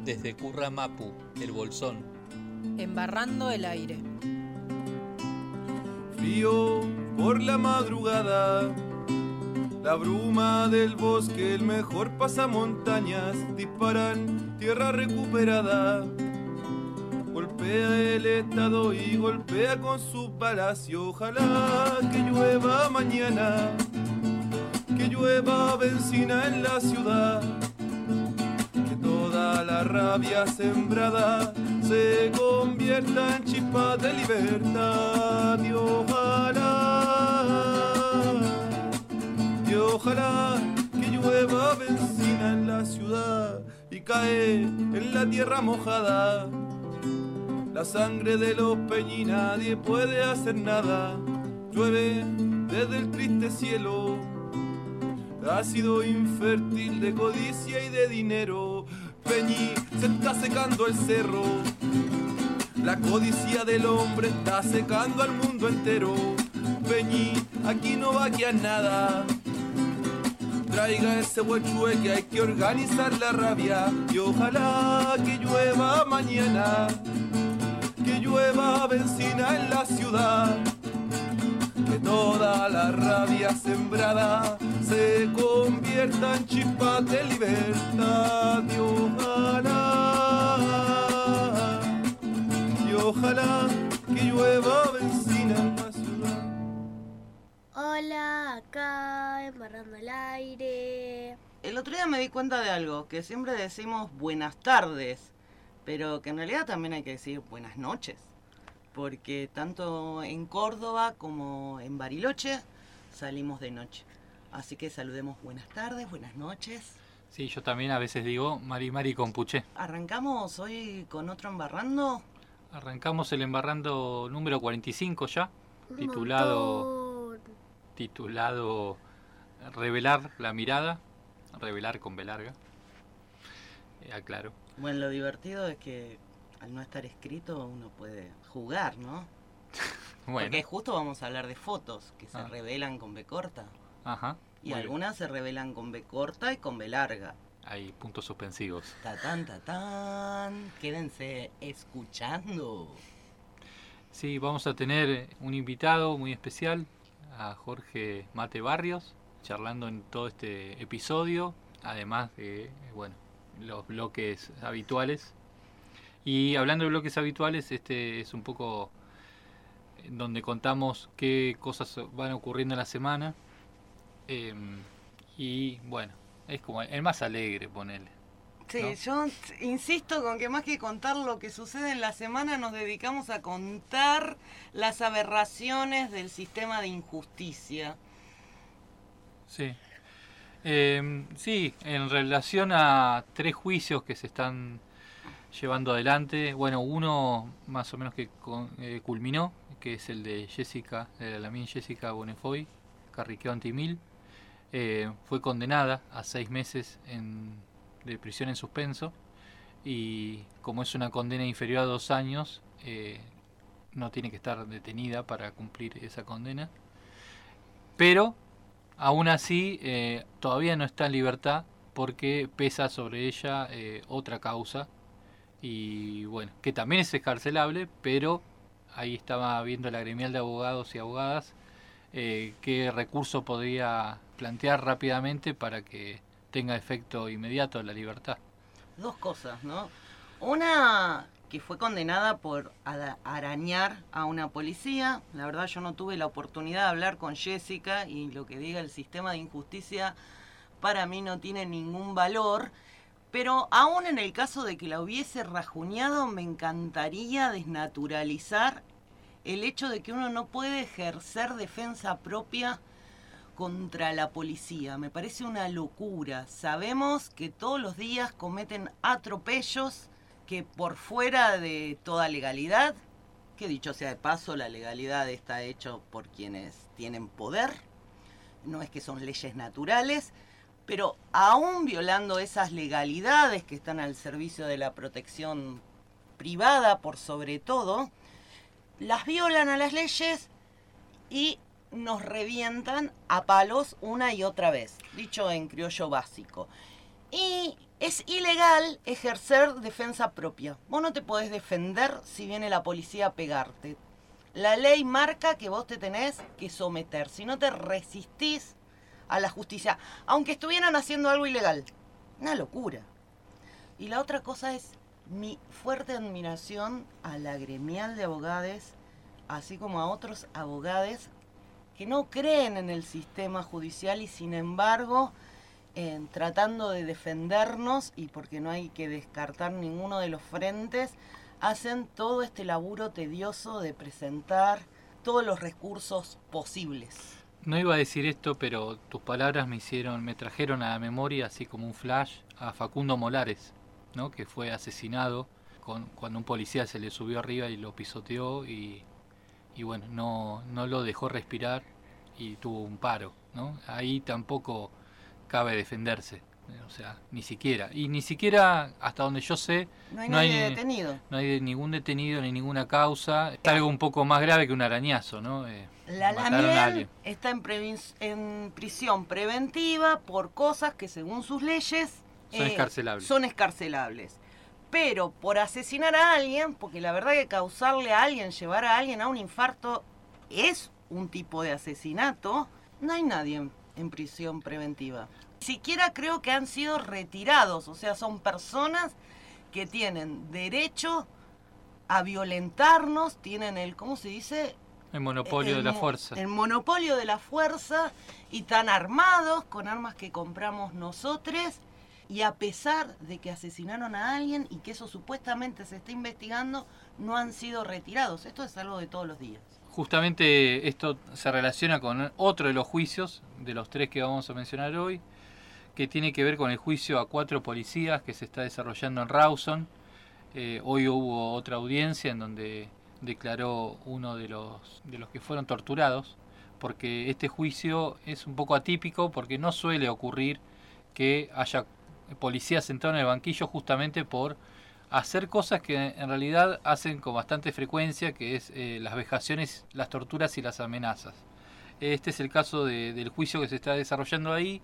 Desde Curramapu, El Bolsón. Embarrando el aire. Frío por la madrugada, la bruma del bosque, el mejor pasamontañas, disparan tierra recuperada. Golpea el estado y golpea con sus balas y ojalá que llueva mañana, que llueva benzina en la ciudad, que toda la rabia sembrada se convierta en chispa de libertad y ojalá que llueva benzina en la ciudad y cae en la tierra mojada. La sangre de los peñi nadie puede hacer nada, llueve desde el triste cielo, ácido infértil de codicia y de dinero. Peñi, se está secando el cerro, la codicia del hombre está secando al mundo entero. Peñi, aquí no va a quedar nada, traiga ese huechue que hay que organizar la rabia y ojalá que llueva mañana, que llueva benzina en la ciudad, que toda la rabia sembrada se convierta en chispas de libertad y ojalá que llueva benzina en la ciudad. Hola, acá embarrando el aire. El otro día me di cuenta de algo, que siempre decimos buenas tardes, pero que en realidad también hay que decir buenas noches, porque tanto en Córdoba como en Bariloche salimos de noche. Así que saludemos buenas tardes, buenas noches. Sí, yo también a veces digo Mari Mari con Puché. ¿Arrancamos hoy con otro embarrando? Arrancamos el embarrando número 45 ya, titulado Revelar la mirada, revelar con B larga, aclaro. Bueno, lo divertido es que al no estar escrito uno puede jugar, ¿no? Bueno. Porque justo vamos a hablar de fotos que se revelan con B corta. Ajá. Y algunas se revelan con B corta y con B larga. Hay puntos suspensivos. Tatán, tatán. Quédense escuchando. Sí, vamos a tener un invitado muy especial, a Jorge Mate Barrios, charlando en todo este episodio, además de, bueno, los bloques habituales. Y hablando de bloques habituales, este es un poco donde contamos qué cosas van ocurriendo en la semana. Y bueno, es como el más alegre, ponele. Sí, ¿no? Yo insisto con que más que contar lo que sucede en la semana, nos dedicamos a contar las aberraciones del sistema de injusticia. Sí. Sí, en relación a 3 juicios que se están llevando adelante, bueno, uno más o menos que culminó, que es el de Jessica, de la Lamin Jessica Bonefoy, Carriqueo Antimil. Fue condenada a 6 meses de prisión en suspenso y como es una condena inferior a 2 años, no tiene que estar detenida para cumplir esa condena. Pero aún así todavía no está en libertad porque pesa sobre ella otra causa y bueno, que también es excarcelable, pero ahí estaba viendo la gremial de abogados y abogadas qué recurso podría plantear rápidamente para que tenga efecto inmediato la libertad. 2 cosas, ¿no? Una, que fue condenada por arañar a una policía. La verdad yo no tuve la oportunidad de hablar con Jessica y lo que diga el sistema de injusticia para mí no tiene ningún valor. Pero aún en el caso de que la hubiese rajuñado, me encantaría desnaturalizar el hecho de que uno no puede ejercer defensa propia contra la policía. Me parece una locura. Sabemos que todos los días cometen atropellos que por fuera de toda legalidad, que dicho sea de paso, la legalidad está hecha por quienes tienen poder, no es que son leyes naturales, pero aún violando esas legalidades que están al servicio de la protección privada por sobre todo, las violan a las leyes y nos revientan a palos una y otra vez, dicho en criollo básico. Y es ilegal ejercer defensa propia. Vos no te podés defender si viene la policía a pegarte. La ley marca que vos te tenés que someter. Si no te resistís a la justicia, aunque estuvieran haciendo algo ilegal. Una locura. Y la otra cosa es mi fuerte admiración a la gremial de abogados, así como a otros abogados que no creen en el sistema judicial y sin embargo, tratando de defendernos y porque no hay que descartar ninguno de los frentes, hacen todo este laburo tedioso de presentar todos los recursos posibles. No iba a decir esto, pero tus palabras me trajeron a la memoria, así como un flash, a Facundo Molares, ¿no? Que fue asesinado cuando un policía se le subió arriba y lo pisoteó y bueno, no lo dejó respirar y tuvo un paro, ¿no? Ahí tampoco cabe defenderse, o sea, ni siquiera. Y ni siquiera, hasta donde yo sé, no hay nadie detenido. No hay ningún detenido ni ninguna causa. Es algo un poco más grave que un arañazo, ¿no? La Lamiel está en prisión preventiva por cosas que según sus leyes son escarcelables. Pero por asesinar a alguien, porque la verdad que causarle a alguien, llevar a alguien a un infarto es un tipo de asesinato, no hay nadie en prisión preventiva. Ni siquiera creo que han sido retirados, o sea, son personas que tienen derecho a violentarnos, tienen el, ¿cómo se dice? El monopolio de la fuerza. El monopolio de la fuerza y tan armados con armas que compramos nosotros. Y a pesar de que asesinaron a alguien y que eso supuestamente se está investigando, no han sido retirados. Esto es algo de todos los días. Justamente esto se relaciona con otro de los juicios, de los 3 que vamos a mencionar hoy, que tiene que ver con el juicio a 4 policías que se está desarrollando en Rawson. Hoy hubo otra audiencia en donde declaró uno de los que fueron torturados, porque este juicio es un poco atípico porque no suele ocurrir que haya policías sentados en el banquillo justamente por hacer cosas que en realidad hacen con bastante frecuencia, que es las vejaciones, las torturas y las amenazas. Este es el caso del juicio que se está desarrollando ahí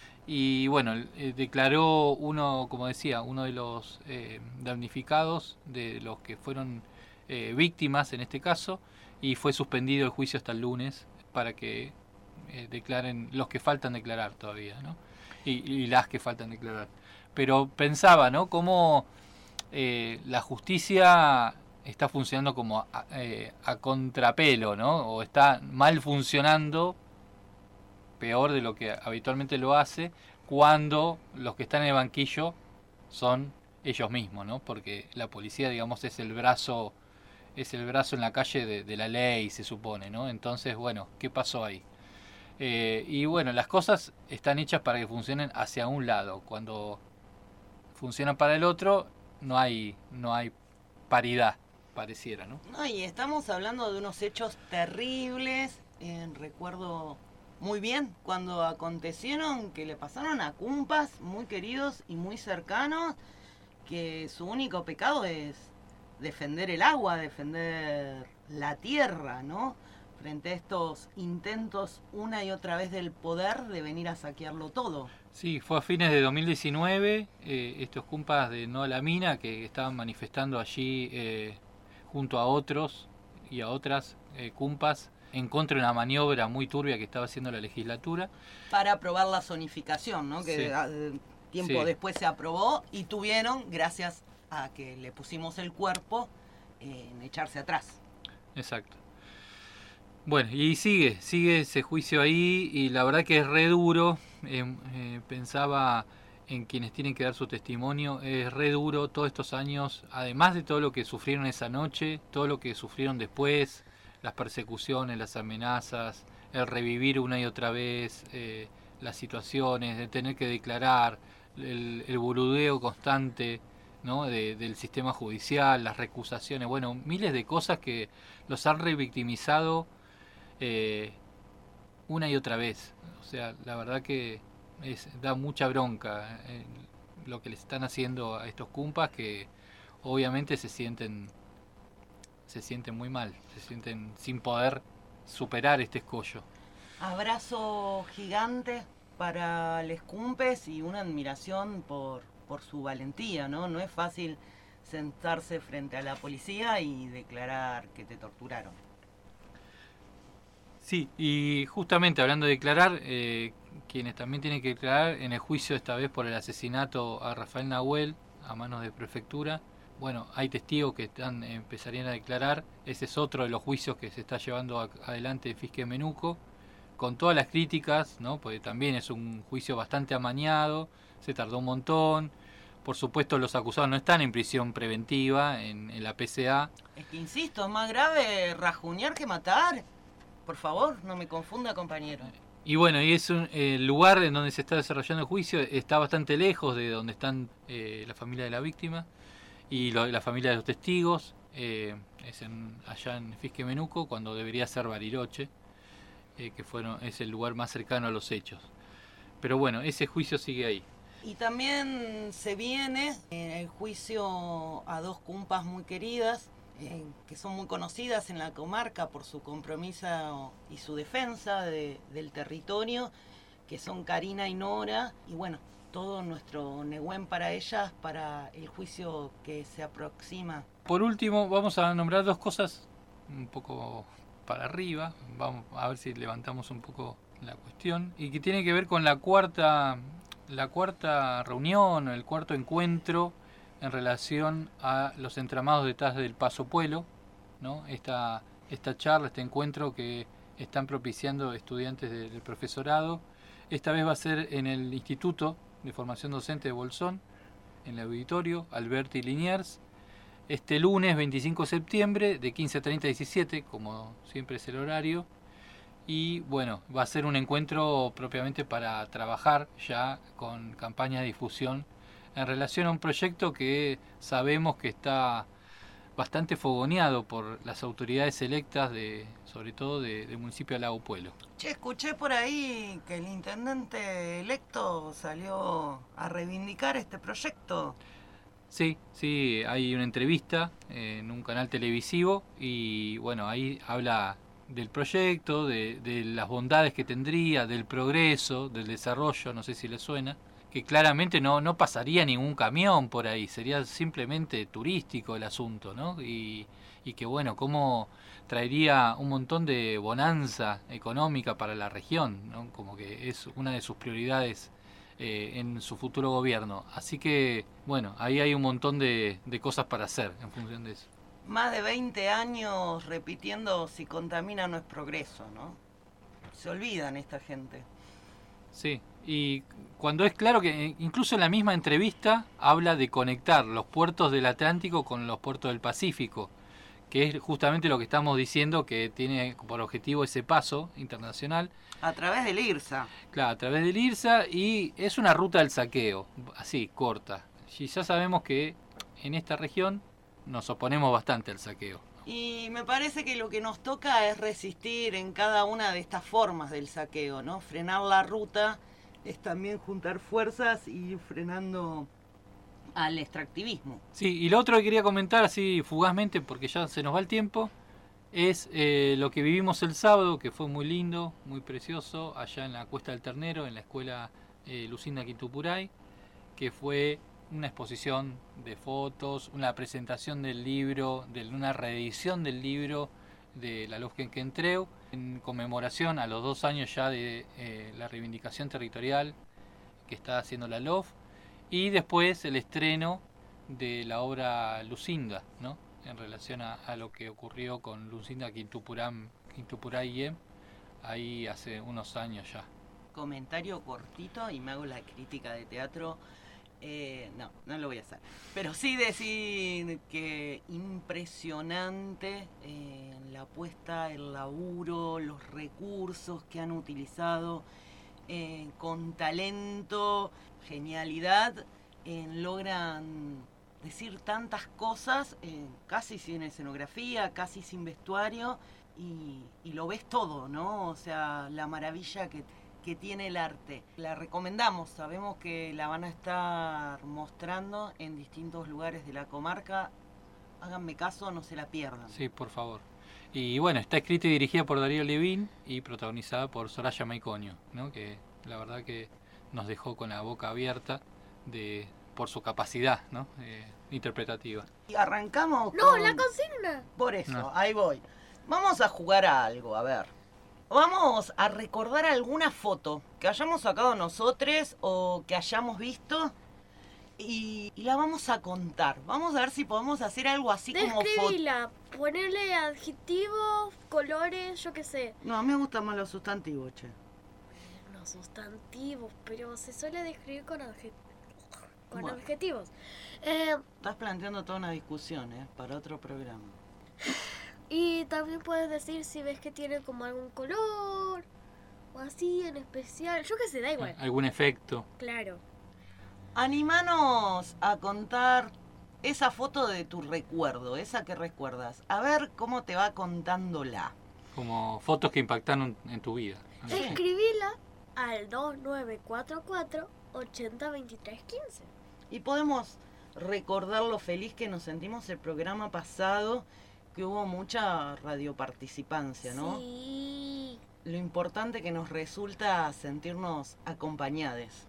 y bueno, declaró uno, como decía, uno de los damnificados, de los que fueron víctimas en este caso, y fue suspendido el juicio hasta el lunes para que declaren los que faltan declarar todavía, ¿no? Y las que faltan declarar. Pero pensaba, ¿no? Cómo la justicia está funcionando como a contrapelo, ¿no? O está mal funcionando, peor de lo que habitualmente lo hace, cuando los que están en el banquillo son ellos mismos, ¿no? Porque la policía, digamos, es el brazo en la calle de la ley, se supone, ¿no? Entonces, bueno, ¿qué pasó ahí? Y bueno, las cosas están hechas para que funcionen hacia un lado. Cuando funcionan para el otro, no hay paridad, pareciera, ¿no? No, y estamos hablando de unos hechos terribles. Recuerdo muy bien cuando acontecieron, que le pasaron a cumpas muy queridos y muy cercanos, que su único pecado es defender el agua, defender la tierra, ¿no? Frente a estos intentos una y otra vez del poder de venir a saquearlo todo. Sí, fue a fines de 2019, estos cumpas de No a la Mina que estaban manifestando allí junto a otros y a otras cumpas en contra de una maniobra muy turbia que estaba haciendo la legislatura. Para aprobar la zonificación, ¿no? Que sí. Tiempo después se aprobó y tuvieron, gracias a que le pusimos el cuerpo, en echarse atrás. Exacto. Bueno, y sigue ese juicio ahí y la verdad que es re duro. Pensaba en quienes tienen que dar su testimonio, es re duro todos estos años, además de todo lo que sufrieron esa noche, todo lo que sufrieron después, las persecuciones, las amenazas, el revivir una y otra vez las situaciones, de tener que declarar, el boludeo constante, ¿no? del sistema judicial, las recusaciones, bueno, miles de cosas que los han revictimizado una y otra vez. O sea, la verdad que da mucha bronca lo que les están haciendo a estos cumpas, que obviamente se sienten muy mal, se sienten sin poder superar este escollo. Abrazo gigante para les cumpes y una admiración por su valentía, ¿no? No es fácil sentarse frente a la policía y declarar que te torturaron. Sí, y justamente hablando de declarar, quienes también tienen que declarar en el juicio esta vez por el asesinato a Rafael Nahuel a manos de prefectura. Bueno, hay testigos que empezarían a declarar. Ese es otro de los juicios que se está llevando adelante en Fisque Menuco, con todas las críticas, ¿no? Porque también es un juicio bastante amañado, se tardó un montón. Por supuesto, los acusados no están en prisión preventiva en la PCA. Es que insisto, es más grave rajuñar que matar. Por favor, no me confunda, compañero. Y bueno, y es el lugar en donde se está desarrollando el juicio está bastante lejos de donde están la familia de la víctima y la familia de los testigos. Es allá en Fisque Menuco, cuando debería ser Bariloche, que es el lugar más cercano a los hechos. Pero bueno, ese juicio sigue ahí. Y también se viene el juicio a dos cumpas muy queridas, que son muy conocidas en la comarca por su compromiso y su defensa del territorio, que son Karina y Nora, y bueno, todo nuestro Nehuen para ellas, para el juicio que se aproxima. Por último, vamos a nombrar dos cosas un poco para arriba, vamos a ver si levantamos un poco la cuestión, y que tiene que ver con la cuarta reunión, el cuarto encuentro en relación a los entramados detrás del Paso Puelo, ¿no? Esta charla, este encuentro que están propiciando estudiantes del profesorado. Esta vez va a ser en el Instituto de Formación Docente de Bolsón, en el auditorio Alberti Liniers, este lunes 25 de septiembre de 15:30 a 17, como siempre es el horario. Y bueno, va a ser un encuentro propiamente para trabajar ya con campaña de difusión en relación a un proyecto que sabemos que está bastante fogoneado por las autoridades electas, sobre todo del municipio de Lago Puelo. Che, escuché por ahí que el intendente electo salió a reivindicar este proyecto. Sí, hay una entrevista en un canal televisivo y bueno, ahí habla del proyecto, de las bondades que tendría, del progreso, del desarrollo, no sé si le suena, que claramente no pasaría ningún camión por ahí, sería simplemente turístico el asunto, ¿no? Y que bueno, cómo traería un montón de bonanza económica para la región, ¿no? Como que es una de sus prioridades en su futuro gobierno. Así que bueno, ahí hay un montón de cosas para hacer en función de eso. Más de 20 años repitiendo si contamina no es progreso, ¿no? Se olvidan esta gente. Sí, y cuando es claro que incluso en la misma entrevista habla de conectar los puertos del Atlántico con los puertos del Pacífico, que es justamente lo que estamos diciendo que tiene por objetivo ese paso internacional. A través del IRSA. Claro, a través del IRSA, y es una ruta del saqueo, así, corta. Y ya sabemos que en esta región nos oponemos bastante al saqueo. Y me parece que lo que nos toca es resistir en cada una de estas formas del saqueo, ¿no? Frenar la ruta es también juntar fuerzas y ir frenando al extractivismo. Sí, y lo otro que quería comentar así fugazmente, porque ya se nos va el tiempo, es lo que vivimos el sábado, que fue muy lindo, muy precioso, allá en la Cuesta del Ternero, en la escuela Lucinda Quintupuray, que fue una exposición de fotos, una presentación del libro, una reedición del libro de la LOF Quenquentreu, en conmemoración a los 2 años ya de la reivindicación territorial que está haciendo la LOF, y después el estreno de la obra Lucinda, ¿no? En relación a lo que ocurrió con Lucinda Quintupuray ahí hace unos años ya. Comentario cortito y me hago la crítica de teatro. No lo voy a hacer. Pero sí decir que impresionante la apuesta, el laburo, los recursos que han utilizado con talento, genialidad, logran decir tantas cosas, casi sin escenografía, casi sin vestuario, y lo ves todo, ¿no? O sea, la maravilla que tiene el arte. La recomendamos, sabemos que la van a estar mostrando en distintos lugares de la comarca. Háganme caso, no se la pierdan. Sí, por favor. Y bueno, está escrita y dirigida por Darío Levín y protagonizada por Soraya Maiconio, ¿no? Que la verdad que nos dejó con la boca abierta por su capacidad, ¿no? Interpretativa. Y arrancamos No, con... la consigna. Por eso, No. ahí voy. Vamos a jugar a algo, a ver. Vamos a recordar alguna foto que hayamos sacado nosotros o que hayamos visto y la vamos a contar. Vamos a ver si podemos hacer algo así como foto. Describila, ponerle adjetivos, colores, yo qué sé. No, a mí me gustan más los sustantivos, che. Los sustantivos, pero se suele describir con Bueno. adjetivos. Estás planteando toda una discusión, para otro programa. Y también puedes decir si ves que tiene como algún color o así en especial. Yo qué sé, da igual. ¿Algún efecto? Claro. Animanos a contar esa foto de tu recuerdo, esa que recuerdas. A ver cómo te va contándola. Como fotos que impactaron en tu vida. Sí. Escribila al 2944 802315. Y podemos recordar lo feliz que nos sentimos el programa pasado, que hubo mucha radioparticipancia, ¿no? Sí. Lo importante que nos resulta sentirnos acompañados.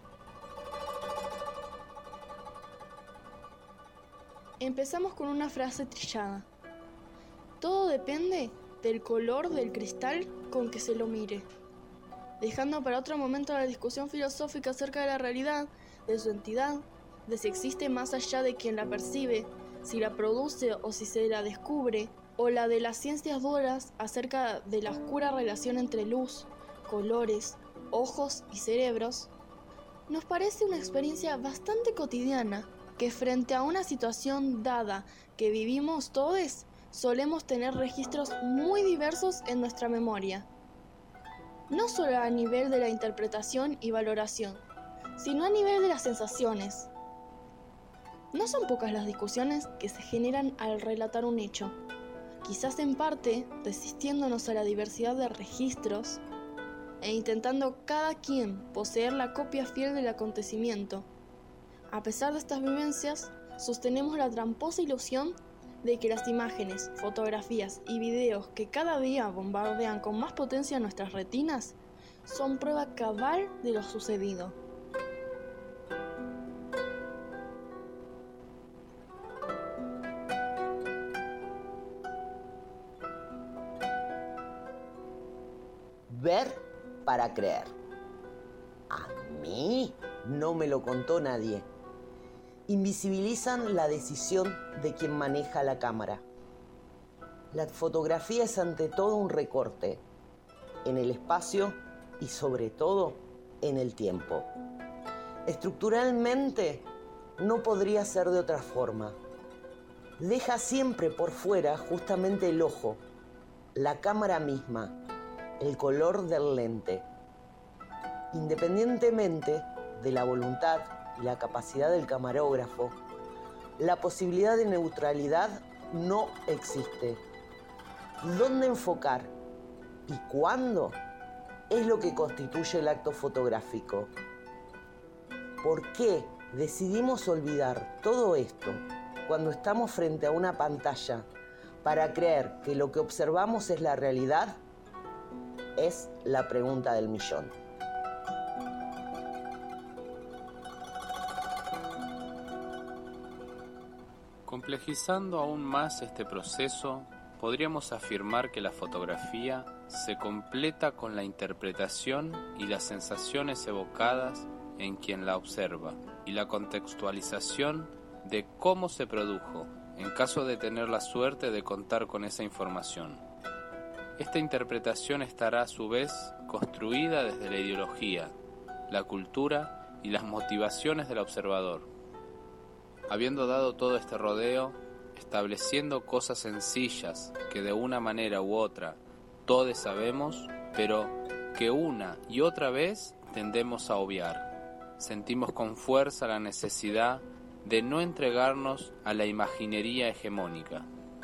Empezamos con una frase trillada. Todo depende del color del cristal con que se lo mire. Dejando para otro momento la discusión filosófica acerca de la realidad, de su entidad, de si existe más allá de quien la percibe, si la produce o si se la descubre, o la de las ciencias duras acerca de la oscura relación entre luz, colores, ojos y cerebros, nos parece una experiencia bastante cotidiana que frente a una situación dada que vivimos todos, solemos tener registros muy diversos en nuestra memoria. No solo a nivel de la interpretación y valoración, sino a nivel de las sensaciones. No son pocas las discusiones que se generan al relatar un hecho, quizás en parte resistiéndonos a la diversidad de registros e intentando cada quien poseer la copia fiel del acontecimiento. A pesar de estas vivencias, sostenemos la tramposa ilusión de que las imágenes, fotografías y videos que cada día bombardean con más potencia nuestras retinas son prueba cabal de lo sucedido. Ver para creer. A mí no me lo contó nadie. Invisibilizan la decisión de quien maneja la cámara. La fotografía es ante todo un recorte en el espacio y sobre todo en el tiempo. Estructuralmente no podría ser de otra forma. Deja siempre por fuera justamente el ojo, la cámara misma, el color del lente. Independientemente de la voluntad y la capacidad del camarógrafo, la posibilidad de neutralidad no existe. ¿Dónde enfocar y cuándo? Es lo que constituye el acto fotográfico. ¿Por qué decidimos olvidar todo esto cuando estamos frente a una pantalla para creer que lo que observamos es la realidad? Es la pregunta del millón. Complejizando aún más este proceso, podríamos afirmar que la fotografía se completa con la interpretación y las sensaciones evocadas en quien la observa y la contextualización de cómo se produjo, en caso de tener la suerte de contar con esa información. Esta interpretación estará a su vez construida desde la ideología, la cultura y las motivaciones del observador. Habiendo dado todo este rodeo, estableciendo cosas sencillas que de una manera u otra todos sabemos, pero que una y otra vez tendemos a obviar. Sentimos con fuerza la necesidad de no entregarnos a la imaginería hegemónica.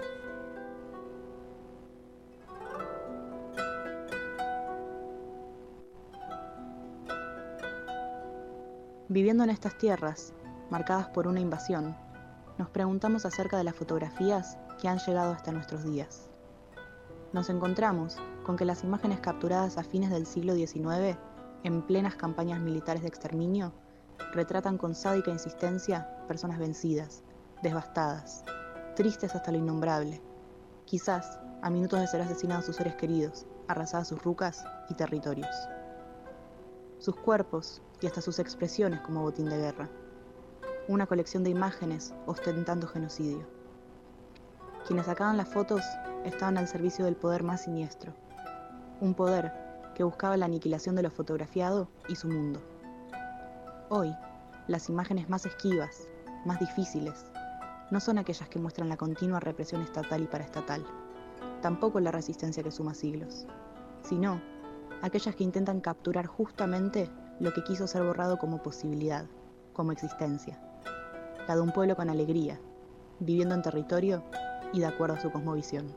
Viviendo en estas tierras, marcadas por una invasión, nos preguntamos acerca de las fotografías que han llegado hasta nuestros días. Nos encontramos con que las imágenes capturadas a fines del siglo XIX en plenas campañas militares de exterminio, retratan con sádica insistencia personas vencidas, devastadas, tristes hasta lo innombrable, quizás a minutos de ser asesinados sus seres queridos, arrasadas sus rucas y territorios. Sus cuerpos y hasta sus expresiones como botín de guerra. Una colección de imágenes ostentando genocidio. Quienes sacaban las fotos estaban al servicio del poder más siniestro. Un poder que buscaba la aniquilación de lo fotografiado y su mundo. Hoy, las imágenes más esquivas, más difíciles, no son aquellas que muestran la continua represión estatal y paraestatal, tampoco la resistencia que suma siglos, sino aquellas que intentan capturar justamente lo que quiso ser borrado como posibilidad, como existencia, la de un pueblo con alegría, viviendo en territorio y de acuerdo a su cosmovisión.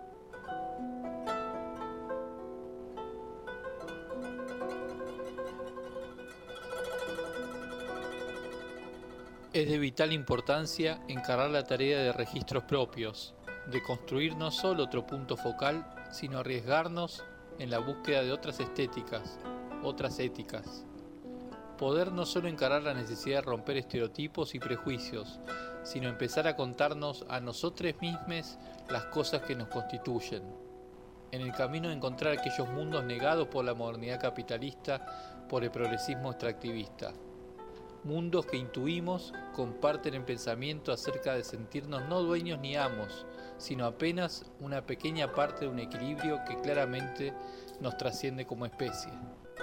Es de vital importancia encarar la tarea de registros propios, de construir no solo otro punto focal, sino arriesgarnos en la búsqueda de otras estéticas, otras éticas. Poder no solo encarar la necesidad de romper estereotipos y prejuicios, sino empezar a contarnos a nosotros mismos las cosas que nos constituyen. En el camino de encontrar aquellos mundos negados por la modernidad capitalista, por el progresismo extractivista. Mundos que intuimos comparten el pensamiento acerca de sentirnos no dueños ni amos, sino apenas una pequeña parte de un equilibrio que claramente nos trasciende como especie.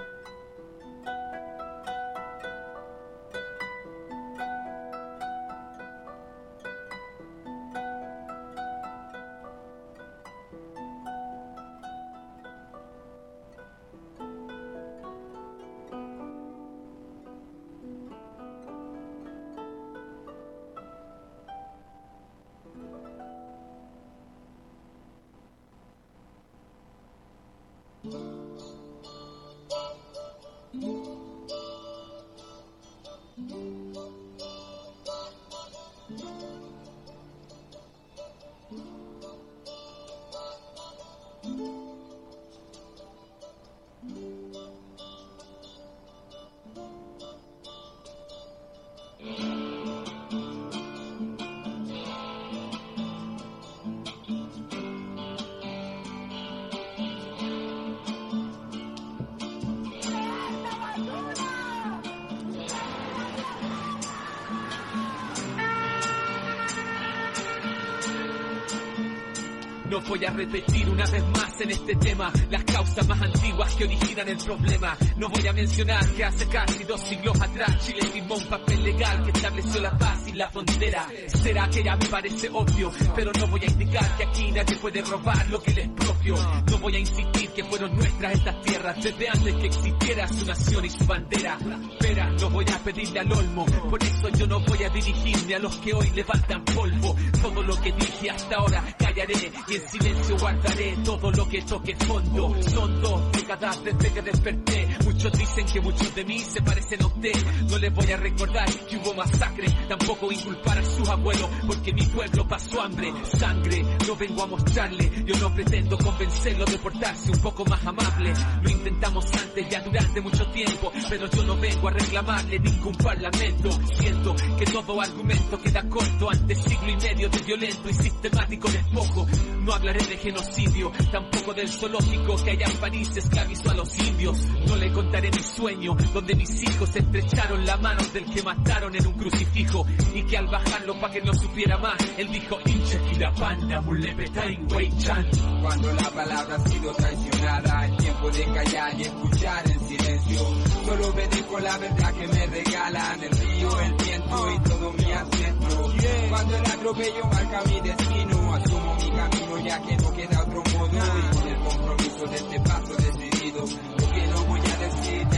No voy a repetir una vez más en este tema las causas más antiguas que originan el problema. No voy a mencionar que hace casi 2 siglos atrás Chile firmó un papel legal que estableció la paz y la frontera. Será que ya me parece obvio, pero no voy a indicar que aquí nadie puede robar lo que le es propio. No voy a insistir que fueron nuestras estas tierras desde antes que existiera su nación y su bandera. Pero no voy a pedirle al olmo, por eso yo no voy a dirigirme a los que hoy levantan polvo. Todo lo que dije hasta ahora callaré y en silencio guardaré todo lo que toque fondo. Son 2 décadas desde que desperté. Muchos dicen que muchos de mí se parecen a usted. No les voy a recordar que hubo masacre, tampoco inculpar a sus abuelos, porque mi pueblo pasó hambre, sangre. No vengo a mostrarle, yo no pretendo convencerlo de portarse un poco más amable. Lo intentamos antes ya durante mucho tiempo, pero yo no vengo a reclamarle ningún parlamento. Siento que todo argumento queda corto ante siglo y medio de violento y sistemático despojo. No hablaré de genocidio, tampoco del zoológico que allá en París esclavizó a los indios. No le contaré mi sueño, donde mis hijos estrecharon la mano del que mataron en un crucifijo, y que al bajarlo pa' que no supiera más, él dijo Inche Kirapanda Mulepetain Weichan. Cuando la palabra ha sido traicionada, es tiempo de callar y escuchar en silencio. Solo obedezco la verdad que me regalan el río, el viento y todo mi ancestro. Cuando el atropello marca mi destino, asumo mi camino ya que no queda otro modo, y con el compromiso de este paso decidido, lo que no voy a decir ya lo dice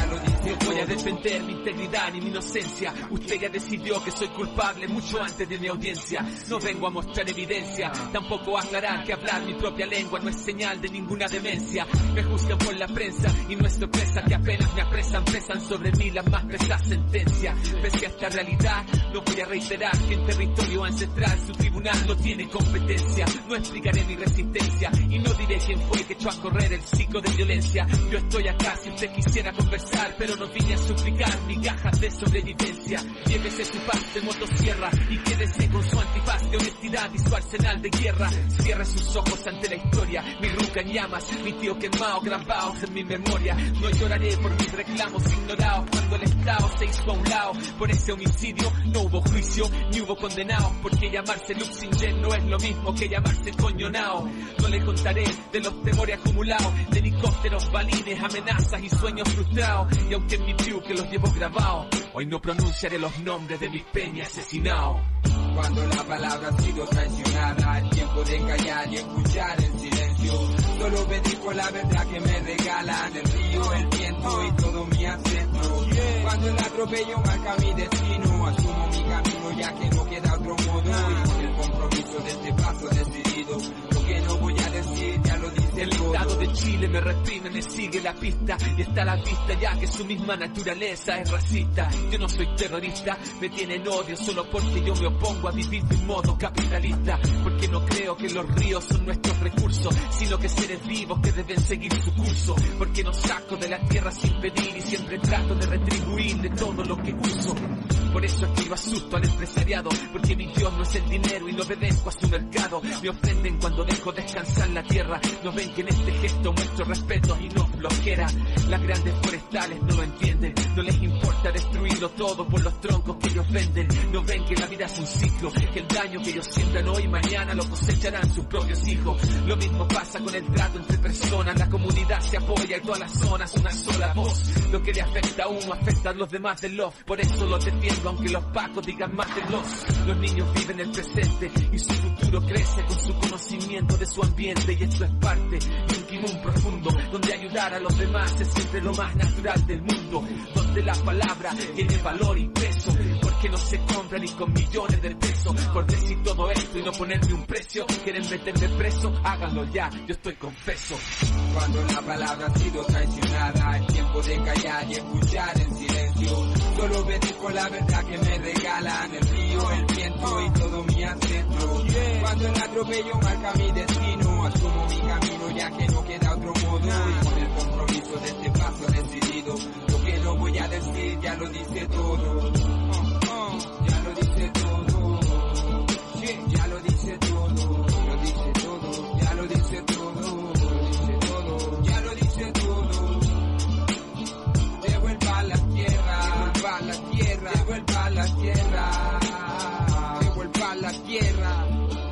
No voy a defender mi integridad ni mi inocencia. Usted ya decidió que soy culpable mucho antes de mi audiencia. No vengo a mostrar evidencia, tampoco a aclarar que hablar mi propia lengua no es señal de ninguna demencia. Me juzgan por la prensa y no es sorpresa que apenas me apresan, pesan sobre mí las más pesadas sentencias. Pese a esta realidad, no voy a reiterar que en territorio ancestral su tribunal no tiene competencia. No explicaré mi resistencia y no diré quién fue que echó a correr el ciclo de violencia. Yo estoy acá si usted quisiera conversar, pero no vine a suplicar migajas de sobrevivencia. Llévese su paz de motosierra y quédese con su antifaz de honestidad y su arsenal de guerra. Cierre sus ojos ante la historia, mi ruca en llamas, mi tío quemado, grabados en mi memoria. No lloraré por mis reclamos ignorados cuando el Estado se hizo a un lado. Por ese homicidio no hubo juicio ni hubo condenados, porque llamarse Luxingen no es lo mismo que llamarse Coñonao. No le contaré de los temores acumulados, de helicópteros, balines, amenazas y sueños frustrados. Y aunque en mi view que los llevo grabados, hoy no pronunciaré los nombres de mis peñas asesinados. Cuando la palabra ha sido traicionada, el tiempo de callar y escuchar en silencio. Solo bendigo la verdad que me regalan el río, el viento y todo mi ancestro. Cuando el atropello marca mi destino, asumo mi camino ya que no queda otro modo. Y con el compromiso de este paso decidido, lo que no voy a decir ya lo dice el Estado de Chile me reprime, me sigue la pista y está a la vista ya que su misma naturaleza es racista. Yo no soy terrorista, me tienen odio solo porque yo me opongo a vivir de un modo capitalista. Porque no creo que los ríos son nuestros recursos, sino que seres vivos que deben seguir su curso. Porque no saco de la tierra sin pedir y siempre trato de retribuirle todo lo que uso. Por eso es que yo asusto al empresariado, porque mi Dios no es el dinero y no obedezco a su mercado. Me ofenden cuando dejo descansar la tierra. No ven que en este gesto muestro respeto y no flojera. Las grandes forestales no lo entienden, no les importa destruirlo todo por los troncos que ellos venden. No ven que la vida es un ciclo, que el daño que ellos siembran hoy mañana lo cosecharán sus propios hijos. Lo mismo pasa con el trato entre personas, la comunidad se apoya y todas las zonas una sola voz. Lo que le afecta a uno afecta a los demás del love, por eso lo defiendo aunque los pacos digan mátenlos. Los niños viven el presente y su futuro crece con su conocimiento de su ambiente, y esto es parte de un timón profundo donde ayudar a los demás es siempre lo más natural del mundo, donde la palabra tiene valor y peso, porque no se compra ni con millones de pesos. Por decir todo esto y no ponerme un precio, quieren meterme preso, háganlo ya, yo estoy confeso. Cuando la palabra ha sido traicionada, el tiempo de callar y escuchar en silencio. Solo obedezco la verdad que me regalan el río, el viento y todo mi ancestro. Cuando el atropello marca mi destino, asumo mi camino ya que no queda otro modo. Y con el compromiso de este paso decidido, lo que no voy a decir ya lo dice todo. Ya lo dice todo. Ya lo dice todo. Lo dice todo. Ya lo dice todo. Ya lo dice todo. Devuelva la tierra, devuelva la tierra, devuelva la tierra, devuelva la tierra.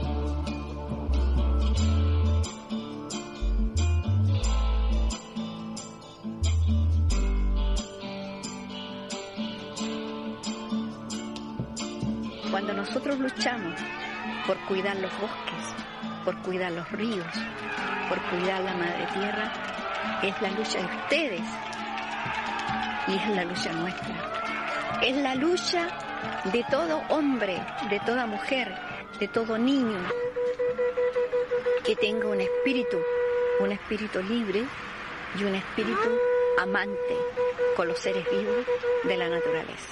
Cuando nosotros luchamos por cuidar los bosques, por cuidar los ríos, por cuidar la madre tierra, es la lucha de ustedes y es la lucha nuestra. Es la lucha de todo hombre, de toda mujer, de todo niño que tenga un espíritu libre y un espíritu amante con los seres vivos de la naturaleza.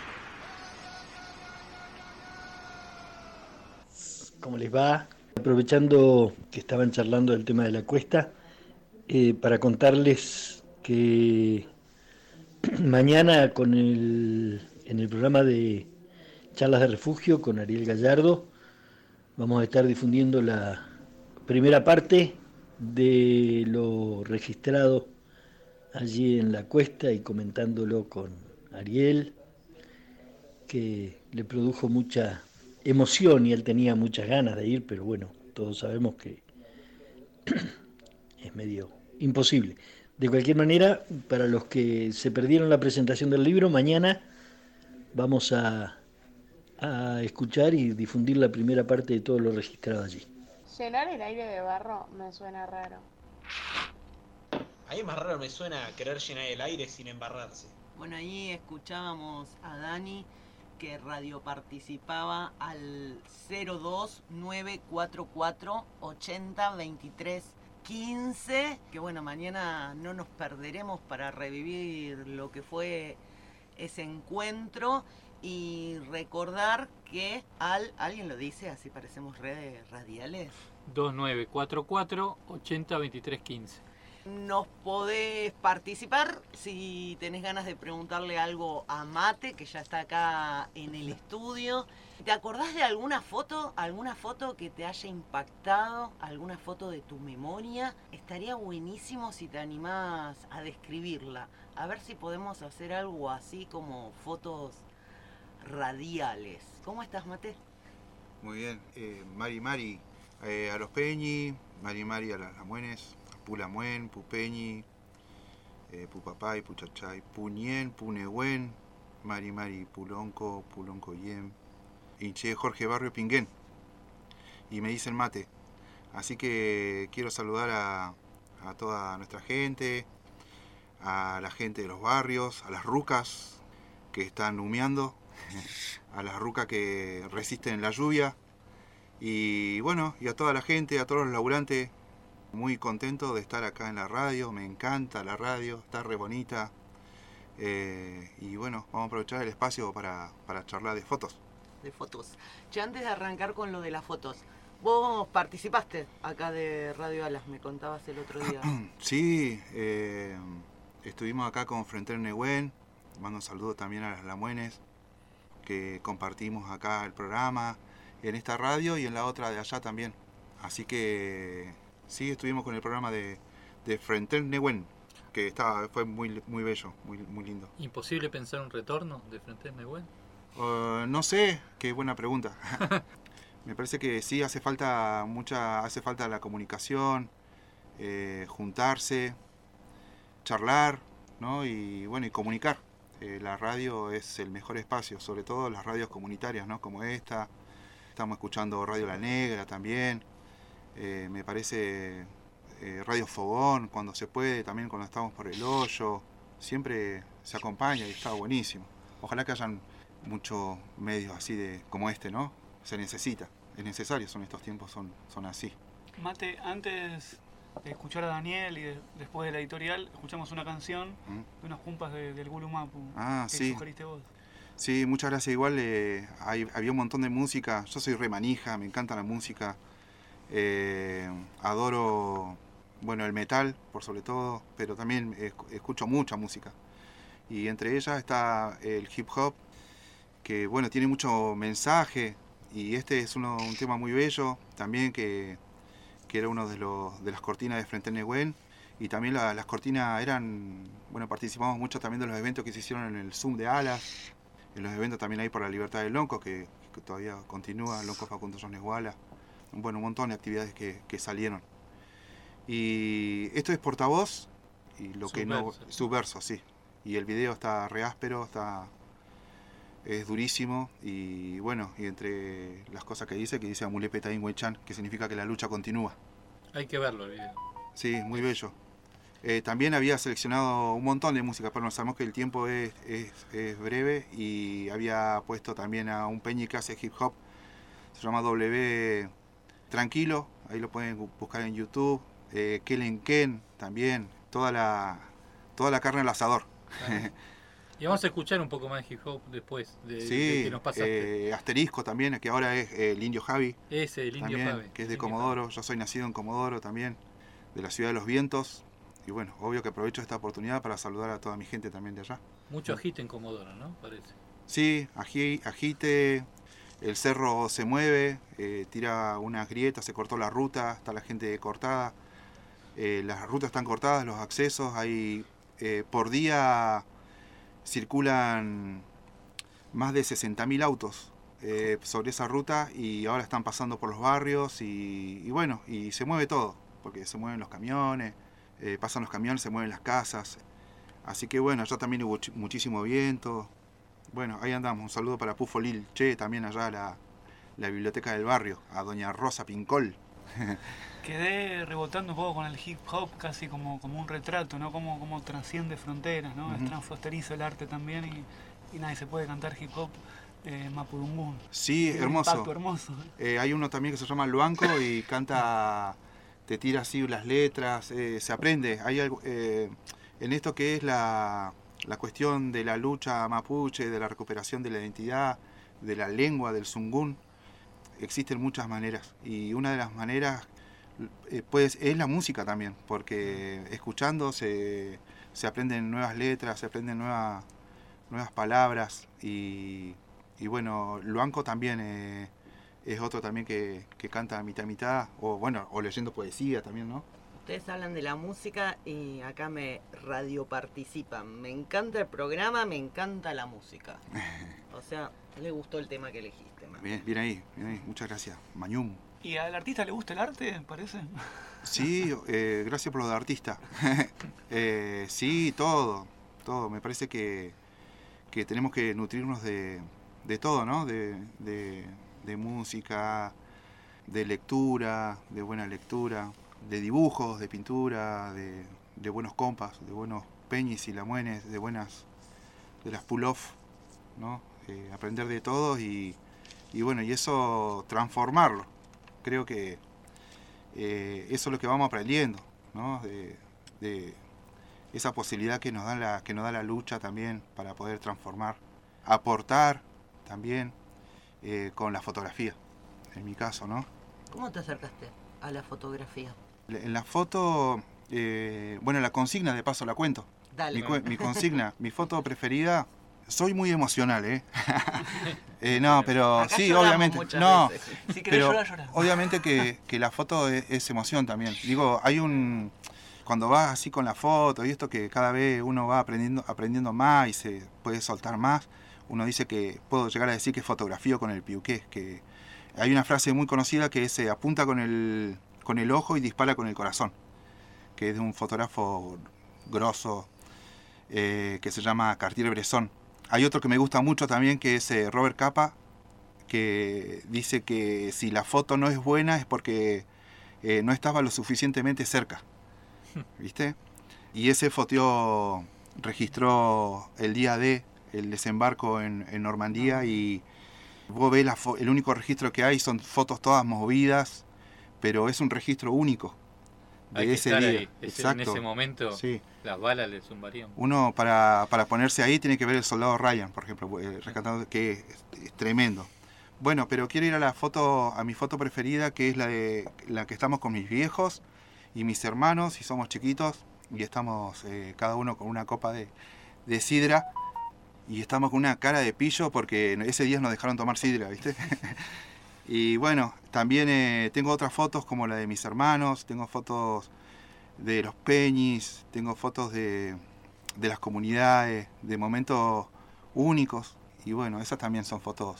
¿Cómo les va? Aprovechando que estaban charlando del tema de la cuesta, para contarles que mañana en el programa de Charlas de Refugio con Ariel Gallardo vamos a estar difundiendo la primera parte de lo registrado allí en la cuesta y comentándolo con Ariel, que le produjo mucha emoción y él tenía muchas ganas de ir, pero bueno, todos sabemos que es medio imposible. De cualquier manera, para los que se perdieron la presentación del libro, mañana vamos a escuchar y difundir la primera parte de todo lo registrado allí. Llenar el aire de barro me suena raro. A mí más raro me suena querer llenar el aire sin embarrarse. Bueno, ahí escuchábamos a Dani que radio participaba al 02944 80 23 15, que bueno, mañana no nos perderemos para revivir lo que fue ese encuentro y recordar que alguien lo dice, así parecemos redes radiales. 2944 80 23 15. Nos podés participar si tenés ganas de preguntarle algo a Mate, que ya está acá en el estudio. ¿Te acordás de alguna foto que te haya impactado, alguna foto de tu memoria? Estaría buenísimo si te animás a describirla. A ver si podemos hacer algo así como fotos radiales. ¿Cómo estás, Mate? Muy bien. Mari a los Peñi, Mari a las Lamuenes, Pulamuen, Pupeñi, Pupapay, Puchachay, Puñén, Punehuen, Mari Pulonco Yem, Inche Jorge Barrio Pinguén. Y me dicen Mate. Así que quiero saludar a toda nuestra gente, a la gente de los barrios, a las rucas que están humeando, a las rucas que resisten la lluvia. Y bueno, y a toda la gente, a todos los laburantes. Muy contento de estar acá en la radio, me encanta la radio, está re bonita. Y bueno, vamos a aprovechar el espacio para charlar de fotos. De fotos. Ya antes de arrancar con lo de las fotos, vos participaste acá de Radio Alas, me contabas el otro día. Sí, estuvimos acá con Frente Nehuen, mando un saludo también a las Lamuenes, que compartimos acá el programa, en esta radio y en la otra de allá también. Así que sí, estuvimos con el programa de Frente Nehuen, que fue muy bello, muy lindo. ¿Imposible pensar un retorno de Frente Nehuen? No sé, qué buena pregunta. Me parece que sí, hace falta la comunicación, juntarse, charlar, ¿no? Y bueno, y comunicar. La radio es el mejor espacio, sobre todo las radios comunitarias, ¿no? Como esta. Estamos escuchando Radio La Negra también. Me parece Radio Fogón, cuando se puede, también cuando estamos por el hoyo. Siempre se acompaña y está buenísimo. Ojalá que hayan muchos medios así como este, ¿no? Se necesita, es necesario, estos tiempos son así. Mate, antes de escuchar a Daniel y después de la editorial, escuchamos una canción de unas cumpas del Gulumapu que sí. sugeriste vos. Sí, muchas gracias. Igual había un montón de música. Yo soy re manija, me encanta la música. Adoro, bueno, el metal, por sobre todo, pero también escucho mucha música. Y entre ellas está el hip hop, que bueno, tiene mucho mensaje. Y este es un tema muy bello, también que era uno de las cortinas de Frente Nehuen. Y también las cortinas participamos mucho también de los eventos que se hicieron en el Zoom de Alas. En los eventos también ahí por la libertad del Lonco, que todavía continúa, Lonco Facundo Yonesguala. Bueno, un montón de actividades que salieron. Y esto es portavoz, y lo que no... Subverso, sí. Y el video está re áspero, es durísimo, y bueno, y entre las cosas que dice Amule Petaín Huechan, que significa que la lucha continúa. Hay que verlo el video. Sí, muy bello. También había seleccionado un montón de música, pero sabemos que el tiempo es breve, y había puesto también a un peñi que hace hip hop, se llama W Tranquilo, ahí lo pueden buscar en YouTube. Kellen Ken también, toda la carne al asador. Claro. Y vamos a escuchar un poco más de hip hop después de que nos pasaste. Asterisco también, que ahora es el Indio Javi. Ese, el Indio también, Javi. Que es de Comodoro. Yo soy nacido en Comodoro también, de la ciudad de los vientos. Y bueno, obvio que aprovecho esta oportunidad para saludar a toda mi gente también de allá. Mucho agite en Comodoro, ¿no? Parece. Sí, agite, el cerro se mueve, tira unas grietas, se cortó la ruta, está la gente cortada. Las rutas están cortadas, los accesos, hay por día circulan más de 60.000 autos sobre esa ruta, y ahora están pasando por los barrios y bueno, y se mueve todo, porque se mueven los camiones, pasan los camiones, se mueven las casas. Así que bueno, allá también hubo muchísimo viento. Bueno, ahí andamos. Un saludo para Pufo Lil Che, también allá la biblioteca del barrio, a doña Rosa Pincol. Quedé rebotando un poco con el hip hop, casi como un retrato, ¿no? Como trasciende fronteras, ¿no? Es transfronterizo el arte también y nadie se puede cantar hip hop mapudungún. Sí, Tiene hermoso. Un impacto hermoso. Hay uno también que se llama Luanco y canta, te tira así las letras, se aprende. Hay algo, en esto que es la cuestión de la lucha mapuche, de la recuperación de la identidad, de la lengua, del zungún, existen muchas maneras. Y una de las maneras pues es la música también, porque escuchando se aprenden nuevas letras, se aprenden nuevas palabras y bueno, Luanco también es otro también que canta mitad, o leyendo poesía también, ¿no? Ustedes hablan de la música y acá me radioparticipan. Me encanta el programa, me encanta la música. O sea, le gustó el tema que elegiste. Bien ahí, muchas gracias. Mañum. ¿Y al artista le gusta el arte, parece? Sí, gracias por lo de artista. Sí, todo. Me parece que tenemos que nutrirnos de todo, ¿no? De música, de lectura, de buena lectura, de dibujos, de pintura, de buenos compas, de buenos peñis y lamuenes, de las pull-off, ¿no? Aprender de todo y bueno, y eso transformarlo. Creo que eso es lo que vamos aprendiendo, ¿no? De esa posibilidad que nos da la lucha también para poder transformar, aportar también con la fotografía, en mi caso, ¿no? ¿Cómo te acercaste a la fotografía? En la foto, bueno, la consigna de paso la cuento. Dale. Mi consigna, mi foto preferida. Soy muy emocional, no, pero acá sí, obviamente. No, si querés pero llorar. obviamente que la foto es emoción también. Digo, cuando vas así con la foto y esto que cada vez uno va aprendiendo más y se puede soltar más, uno dice que puedo llegar a decir que fotografío con el piuqué, que hay una frase muy conocida que es apunta con el ojo y dispara con el corazón, que es de un fotógrafo grosso que se llama Cartier-Bresson. Hay otro que me gusta mucho también, que es Robert Capa, que dice que si la foto no es buena es porque no estaba lo suficientemente cerca, ¿viste? Y ese foteo registró el día D, el desembarco en Normandía, y vos ves el único registro que hay, son fotos todas movidas, pero es un registro único de hay que ese estar día. ahí. Exacto. En ese momento, sí. Las balas le zumbarían. Uno para ponerse ahí tiene que ver El Soldado Ryan, por ejemplo, rescatando, que es tremendo. Bueno, pero quiero ir a mi foto preferida, que es la que estamos con mis viejos y mis hermanos, y somos chiquitos, y estamos cada uno con una copa de sidra, y estamos con una cara de pillo porque ese día nos dejaron tomar sidra, ¿viste? Y bueno, también tengo otras fotos como la de mis hermanos, tengo fotos de los peñis, tengo fotos de las comunidades, de momentos únicos, y bueno, esas también son fotos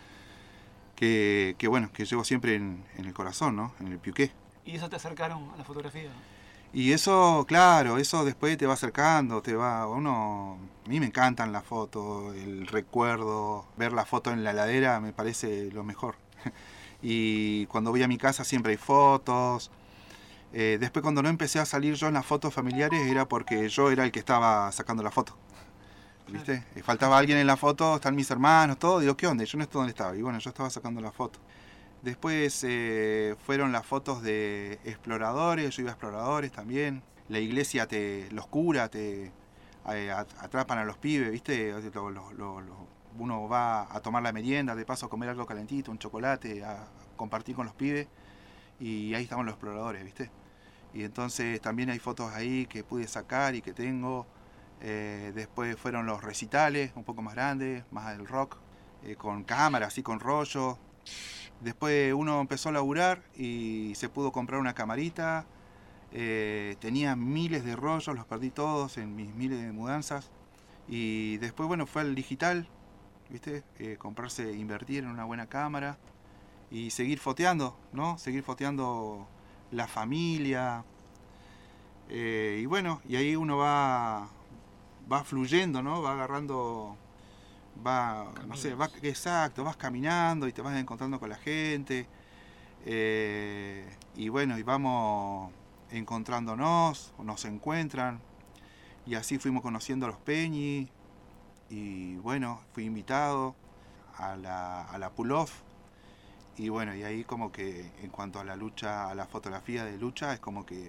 que llevo siempre en el corazón, ¿no? En el piuqué. ¿Y eso te acercaron a la fotografía? Y eso, claro, eso después te va acercando, a mí me encantan las fotos, el recuerdo, ver la foto en la heladera me parece lo mejor. Y cuando voy a mi casa siempre hay fotos. Después cuando no empecé a salir yo en las fotos familiares era porque yo era el que estaba sacando la foto, ¿viste? Faltaba alguien en la foto, están mis hermanos, todo, digo, ¿qué onda? Yo no estoy donde estaba, y bueno, yo estaba sacando la foto. Después fueron las fotos de exploradores, yo iba a exploradores también. La iglesia los curas te atrapan a los pibes, ¿viste? Uno va a tomar la merienda, de paso a comer algo calentito, un chocolate, a compartir con los pibes, y ahí estaban los exploradores, ¿viste? Y entonces también hay fotos ahí que pude sacar y que tengo. Después fueron los recitales, un poco más grandes, más del rock, con cámara, así con rollo. Después uno empezó a laburar y se pudo comprar una camarita. Tenía miles de rollos, los perdí todos en mis miles de mudanzas. Y después, bueno, fue al digital, ¿viste? Invertir en una buena cámara y seguir foteando, ¿no? Seguir foteando la familia. Y bueno, y ahí uno va fluyendo, ¿no? Va agarrando... no sé, exacto, vas caminando y te vas encontrando con la gente. Y bueno, y vamos encontrándonos, nos encuentran, y así fuimos conociendo a los Peñi, y bueno, fui invitado a la pull-off, y bueno, y ahí como que en cuanto a la lucha, a la fotografía de lucha, es como que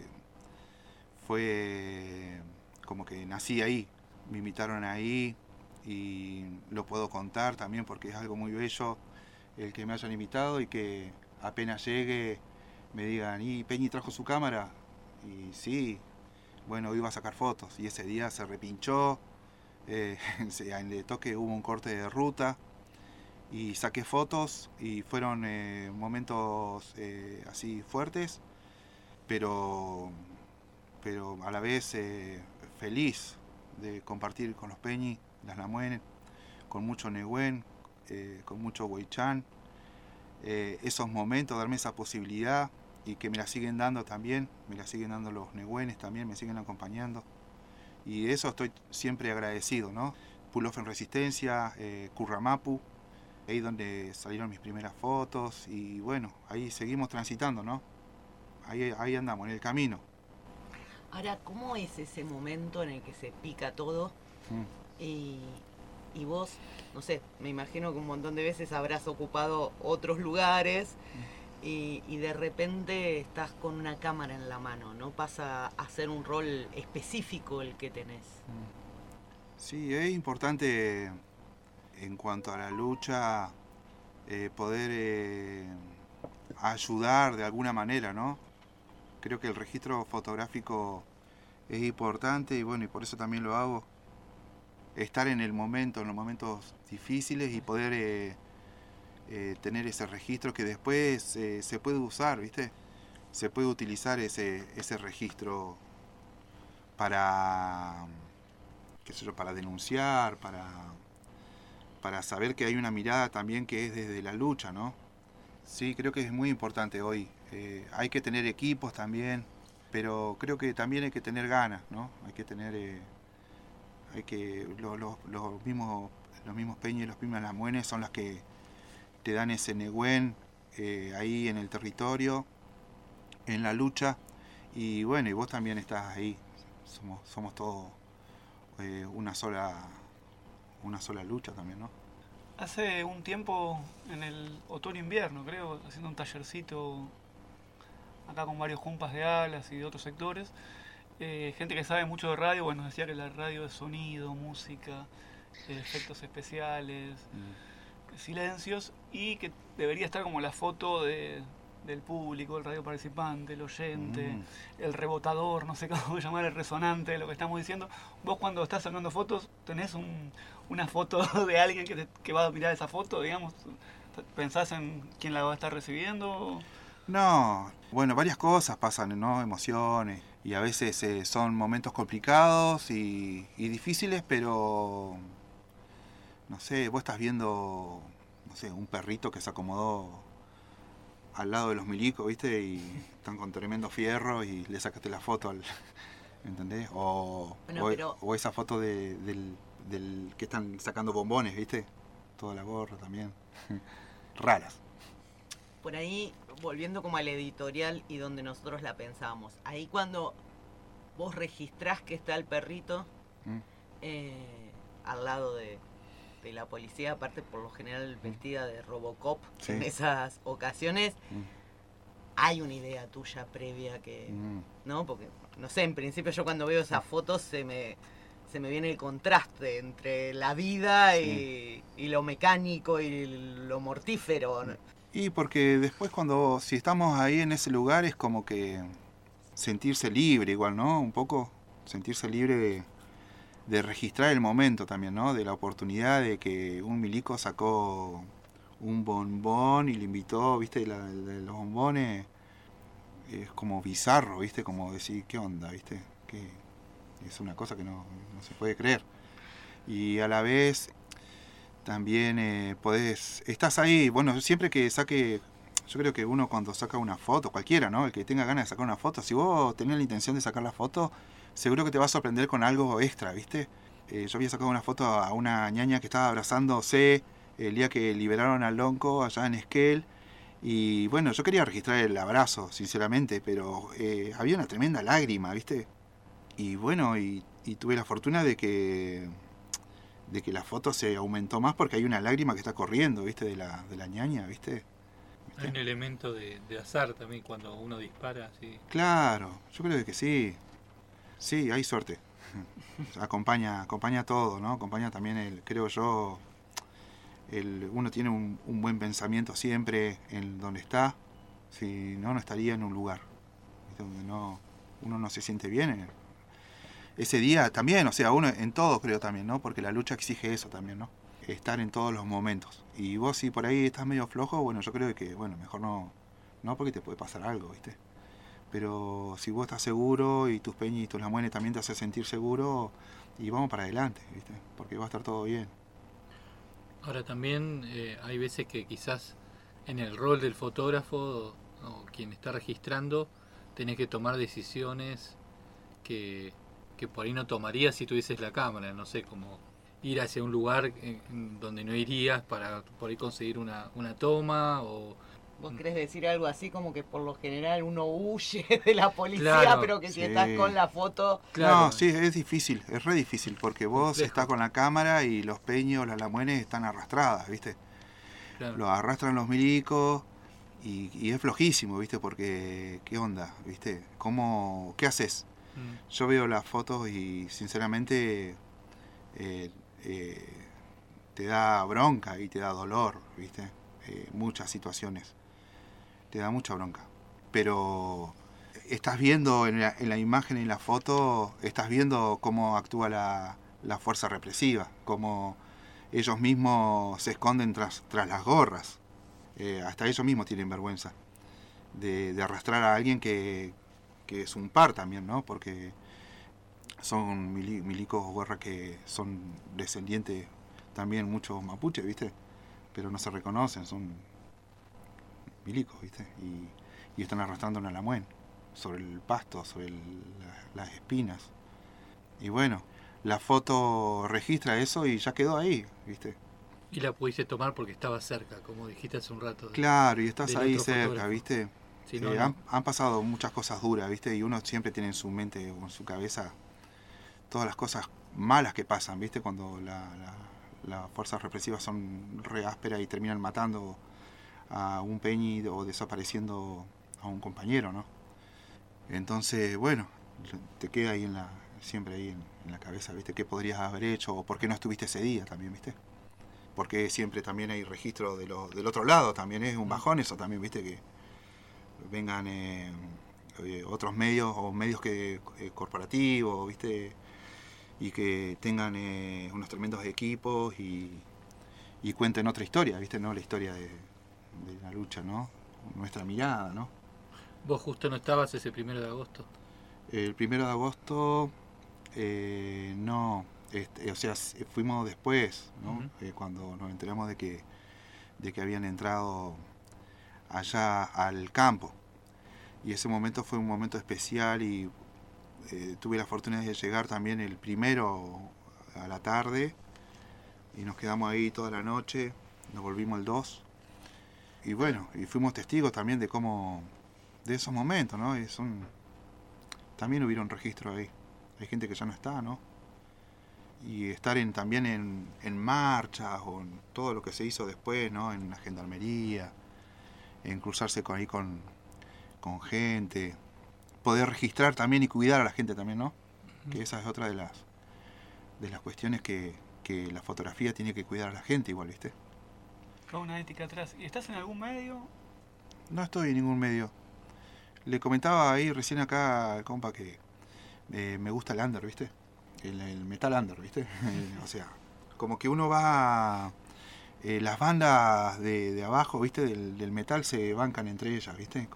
fue como que nací ahí, me invitaron ahí, y lo puedo contar también porque es algo muy bello el que me hayan invitado y que apenas llegue me digan, ¿y Peñi trajo su cámara? Y sí, bueno, iba a sacar fotos, y ese día se repinchó, en el toque hubo un corte de ruta, y saqué fotos, y fueron momentos así fuertes, pero a la vez feliz de compartir con los Peñi, las Namuene, con mucho Nehuen, con mucho Huaychán, esos momentos, darme esa posibilidad, y que me la siguen dando también, me la siguen dando los Nehuenes también, me siguen acompañando, y de eso estoy siempre agradecido, ¿no? Pull-off en Resistencia, Curramapu, ahí donde salieron mis primeras fotos, y bueno, ahí seguimos transitando, ¿no? Ahí andamos, en el camino. Ahora, ¿cómo es ese momento en el que se pica todo? Y vos, no sé, me imagino que un montón de veces habrás ocupado otros lugares y de repente estás con una cámara en la mano, ¿no? Pasa a ser un rol específico el que tenés. Sí, es importante en cuanto a la lucha poder ayudar de alguna manera, ¿no? Creo que el registro fotográfico es importante y bueno, y por eso también lo hago. Estar en el momento, en los momentos difíciles y poder tener ese registro que después se puede usar, ¿viste? Se puede utilizar ese registro para, qué sé yo, para denunciar, para saber que hay una mirada también que es desde la lucha, ¿no? Sí, creo que es muy importante hoy. Hay que tener equipos también, pero creo que también hay que tener ganas, ¿no? Hay que tener... los mismos Peñi y los mismos Namuenes son las que te dan ese Nehuen ahí en el territorio, en la lucha, y bueno, y vos también estás ahí, somos todos una sola lucha también, ¿no? Hace un tiempo, en el otoño-invierno, creo, haciendo un tallercito acá con varios jumpas de alas y de otros sectores, gente que sabe mucho de radio, bueno, decía que la radio es sonido, música, efectos especiales, silencios, y que debería estar como la foto del público, el radio participante, el oyente, el rebotador, no sé cómo llamar, el resonante de lo que estamos diciendo. Vos cuando estás sacando fotos, tenés una foto de alguien que va a mirar esa foto, digamos, ¿pensás en quién la va a estar recibiendo? No, bueno, varias cosas pasan, ¿no? Emociones, y a veces son momentos complicados y difíciles, pero no sé, vos estás viendo, no sé, un perrito que se acomodó al lado de los milicos, ¿viste? Y están con tremendo fierro y le sacaste la foto ¿entendés? O esa foto del que están sacando bombones, ¿viste? Toda la gorra también. Raras. Por ahí, volviendo como al editorial y donde nosotros la pensábamos, ahí cuando vos registrás que está el perrito al lado de la policía, aparte por lo general vestida de Robocop, sí, en esas ocasiones, hay una idea tuya previa que, ¿no? Porque, no sé, en principio yo cuando veo esas fotos se me viene el contraste entre la vida y lo mecánico y lo mortífero, ¿no? Y porque después si estamos ahí en ese lugar es como que sentirse libre igual, ¿no? Un poco sentirse libre de registrar el momento también, ¿no? De la oportunidad de que un milico sacó un bombón y le invitó, ¿viste? De los bombones es como bizarro, ¿viste? Como decir, ¿qué onda, viste? Que es una cosa que no se puede creer. Y a la vez también estás ahí, bueno, siempre que saque, yo creo que uno cuando saca una foto, cualquiera, ¿no? El que tenga ganas de sacar una foto, si vos tenés la intención de sacar la foto, seguro que te va a sorprender con algo extra, ¿viste? Yo había sacado una foto a una ñaña que estaba abrazándose el día que liberaron al Lonco allá en Esquel, Y bueno, yo quería registrar el abrazo, sinceramente, pero había una tremenda lágrima, ¿viste? Y bueno, y tuve la fortuna de que la foto se aumentó más porque hay una lágrima que está corriendo, ¿viste? De la ñaña, ¿viste? Hay un elemento de azar también cuando uno dispara, sí. Claro, yo creo que sí. Sí, hay suerte. Acompaña todo, ¿no? Acompaña también creo yo, uno tiene un buen pensamiento siempre en donde está. Si no, no estaría en un lugar, ¿viste? Donde uno no se siente bien. Ese día también, o sea, uno en todo creo también, ¿no? Porque la lucha exige eso también, ¿no? Estar en todos los momentos. Y vos si por ahí estás medio flojo, bueno, yo creo que, bueno, mejor no porque te puede pasar algo, ¿viste? Pero si vos estás seguro y tus peñas y tus lamuenes también te hacen sentir seguro, y vamos para adelante, ¿viste? Porque va a estar todo bien. Ahora también hay veces que quizás en el rol del fotógrafo o quien está registrando, tenés que tomar decisiones que por ahí no tomarías si tuvieses la cámara, no sé, como ir hacia un lugar donde no irías para por ahí conseguir una toma o... ¿Vos querés decir algo así como que por lo general uno huye de la policía, claro, pero que si sí. estás con la foto... Claro. No, sí, es difícil, es re difícil, porque vos complejo. estás con la cámara y los peños, las lamuenes están arrastradas, ¿viste? Claro. Los arrastran los milicos y es flojísimo, ¿viste? Porque, ¿qué onda? ¿Viste? ¿Qué haces? Yo veo las fotos y sinceramente te da bronca y te da dolor, ¿viste? Muchas situaciones. Te da mucha bronca. Pero estás viendo en la imagen y en la foto, estás viendo cómo actúa la fuerza represiva, cómo ellos mismos se esconden tras las gorras. Hasta ellos mismos tienen vergüenza de arrastrar a alguien que es un par también, ¿no? Porque son milicos o gorras que son descendientes también muchos mapuches, ¿viste? Pero no se reconocen, son milicos, ¿viste? Y están arrastrando una lamuén sobre el pasto, sobre las espinas. Y bueno, la foto registra eso y ya quedó ahí, ¿viste? Y la pudiste tomar porque estaba cerca, como dijiste hace un rato. Claro, y estás ahí cerca, fotógrafo. ¿viste? Si no, han pasado muchas cosas duras, ¿viste? Y uno siempre tiene en su mente o en su cabeza todas las cosas malas que pasan, ¿viste? Cuando las fuerzas represivas son re ásperas y terminan matando a un peñi o desapareciendo a un compañero, ¿no? Entonces, bueno, te queda ahí siempre ahí en la cabeza, ¿viste? ¿Qué podrías haber hecho o por qué no estuviste ese día también, ¿viste? Porque siempre también hay registro del otro lado, también es un bajón eso también, ¿viste? Que vengan otros medios o medios corporativos, ¿viste? Y que tengan unos tremendos equipos y cuenten otra historia, ¿viste? ¿No? La historia de la lucha, ¿no? Nuestra mirada, ¿no? ¿Vos justo no estabas ese 1 de agosto? El 1 de agosto, no. O sea, fuimos después, ¿no? Uh-huh. Cuando nos enteramos de que habían entrado allá al campo. Y ese momento fue un momento especial y tuve la fortuna de llegar también el 1 a la tarde y nos quedamos ahí toda la noche, nos volvimos el 2 y bueno, y fuimos testigos también de esos momentos, ¿no? También hubieron registro ahí, hay gente que ya no está, ¿no? Y estar también en marchas o en todo lo que se hizo después, ¿no? En la gendarmería, en cruzarse ahí con gente, poder registrar también y cuidar a la gente también, ¿no? Que esa es otra de las cuestiones que la fotografía tiene que cuidar a la gente igual, ¿viste? Con una ética atrás. ¿Y estás en algún medio? No estoy en ningún medio. Le comentaba ahí recién acá al compa que me gusta el under, ¿viste? El metal under, ¿viste? O sea, como que uno va... las bandas de abajo, ¿viste? Del metal se bancan entre ellas, ¿viste?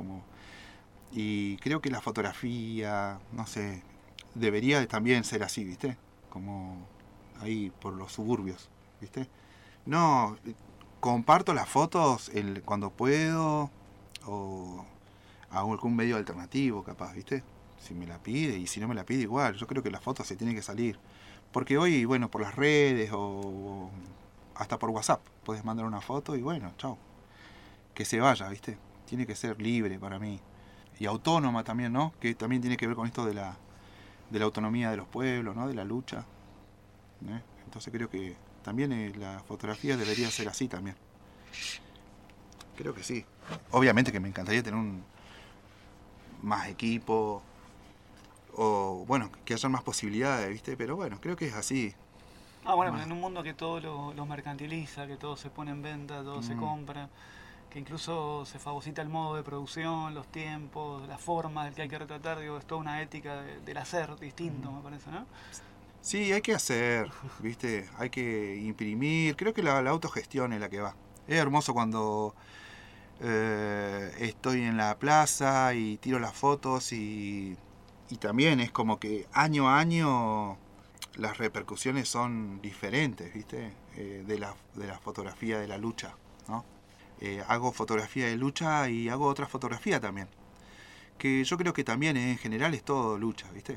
Y creo que la fotografía, no sé, debería también ser así, ¿viste? Como ahí por los suburbios, ¿viste? No, comparto las fotos cuando puedo o hago algún medio alternativo capaz, ¿viste? Si me la pide y si no me la pide igual, yo creo que la foto se tiene que salir. Porque hoy, bueno, por las redes o hasta por WhatsApp, puedes mandar una foto y bueno, chao. que se vaya, ¿viste? Tiene que ser libre para mí. Y autónoma también, ¿no? Que también tiene que ver con esto de la autonomía de los pueblos, ¿no? De la lucha. Entonces creo que también la fotografía debería ser así también. Creo que sí. Obviamente que me encantaría tener más equipo, o bueno, que haya más posibilidades, ¿viste? Pero bueno, creo que es así. Bueno, en un mundo que todo lo mercantiliza, que todo se pone en venta, todo se compra, que incluso se fagocita el modo de producción, los tiempos, la forma del que hay que retratar, digo, es toda una ética del hacer distinto, me parece, ¿no? Sí, hay que hacer, ¿viste? Hay que imprimir. Creo que la autogestión es la que va. Es hermoso cuando estoy en la plaza y tiro las fotos y también es como que año a año las repercusiones son diferentes, ¿viste? De la fotografía de la lucha, ¿no? Hago fotografía de lucha y hago otra fotografía también. Que yo creo que también en general es todo lucha, ¿viste?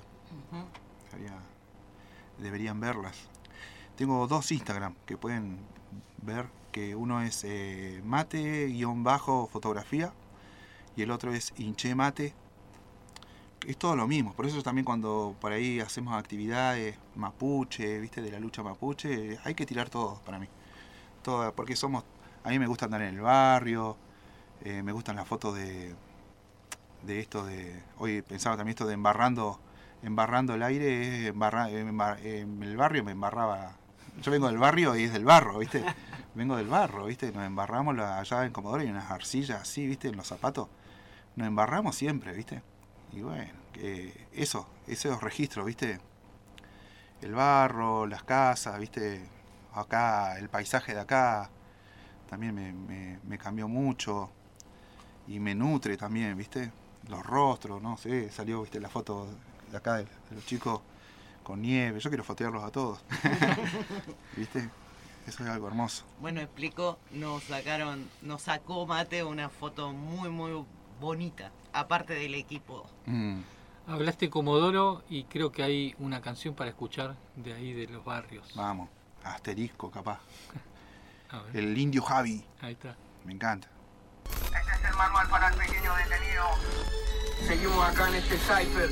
Deberían verlas. Tengo 2 Instagram que pueden ver, que uno es mate_fotografía y el otro es hinchemate. Es todo lo mismo, por eso también cuando por ahí hacemos actividades mapuche, ¿viste? De la lucha mapuche, hay que tirar todo para mí. Todo, porque a mí me gusta andar en el barrio, me gustan las fotos de esto de... Hoy pensaba también esto de embarrando el aire, en el barrio me embarraba. Yo vengo del barrio y es del barro, ¿viste? Vengo del barro, ¿viste? Nos embarramos allá en Comodoro y unas arcillas así, ¿viste? En los zapatos. Nos embarramos siempre, ¿viste? Y bueno, esos registros, ¿viste? El barro, las casas, ¿viste? Acá, el paisaje de acá también me cambió mucho y me nutre también, ¿viste? Los rostros, no sé, salió, ¿viste? La foto de acá de los chicos con nieve. Yo quiero fotearlos a todos. ¿Viste? Eso es algo hermoso. Bueno, explico, nos sacó Mate una foto muy, muy bonita, aparte del equipo. Hablaste Comodoro y creo que hay una canción para escuchar de ahí de los barrios. Vamos, asterisco capaz. El Indio Javi. Ahí está. Me encanta. Este es el manual para el pequeño detenido. Seguimos acá en este cypher.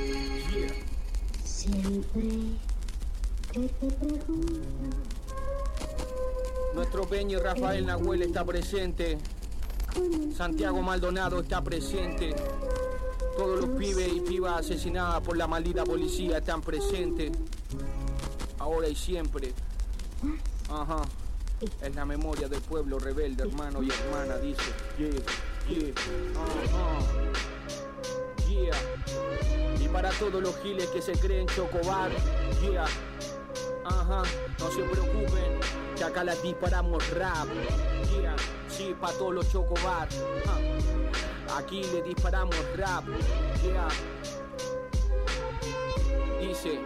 Siempre que te pregunto. Nuestro Peñi Rafael Nahuel está presente. Santiago Maldonado está presente. Todos los pibes y pibas asesinadas por la maldita policía están presentes. Ahora y siempre. Ajá. Es la memoria del pueblo rebelde, hermano y hermana, dice. Y para todos los giles que se creen chocobar, no se preocupen, que acá las disparamos rap. Sí, para todos los chocobar. Aquí le disparamos rap. Dice,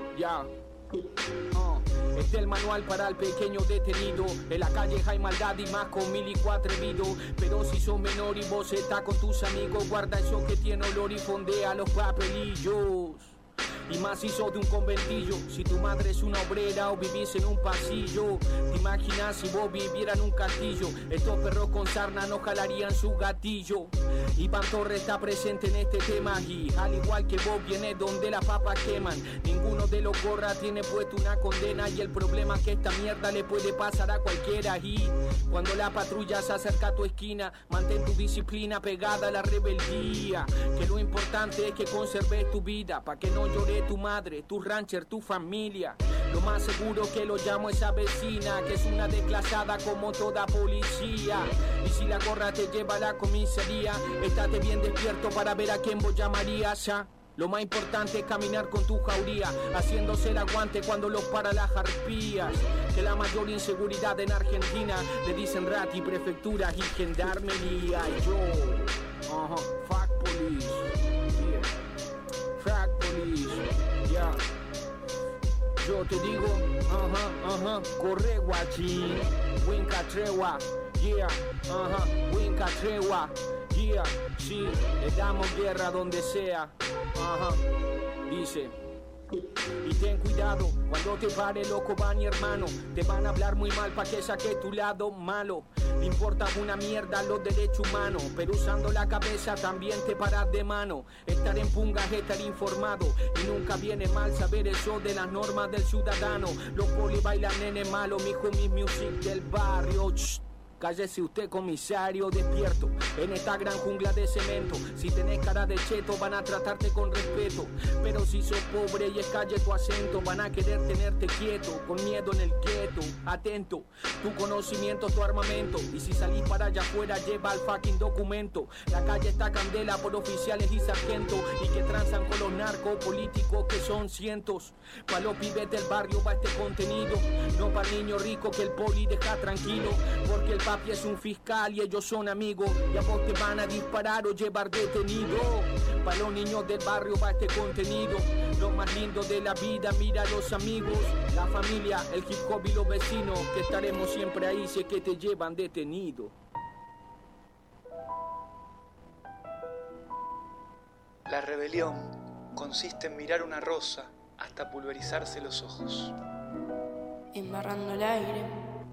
Este es el manual para el pequeño detenido. En la calle hay maldad y más con milico atrevido. Pero si sos menor y vos estás con tus amigos, guarda eso que tiene olor y fondea los papelillos. Y más si sos de un conventillo, si tu madre es una obrera o vivís en un pasillo. ¿Te imaginas si vos vivieras en un castillo? Estos perros con sarna no jalarían su gatillo. Iván Torres está presente en este tema y al igual que vos viene donde las papas queman. Ninguno de los gorras tiene puesto una condena y el problema es que esta mierda le puede pasar a cualquiera. Y cuando la patrulla se acerca a tu esquina, mantén tu disciplina pegada a la rebeldía. Que lo importante es que conserves tu vida, pa' que no llore tu madre, tu rancher, tu familia. Lo más seguro que lo llamo esa vecina, que es una desclasada como toda policía. Y si la gorra te lleva a la comisaría, estate bien despierto para ver a quién vos llamarías, ya. Lo más importante es caminar con tu jauría, haciéndose el aguante cuando los para las arpías. Que la mayor inseguridad en Argentina le dicen rati, prefecturas y gendarmería. Y yo, fuck police, fuck police, Yo te digo, corre guachín, winca tregua, winca tregua, sí, le damos guerra donde sea, dice, Y ten cuidado, cuando te pare loco va mi hermano. Te van a hablar muy mal pa' que saque tu lado malo. Le importa una mierda los derechos humanos, pero usando la cabeza también te paras de mano. Estar en punga es estar informado, y nunca viene mal saber eso de las normas del ciudadano. Los poli bailan nene malo, mi homie music del barrio. Cállese usted, comisario, despierto en esta gran jungla de cemento. Si tenés cara de cheto van a tratarte con respeto, pero si sos pobre y es calle tu acento, van a querer tenerte quieto, con miedo en el gueto. Atento, tu conocimiento es tu armamento, y si salís para allá afuera lleva el fucking documento. La calle está candela por oficiales y sargentos, y que transan con los narcos políticos que son cientos. Pa' los pibes del barrio va este contenido, no pa' niño rico que el poli deja tranquilo, porque el papi es un fiscal y ellos son amigos, y a vos te van a disparar o llevar detenido. Para los niños del barrio va este contenido, lo más lindo de la vida, mira a los amigos, la familia, el hip hop y los vecinos, que estaremos siempre ahí si es que te llevan detenido. La rebelión consiste en mirar una rosa hasta pulverizarse los ojos. Embarrando el aire.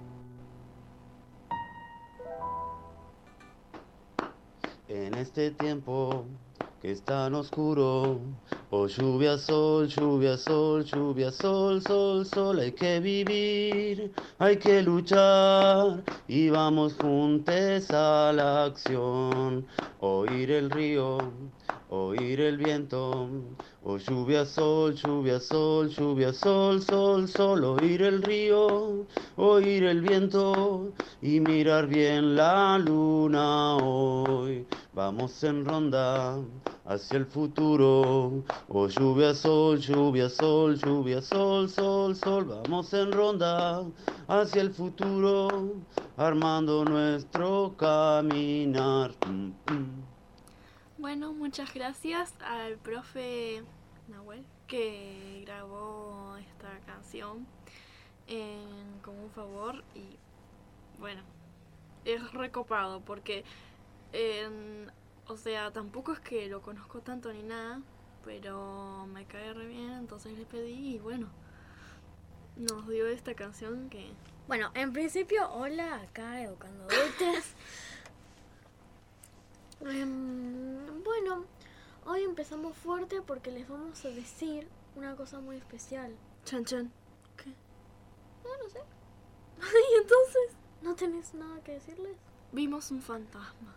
En este tiempo que es tan oscuro, oh lluvia, sol, lluvia, sol, lluvia, sol, sol, sol, hay que vivir, hay que luchar, y vamos juntos a la acción, oír el río, oír el viento, oh lluvia, sol, lluvia, sol, lluvia, sol, sol, sol, oír el río, oír el viento, y mirar bien la luna hoy. Vamos en ronda hacia el futuro, oh lluvia, sol, lluvia, sol, lluvia, sol, sol, sol. Vamos en ronda hacia el futuro, armando nuestro caminar. Bueno, muchas gracias al profe Nahuel que grabó esta canción como un favor, y bueno, es recopado porque o sea, tampoco es que lo conozco tanto ni nada, pero me cae re bien, entonces le pedí y bueno, nos dio esta canción que... Bueno, en principio, hola, acá Educando Adultos. Bueno, hoy empezamos fuerte porque les vamos a decir una cosa muy especial. Chan chan. ¿Qué? No sé. ¿Y entonces? ¿No tenés nada que decirles? Vimos un fantasma.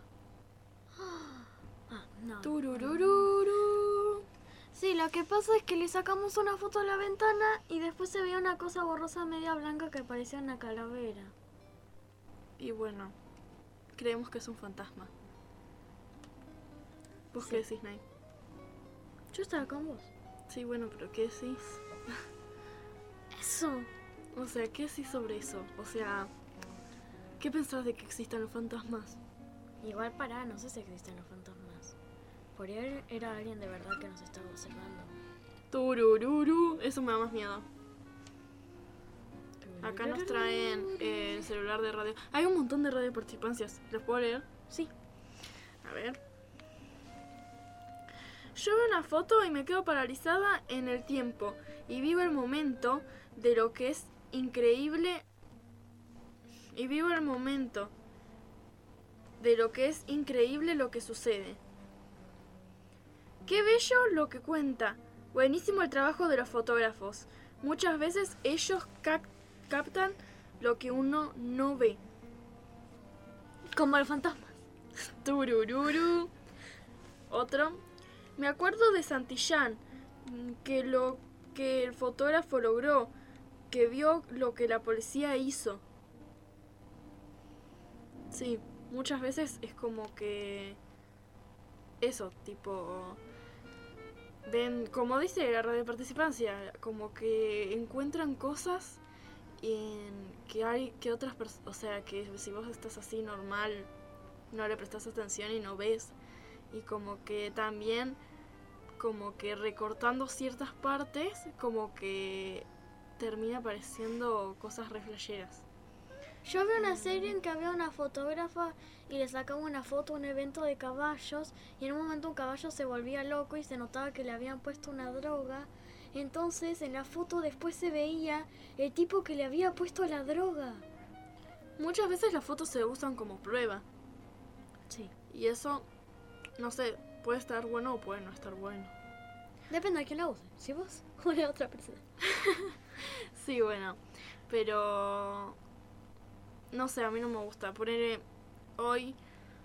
No. Tururururu. Sí, lo que pasa es que le sacamos una foto a la ventana y después se veía una cosa borrosa media blanca que parecía una calavera. Y bueno, creemos que es un fantasma. ¿Vos qué decís, Nay? Yo estaba con vos. Sí, bueno, pero ¿qué decís? Eso. O sea, ¿qué decís sobre eso? O sea, ¿qué pensás de que existan los fantasmas? Igual no sé si existen los fantasmas. Por ahí era alguien de verdad que nos estaba observando. Turururu, eso me da más miedo. Acá nos traen el celular de radio. Hay un montón de radio participancias. ¿Los puedo leer? Sí. A ver. Yo veo una foto y me quedo paralizada en el tiempo y vivo el momento de lo que es increíble. Y vivo el momento de lo que es increíble lo que sucede. Qué bello lo que cuenta. Buenísimo el trabajo de los fotógrafos. Muchas veces ellos captan lo que uno no ve. Como el fantasma. Turururu. Otro. Me acuerdo de Santillán, que lo que el fotógrafo logró, que vio lo que la policía hizo. Sí, muchas veces es como que eso, tipo, ven, como dice la radio participancia, como que encuentran cosas que otras personas, o sea, que si vos estás así normal, no le prestas atención y no ves. Y como que también, como que recortando ciertas partes, como que termina apareciendo cosas re flasheras. Yo vi una serie en que había una fotógrafa y le sacaba una foto a un evento de caballos y en un momento un caballo se volvía loco y se notaba que le habían puesto una droga Entonces en la foto después se veía el tipo que le había puesto la droga. Muchas veces las fotos se usan como prueba. Sí. Y eso, no sé, puede estar bueno o puede no estar bueno. Depende de quién la use, si vos o la otra persona. Sí, bueno, pero no sé, a mí no me gusta. Poner hoy,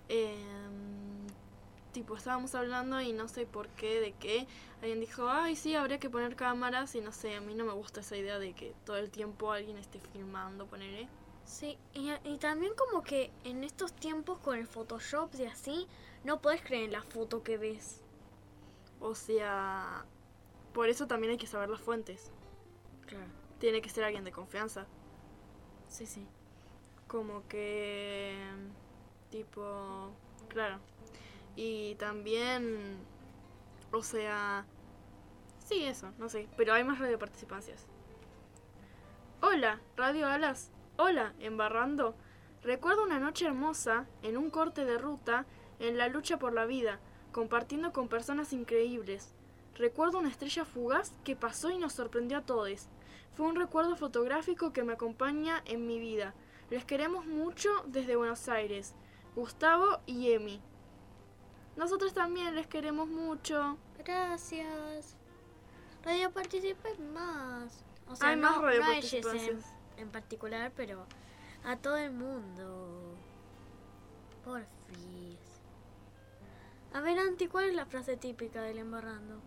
tipo, estábamos hablando y no sé por qué, de qué. Alguien dijo, ay, sí, habría que poner cámaras y no sé, a mí no me gusta esa idea de que todo el tiempo alguien esté filmando, poner. Sí, y también como que en estos tiempos con el Photoshop y así, no podés creer en la foto que ves. O sea, por eso también hay que saber las fuentes. Claro. Tiene que ser alguien de confianza. Sí, sí. Como que, tipo, claro. Y también, o sea, sí, eso, no sé. Pero hay más radioparticipancias. Hola, Radio Alas. Hola, Embarrando. Recuerdo una noche hermosa, en un corte de ruta, en la lucha por la vida, compartiendo con personas increíbles. Recuerdo una estrella fugaz que pasó y nos sorprendió a todos. Fue un recuerdo fotográfico que me acompaña en mi vida. Les queremos mucho desde Buenos Aires. Gustavo y Emi. Nosotros también les queremos mucho. Gracias. Radio participen más. O sea, hay más no radioparticipancias. En particular, pero a todo el mundo. Porfis. A ver, Anti, ¿cuál es la frase típica del Embarrando?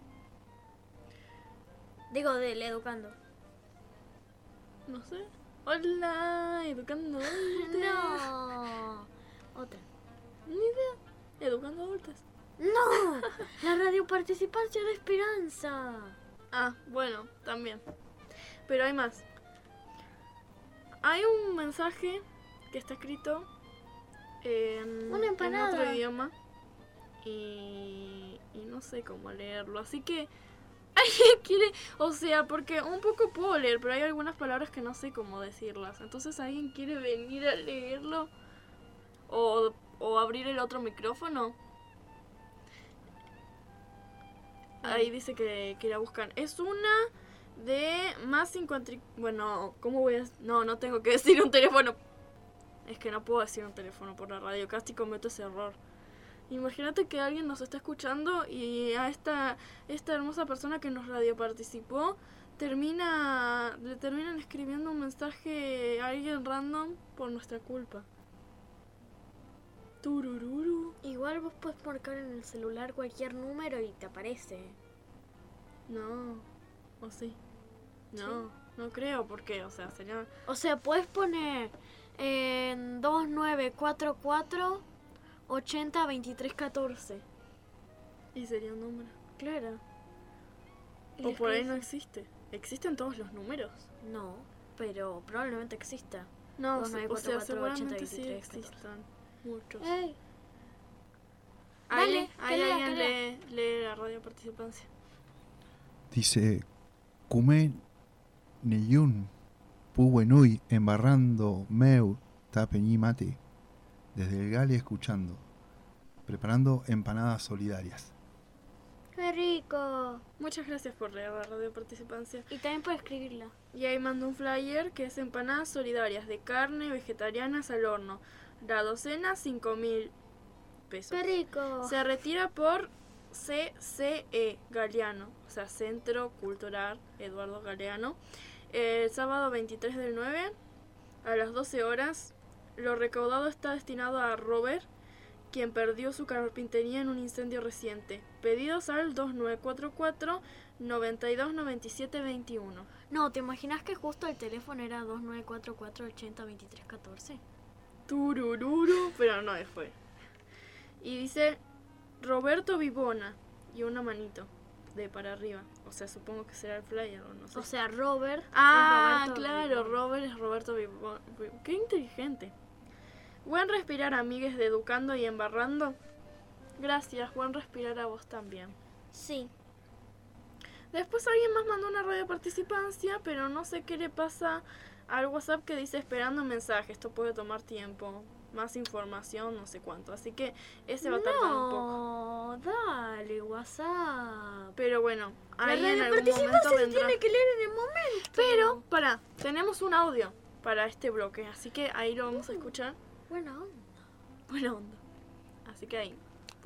Digo, del Educando. No sé. Hola, Educando Adultos. No. Otra. Ni idea. Educando Adultos. No. La radioparticipancia de Esperanza. Ah, bueno, también. Pero hay más. Hay un mensaje que está escrito en otro idioma y no sé cómo leerlo, así que alguien quiere, o sea, porque un poco puedo leer, pero hay algunas palabras que no sé cómo decirlas, entonces alguien quiere venir a leerlo o abrir el otro micrófono. Ahí dice que la buscan. Es una de más 50... Bueno, ¿cómo voy a...? No tengo que decir un teléfono. Es que no puedo decir un teléfono por la radio. Casi cometo ese error. Imagínate que alguien nos está escuchando y a esta hermosa persona que nos radio participó le terminan escribiendo un mensaje a alguien random por nuestra culpa. Turururu. Igual vos podés marcar en el celular cualquier número y te aparece. No. ¿O sí? No, ¿sí? No creo, porque, o sea, sería... O sea, puedes poner en 2944 80 23 14. Y sería un número. Claro. O por ahí no existe. ¿Existen todos los números? No, pero probablemente exista. No, 2944 seguramente 80 23 sí existan. Muchos. Hey. Ahí alguien lee la radio participancia. Dice Kume Neyun Puwenui Embarrando Meu Tapeñi Mate. Desde el Gali escuchando. Preparando empanadas solidarias. ¡Qué rico! Muchas gracias por leer la radio participancia. Y también por escribirla. Y ahí mando un flyer que es empanadas solidarias de carne vegetarianas al horno. La docena, 5.000 pesos. ¡Qué rico! Se retira por CCE Galeano, o sea, Centro Cultural Eduardo Galeano, el sábado 23 del 9 a las 12 horas. Lo recaudado está destinado a Robert, quien perdió su carpintería en un incendio reciente. Pedidos al 2944 92 97 21. No, ¿te imaginas que justo el teléfono era 2944 80 23 14? Turururu, pero no fue. Y dice Roberto Vivona y una manito de para arriba. O sea, supongo que será el flyer o no sé. O sea, Robert. Ah, Roberto claro, Vivona. Robert es Roberto Vivona. Qué inteligente. Buen respirar, amigues de Educando y Embarrando. Gracias, buen respirar a vos también. Sí. Después alguien más mandó una radio participancia, pero no sé qué le pasa al WhatsApp que dice esperando un mensaje. Esto puede tomar tiempo. Más información, no sé cuánto. Así que ese va a tardar un poco. No, dale, igual. WhatsApp. Pero bueno, La ahí en radio algún participa momento se vendrá. tiene que leer en el momento. Pero, pará, tenemos un audio para este bloque, así que ahí lo vamos a escuchar. Buena onda. Buena onda. Así que ahí.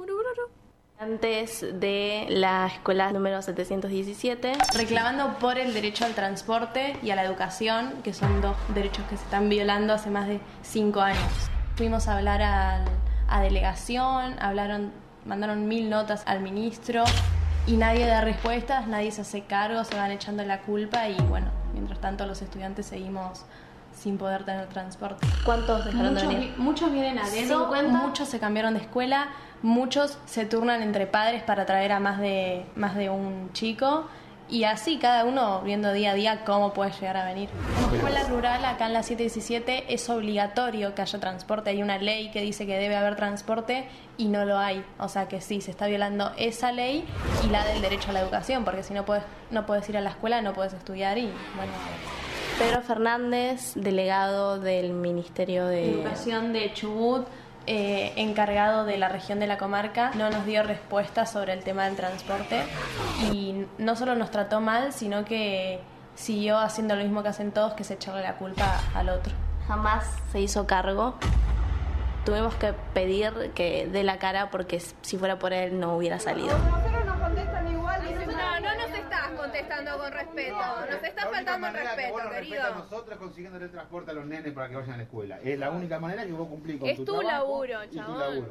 Antes de la escuela número 717, reclamando por el derecho al transporte y a la educación, que son dos derechos que se están violando hace más de 5 años. Fuimos a hablar a delegación, mandaron 1000 notas al ministro y nadie da respuestas, nadie se hace cargo, se van echando la culpa y bueno, mientras tanto los estudiantes seguimos sin poder tener transporte. ¿Cuántos dejaron de venir? Muchos vienen a dedo, muchos se cambiaron de escuela, muchos se turnan entre padres para traer a más de un chico y así cada uno viendo día a día cómo puede llegar a venir. En la escuela rural, acá en la 717, es obligatorio que haya transporte. Hay una ley que dice que debe haber transporte y no lo hay. O sea que sí, se está violando esa ley y la del derecho a la educación, porque si no puedes ir a la escuela, no puedes estudiar y bueno. Pedro Fernández, delegado del Ministerio de Educación de Chubut, encargado de la región de la comarca, no nos dio respuesta sobre el tema del transporte y no solo nos trató mal, sino que siguió haciendo lo mismo que hacen todos, que es echarle la culpa al otro. Jamás se hizo cargo. Tuvimos que pedir que dé la cara porque si fuera por él no hubiera salido. Nos contestan igual. No nos estás contestando con respeto. Nos estás faltando el respeto, querido. A nosotros consiguiendo el transporte a los nenes para que vayan a la escuela. Es la única manera que vos cumplís con es tu tu trabajo. laburo, Y tu chabón. laburo.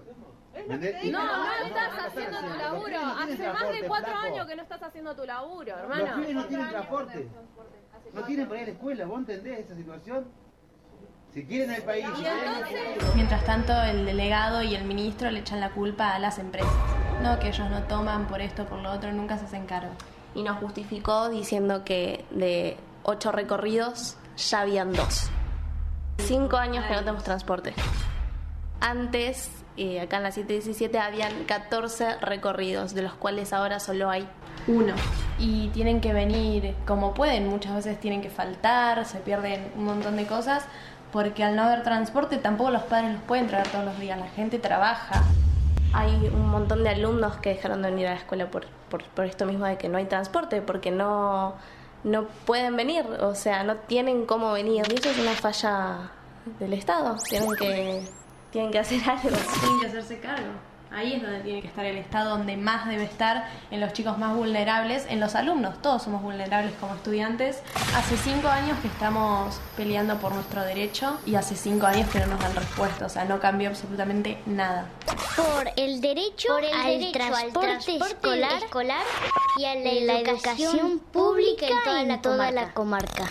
No estás haciendo tu laburo. Hace más de 4 años que no estás haciendo tu laburo, hermano. Los pibes no tienen transporte. No tienen para ir a la escuela. ¿Vos entendés esa situación? Si quieren el país, si quieren el futuro. Mientras tanto, el delegado y el ministro le echan la culpa a las empresas. No, que ellos no toman por esto, por lo otro, nunca se hacen cargo. Y nos justificó diciendo que de 8 recorridos ya habían 2. 5 años que no tenemos transporte. Antes, acá en la 717, habían 14 recorridos, de los cuales ahora solo hay 1. Y tienen que venir como pueden, muchas veces tienen que faltar, se pierden un montón de cosas, porque al no haber transporte tampoco los padres los pueden traer todos los días, la gente trabaja. Hay un montón de alumnos que dejaron de venir a la escuela por esto mismo de que no hay transporte, porque no pueden venir, o sea, no tienen cómo venir. Y eso es una falla del Estado, tienen que hacer algo, tienen que hacerse cargo. Ahí es donde tiene que estar el Estado, donde más debe estar, en los chicos más vulnerables, en los alumnos. Todos somos vulnerables como estudiantes. Hace 5 años que estamos peleando por nuestro derecho y hace 5 años que no nos dan respuesta. O sea, no cambió absolutamente nada. Por el derecho al transporte escolar y a la educación pública en toda la comarca.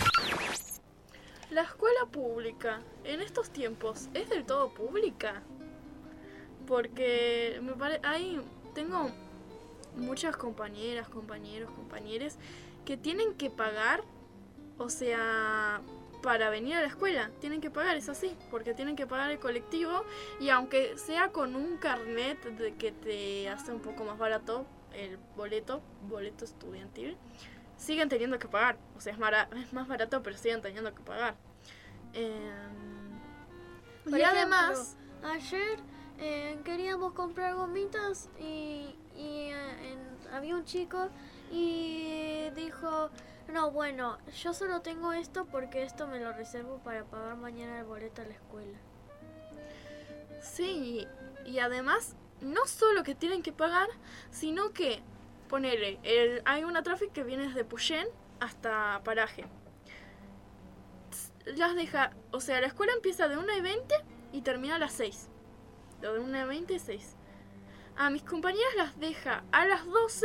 La escuela pública en estos tiempos es del todo pública. Porque tengo muchas compañeras, compañeros que tienen que pagar, o sea, para venir a la escuela. Tienen que pagar, es así, porque tienen que pagar el colectivo y aunque sea con un carnet de que te hace un poco más barato el boleto estudiantil, siguen teniendo que pagar. O sea, es más barato, pero siguen teniendo que pagar. Y además, ayer queríamos comprar gomitas y había un chico y dijo, no, bueno, yo solo tengo esto porque esto me lo reservo para pagar mañana el boleto a la escuela. Sí, y además, no solo que tienen que pagar, sino que, hay una tráfico que viene desde Puyén hasta Paraje. Las deja, o sea, la escuela empieza de 1:20 y termina a las 6. De 1:20 a 6. A mis compañeras las deja a las 12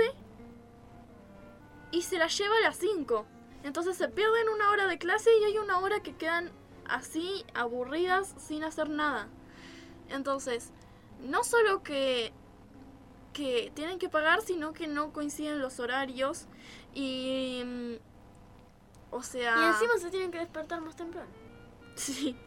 y se las lleva a las 5. Entonces se pierden 1 hora de clase y hay 1 hora que quedan así, aburridas, sin hacer nada. Entonces, no solo que tienen que pagar, sino que no coinciden los horarios y... o sea... Y encima se tienen que despertar más temprano. Sí.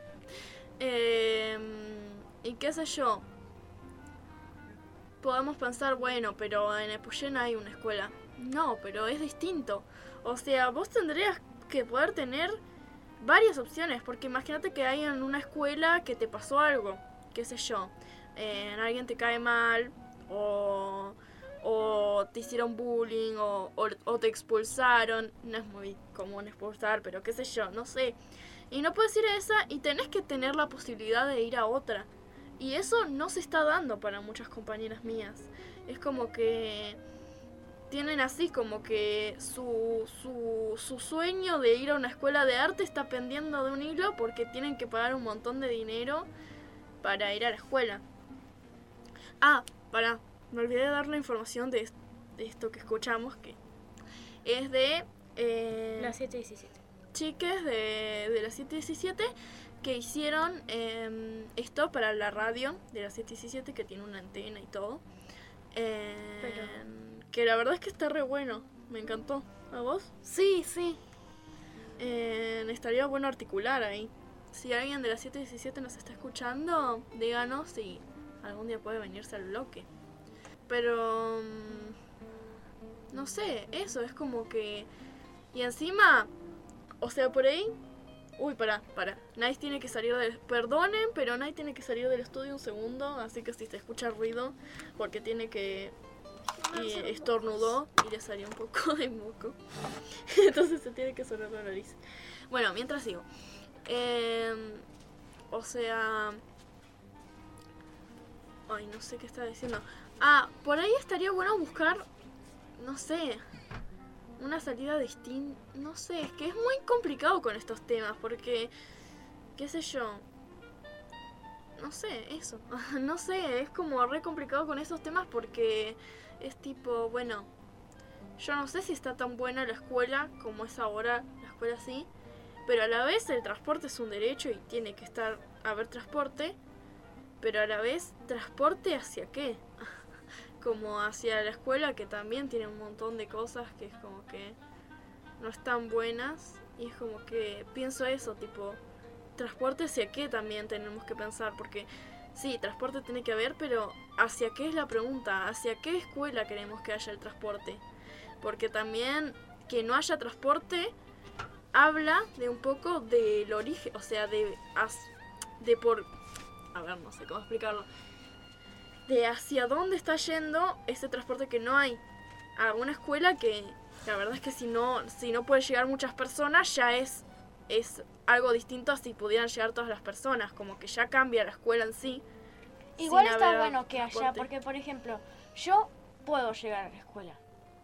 Y qué sé yo, podemos pensar, bueno, pero en Epuyén hay una escuela. No, pero es distinto. O sea, vos tendrías que poder tener varias opciones, porque imagínate que hay en una escuela que te pasó algo, qué sé yo, alguien te cae mal o o te hicieron bullying, o te expulsaron. No es muy común expulsar, pero qué sé yo, no sé. Y no puedes ir a esa y tenés que tener la posibilidad de ir a otra. Y eso no se está dando para muchas compañeras mías. Es como que tienen así como que su sueño de ir a una escuela de arte está pendiendo de un hilo porque tienen que pagar un montón de dinero para ir a la escuela. Ah, me olvidé de dar la información de esto que escuchamos, que es de... la 717. Chiques de la 717 que hicieron esto para la radio de la 717, que tiene una antena y todo. Que la verdad es que está re bueno, me encantó. ¿A vos? Sí, sí. Estaría bueno articular ahí. Si alguien de la 717 nos está escuchando, díganos si algún día puede venirse al bloque. Pero no sé, eso es como que... Y encima, o sea, por ahí... Uy, para. Nice tiene que salir del... Perdonen, pero Nice tiene que salir del estudio un segundo, así que si se escucha ruido, porque tiene que... Y estornudó y le salió un poco de moco. Entonces se tiene que sonar la nariz. Bueno, mientras sigo. O sea... Ay, no sé qué estaba diciendo. Ah, por ahí estaría bueno buscar... No sé... Una salida distinta... No sé, es que es muy complicado con estos temas. Porque... ¿Qué sé yo? No sé, eso. No sé, es como re complicado con esos temas porque... Es tipo, bueno... Yo no sé si está tan buena la escuela como es ahora, la escuela sí. Pero a la vez el transporte es un derecho y tiene que haber transporte. Pero a la vez, ¿transporte hacia qué? Como hacia la escuela, que también tiene un montón de cosas que es como que no están buenas. Y es como que pienso eso, tipo, ¿transporte hacia qué también tenemos que pensar? Porque sí, transporte tiene que haber, pero ¿hacia qué es la pregunta? ¿Hacia qué escuela queremos que haya el transporte? Porque también que no haya transporte habla de un poco del origen, o sea, a ver, no sé cómo explicarlo. De hacia dónde está yendo ese transporte que no hay. A una escuela que la verdad es que si no pueden llegar muchas personas, ya es algo distinto a si pudieran llegar todas las personas. Como que ya cambia la escuela en sí. Igual está bueno que haya, porque por ejemplo, yo puedo llegar a la escuela.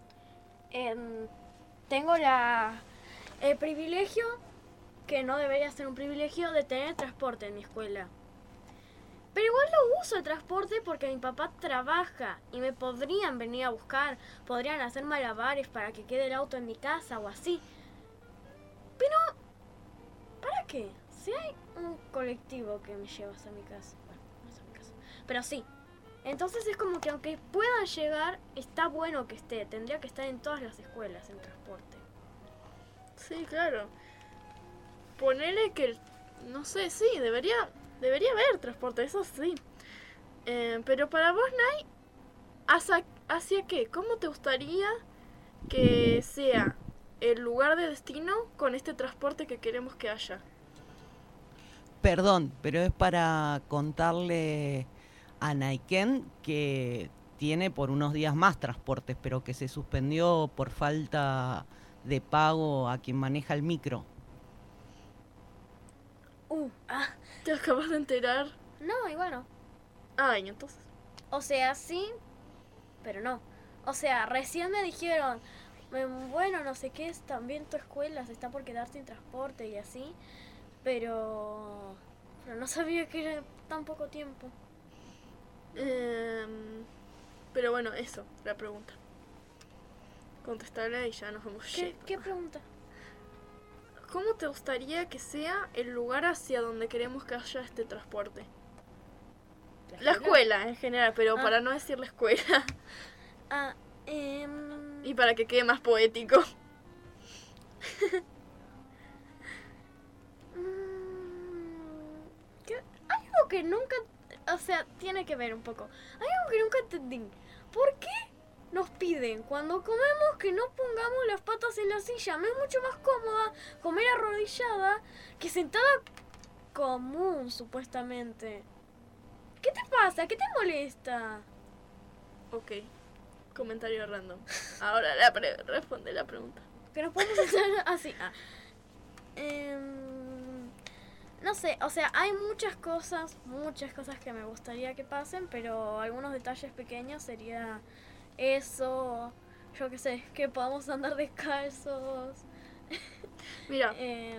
Tengo el privilegio, que no debería ser un privilegio, de tener transporte en mi escuela. Pero igual lo uso el transporte porque mi papá trabaja y me podrían venir a buscar, podrían hacer malabares para que quede el auto en mi casa o así. Pero, ¿para qué? Si hay un colectivo que me lleva hasta mi casa. Bueno, no hasta mi casa. Pero sí. Entonces es como que aunque puedan llegar, está bueno que esté. Tendría que estar en todas las escuelas el transporte. Sí, claro. Ponele que, no sé, sí, debería haber transporte, eso sí. Pero para vos, Nay, ¿hacia qué? ¿Cómo te gustaría que sea el lugar de destino con este transporte que queremos que haya? Perdón, pero es para contarle a Naiken que tiene por unos días más transportes, pero que se suspendió por falta de pago a quien maneja el micro. ¿Te acabas de enterar? No, igual no. Ay, entonces. O sea, sí, pero no. O sea, recién me dijeron, bueno, no sé qué, también tu escuela se está por quedar sin transporte y así, pero no sabía que era tan poco tiempo. Pero bueno, eso, la pregunta. Contestarla y ya nos vamos. ¿Qué pregunta? ¿Cómo te gustaría que sea el lugar hacia donde queremos que haya este transporte? La escuela en general, pero para no decir la escuela. Y para que quede más poético. Hay algo que nunca... O sea, tiene que ver un poco. Hay algo que nunca entendí. ¿Por qué nos piden cuando comemos que no pongamos las patas en la silla? Me es mucho más cómoda comer arrodillada que sentada común, supuestamente. ¿Qué te pasa? ¿Qué te molesta? Ok. Comentario random. Ahora responde la pregunta. Que nos podemos hacer así. No sé, o sea, hay muchas cosas que me gustaría que pasen, pero algunos detalles pequeños sería eso, yo qué sé, que podamos andar descalzos. Mira,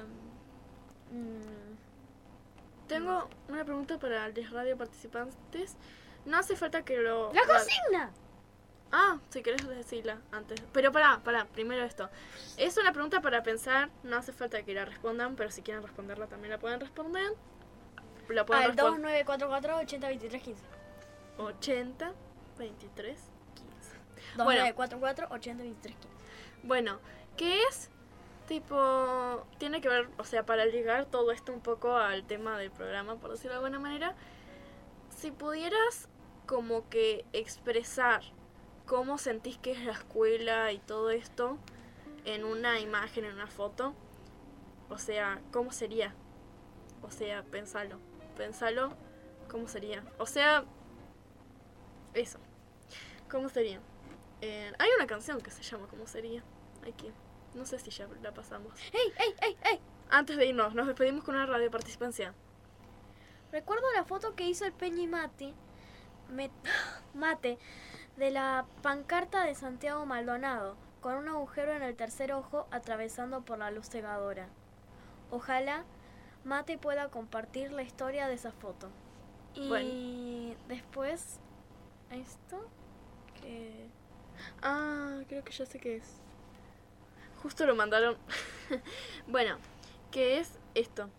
tengo una pregunta para los radio participantes. No hace falta que lo... ¡La consigna! Si querés decirla antes. Pero pará, primero esto. Es una pregunta para pensar, no hace falta que la respondan, pero si quieren responderla también la pueden responder. La pueden al 2944 80 23 15. 80 23 15. 2944 80 23 15. Bueno, ¿qué es? Tipo, tiene que ver, o sea, para ligar todo esto un poco al tema del programa, por decirlo de alguna manera. Si pudieras como que expresar cómo sentís que es la escuela y todo esto en una imagen, en una foto, o sea, ¿cómo sería? O sea, pensalo, ¿cómo sería? O sea, eso, ¿cómo sería? Hay una canción que se llama ¿Cómo sería? Aquí, no sé si ya la pasamos. ¡Ey! Antes de irnos, nos despedimos con una radio participancia. Recuerdo la foto que hizo el Peñi Mate de la pancarta de Santiago Maldonado, con un agujero en el tercer ojo atravesando por la luz cegadora. Ojalá Mate pueda compartir la historia de esa foto. Y después, esto, que... creo que ya sé qué es. Justo lo mandaron. Bueno, ¿qué es esto?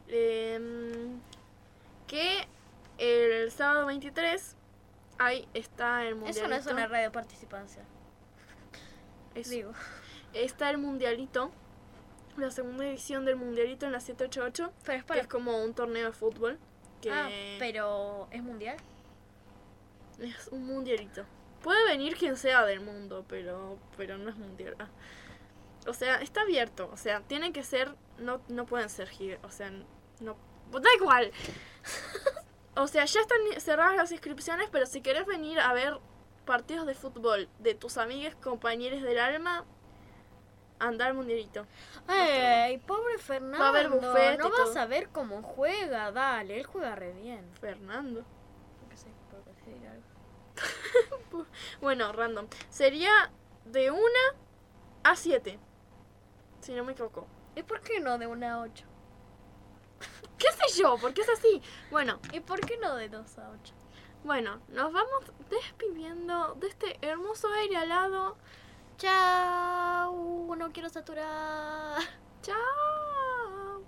Que el sábado 23... ahí está el mundialito. Eso no es una radio participancia. Digo. Está el mundialito. La segunda edición del mundialito en la 788. Pero que es como un torneo de fútbol. Pero ¿es mundial? Es un mundialito. Puede venir quien sea del mundo, pero no es mundial. O sea, está abierto. O sea, tienen que ser... No pueden ser gigantes. O sea, no... Da igual. O sea, ya están cerradas las inscripciones, pero si querés venir a ver partidos de fútbol de tus amigues, compañeros del alma, anda al mundialito. ¡Ey, pobre Fernando! Va a haber buffet. No vas a ver cómo juega, dale, él juega re bien. Fernando. No sé, por decir algo. Bueno, random. Sería de 1 a 7, si no me equivoco. ¿Y por qué no de 1 a 8? ¿Qué sé yo? ¿Por qué es así? Bueno. ¿Y por qué no de 2 a 8? Bueno, nos vamos despidiendo de este hermoso aire alado. Chao. No quiero saturar. Chao.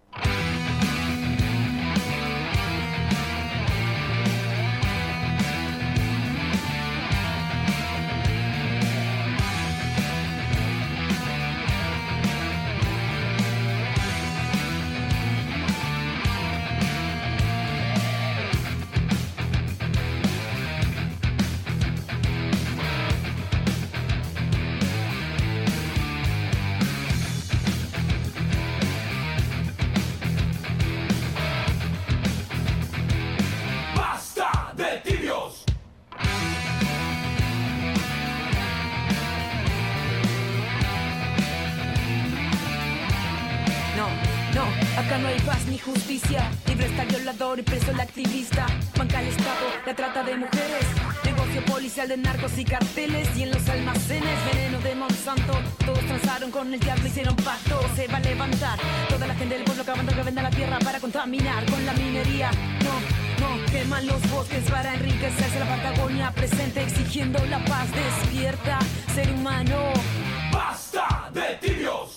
Acá no hay paz ni justicia, libre está el violador y preso el activista. Banca el Estado, la trata de mujeres, negocio policial de narcos y carteles. Y en los almacenes, veneno de Monsanto. Todos transaron con el diablo, hicieron pacto. Se va a levantar toda la gente del pueblo acabando que venda la tierra para contaminar con la minería. No, queman los bosques para enriquecerse. La Patagonia presente exigiendo la paz. Despierta, ser humano. ¡Basta de tibios!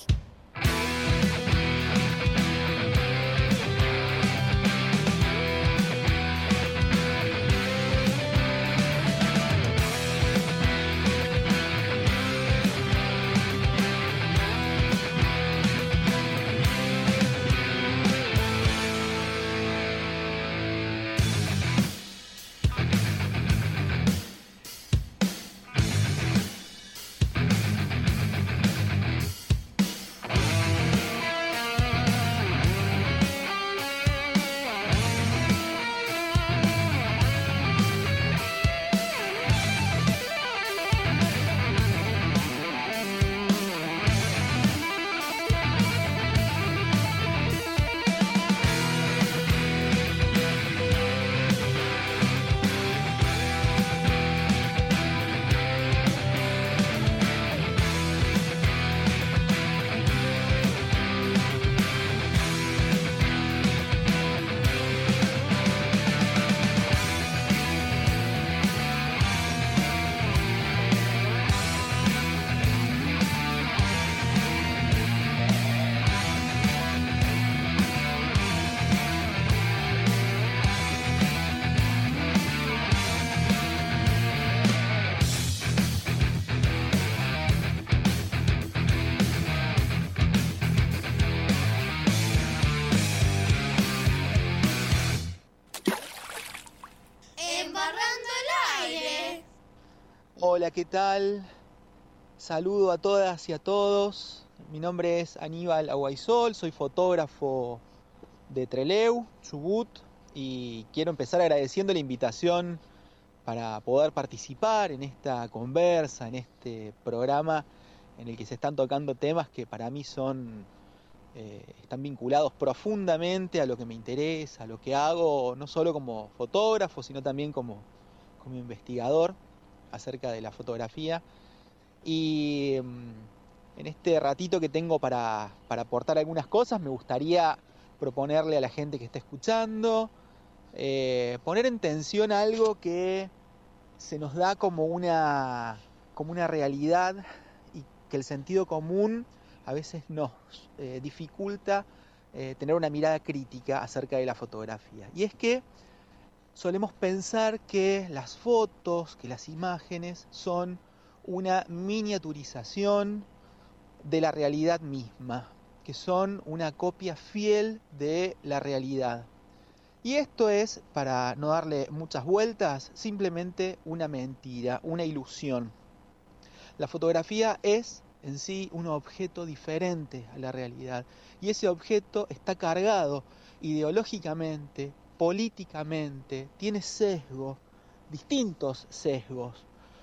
¿qué tal? Saludo a todas y a todos. Mi nombre es Aníbal Aguaisol, soy fotógrafo de Trelew, Chubut, y quiero empezar agradeciendo la invitación para poder participar en esta conversa, en este programa en el que se están tocando temas que para mí están vinculados profundamente a lo que me interesa, a lo que hago, no solo como fotógrafo, sino también como investigador acerca de la fotografía. Y en este ratito que tengo para aportar algunas cosas, me gustaría proponerle a la gente que está escuchando, poner en tensión algo que se nos da como una realidad y que el sentido común a veces nos dificulta tener una mirada crítica acerca de la fotografía. Y es que solemos pensar que las fotos, que las imágenes son una miniaturización de la realidad misma, que son una copia fiel de la realidad. Y esto es, para no darle muchas vueltas, simplemente una mentira, una ilusión. La fotografía es en sí un objeto diferente a la realidad, y ese objeto está cargado ideológicamente, políticamente, tiene sesgos, distintos sesgos.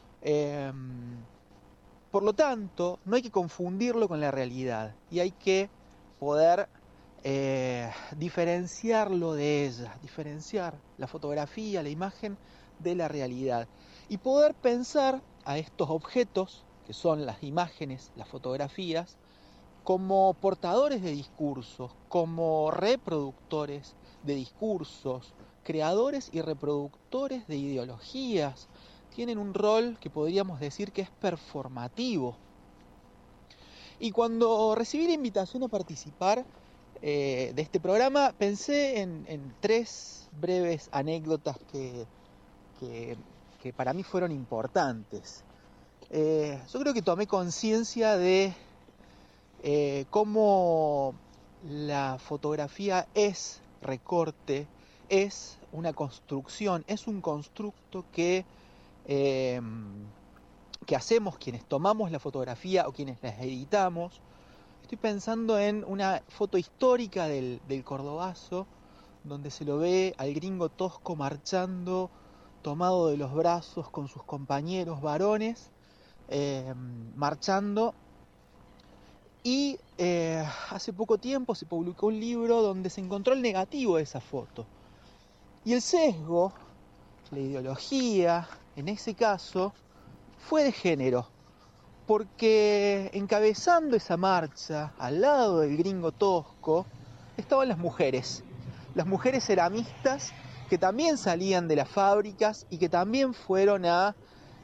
Por lo tanto, no hay que confundirlo con la realidad y hay que poder diferenciarlo de ella, diferenciar la fotografía, la imagen de la realidad y poder pensar a estos objetos, que son las imágenes, las fotografías, como portadores de discursos, como reproductores de discursos, creadores y reproductores de ideologías. Tienen un rol que podríamos decir que es performativo. Y cuando recibí la invitación a participar de este programa, pensé en tres breves anécdotas que para mí fueron importantes. Yo creo que tomé conciencia de cómo la fotografía es recorte, es una construcción, es un constructo que hacemos quienes tomamos la fotografía o quienes las editamos. Estoy pensando en una foto histórica del Cordobazo, donde se lo ve al gringo tosco marchando, tomado de los brazos con sus compañeros varones, marchando. Y hace poco tiempo se publicó un libro donde se encontró el negativo de esa foto. Y el sesgo, la ideología, en ese caso, fue de género. Porque encabezando esa marcha, al lado del gringo tosco, estaban las mujeres ceramistas que también salían de las fábricas y que también fueron a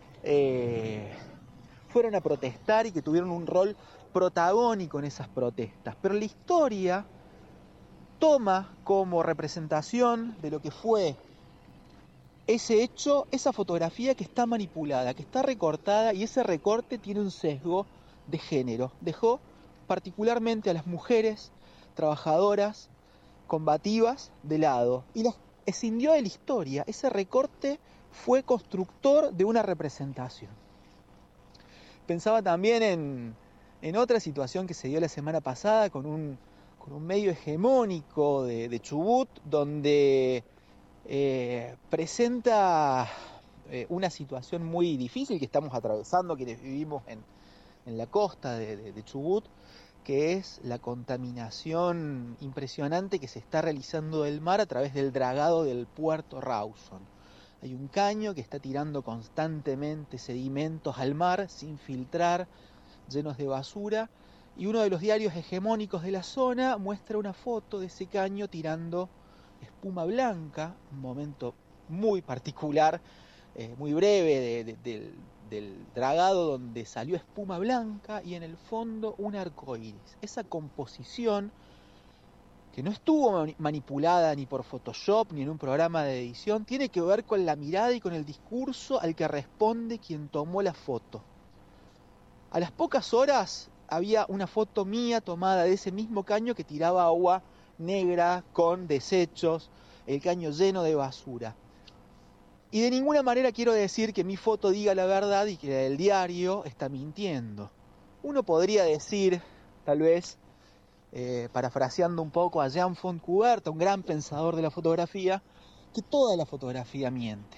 protestar y que tuvieron un rol protagónico en esas protestas. Pero la historia toma como representación de lo que fue ese hecho, esa fotografía que está manipulada, que está recortada, y ese recorte tiene un sesgo de género. Dejó particularmente a las mujeres trabajadoras, combativas, de lado, y las escindió de la historia. Ese recorte fue constructor de una representación. Pensaba también en otra situación que se dio la semana pasada con un medio hegemónico de Chubut, donde presenta una situación muy difícil que estamos atravesando quienes vivimos en la costa de Chubut, que es la contaminación impresionante que se está realizando del mar a través del dragado del puerto Rawson. Hay un caño que está tirando constantemente sedimentos al mar sin filtrar, llenos de basura, y uno de los diarios hegemónicos de la zona muestra una foto de ese caño tirando espuma blanca, un momento muy particular, muy breve del dragado, donde salió espuma blanca y en el fondo un arco iris. Esa composición, que no estuvo manipulada ni por Photoshop ni en un programa de edición, tiene que ver con la mirada y con el discurso al que responde quien tomó la foto. A las pocas horas había una foto mía tomada de ese mismo caño que tiraba agua negra con desechos, el caño lleno de basura. Y de ninguna manera quiero decir que mi foto diga la verdad y que el diario está mintiendo. Uno podría decir, tal vez, parafraseando un poco a Jean Fontcuberta, un gran pensador de la fotografía, que toda la fotografía miente.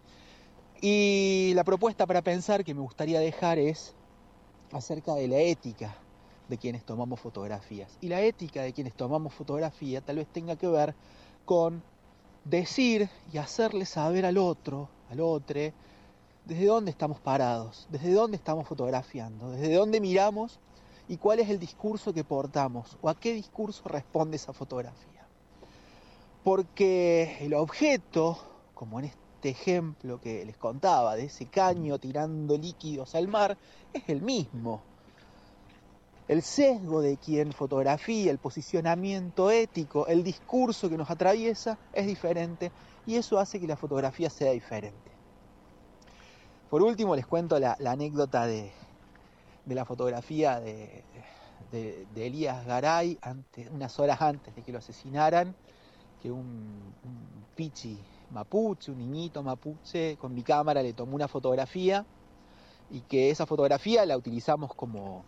Y la propuesta para pensar que me gustaría dejar es acerca de la ética de quienes tomamos fotografías. Y la ética de quienes tomamos fotografía tal vez tenga que ver con decir y hacerle saber al otro, al otro, desde dónde estamos parados, desde dónde estamos fotografiando, desde dónde miramos y cuál es el discurso que portamos o a qué discurso responde esa fotografía. Porque el objeto, como en este ejemplo que les contaba, de ese caño tirando líquidos al mar, es el mismo. El sesgo de quien fotografía, el posicionamiento ético, el discurso que nos atraviesa es diferente y eso hace que la fotografía sea diferente. Por último les cuento la anécdota de la fotografía de Elías Garay unas horas antes de que lo asesinaran, que un pichi mapuche, un niñito mapuche, con mi cámara le tomó una fotografía y que esa fotografía la utilizamos como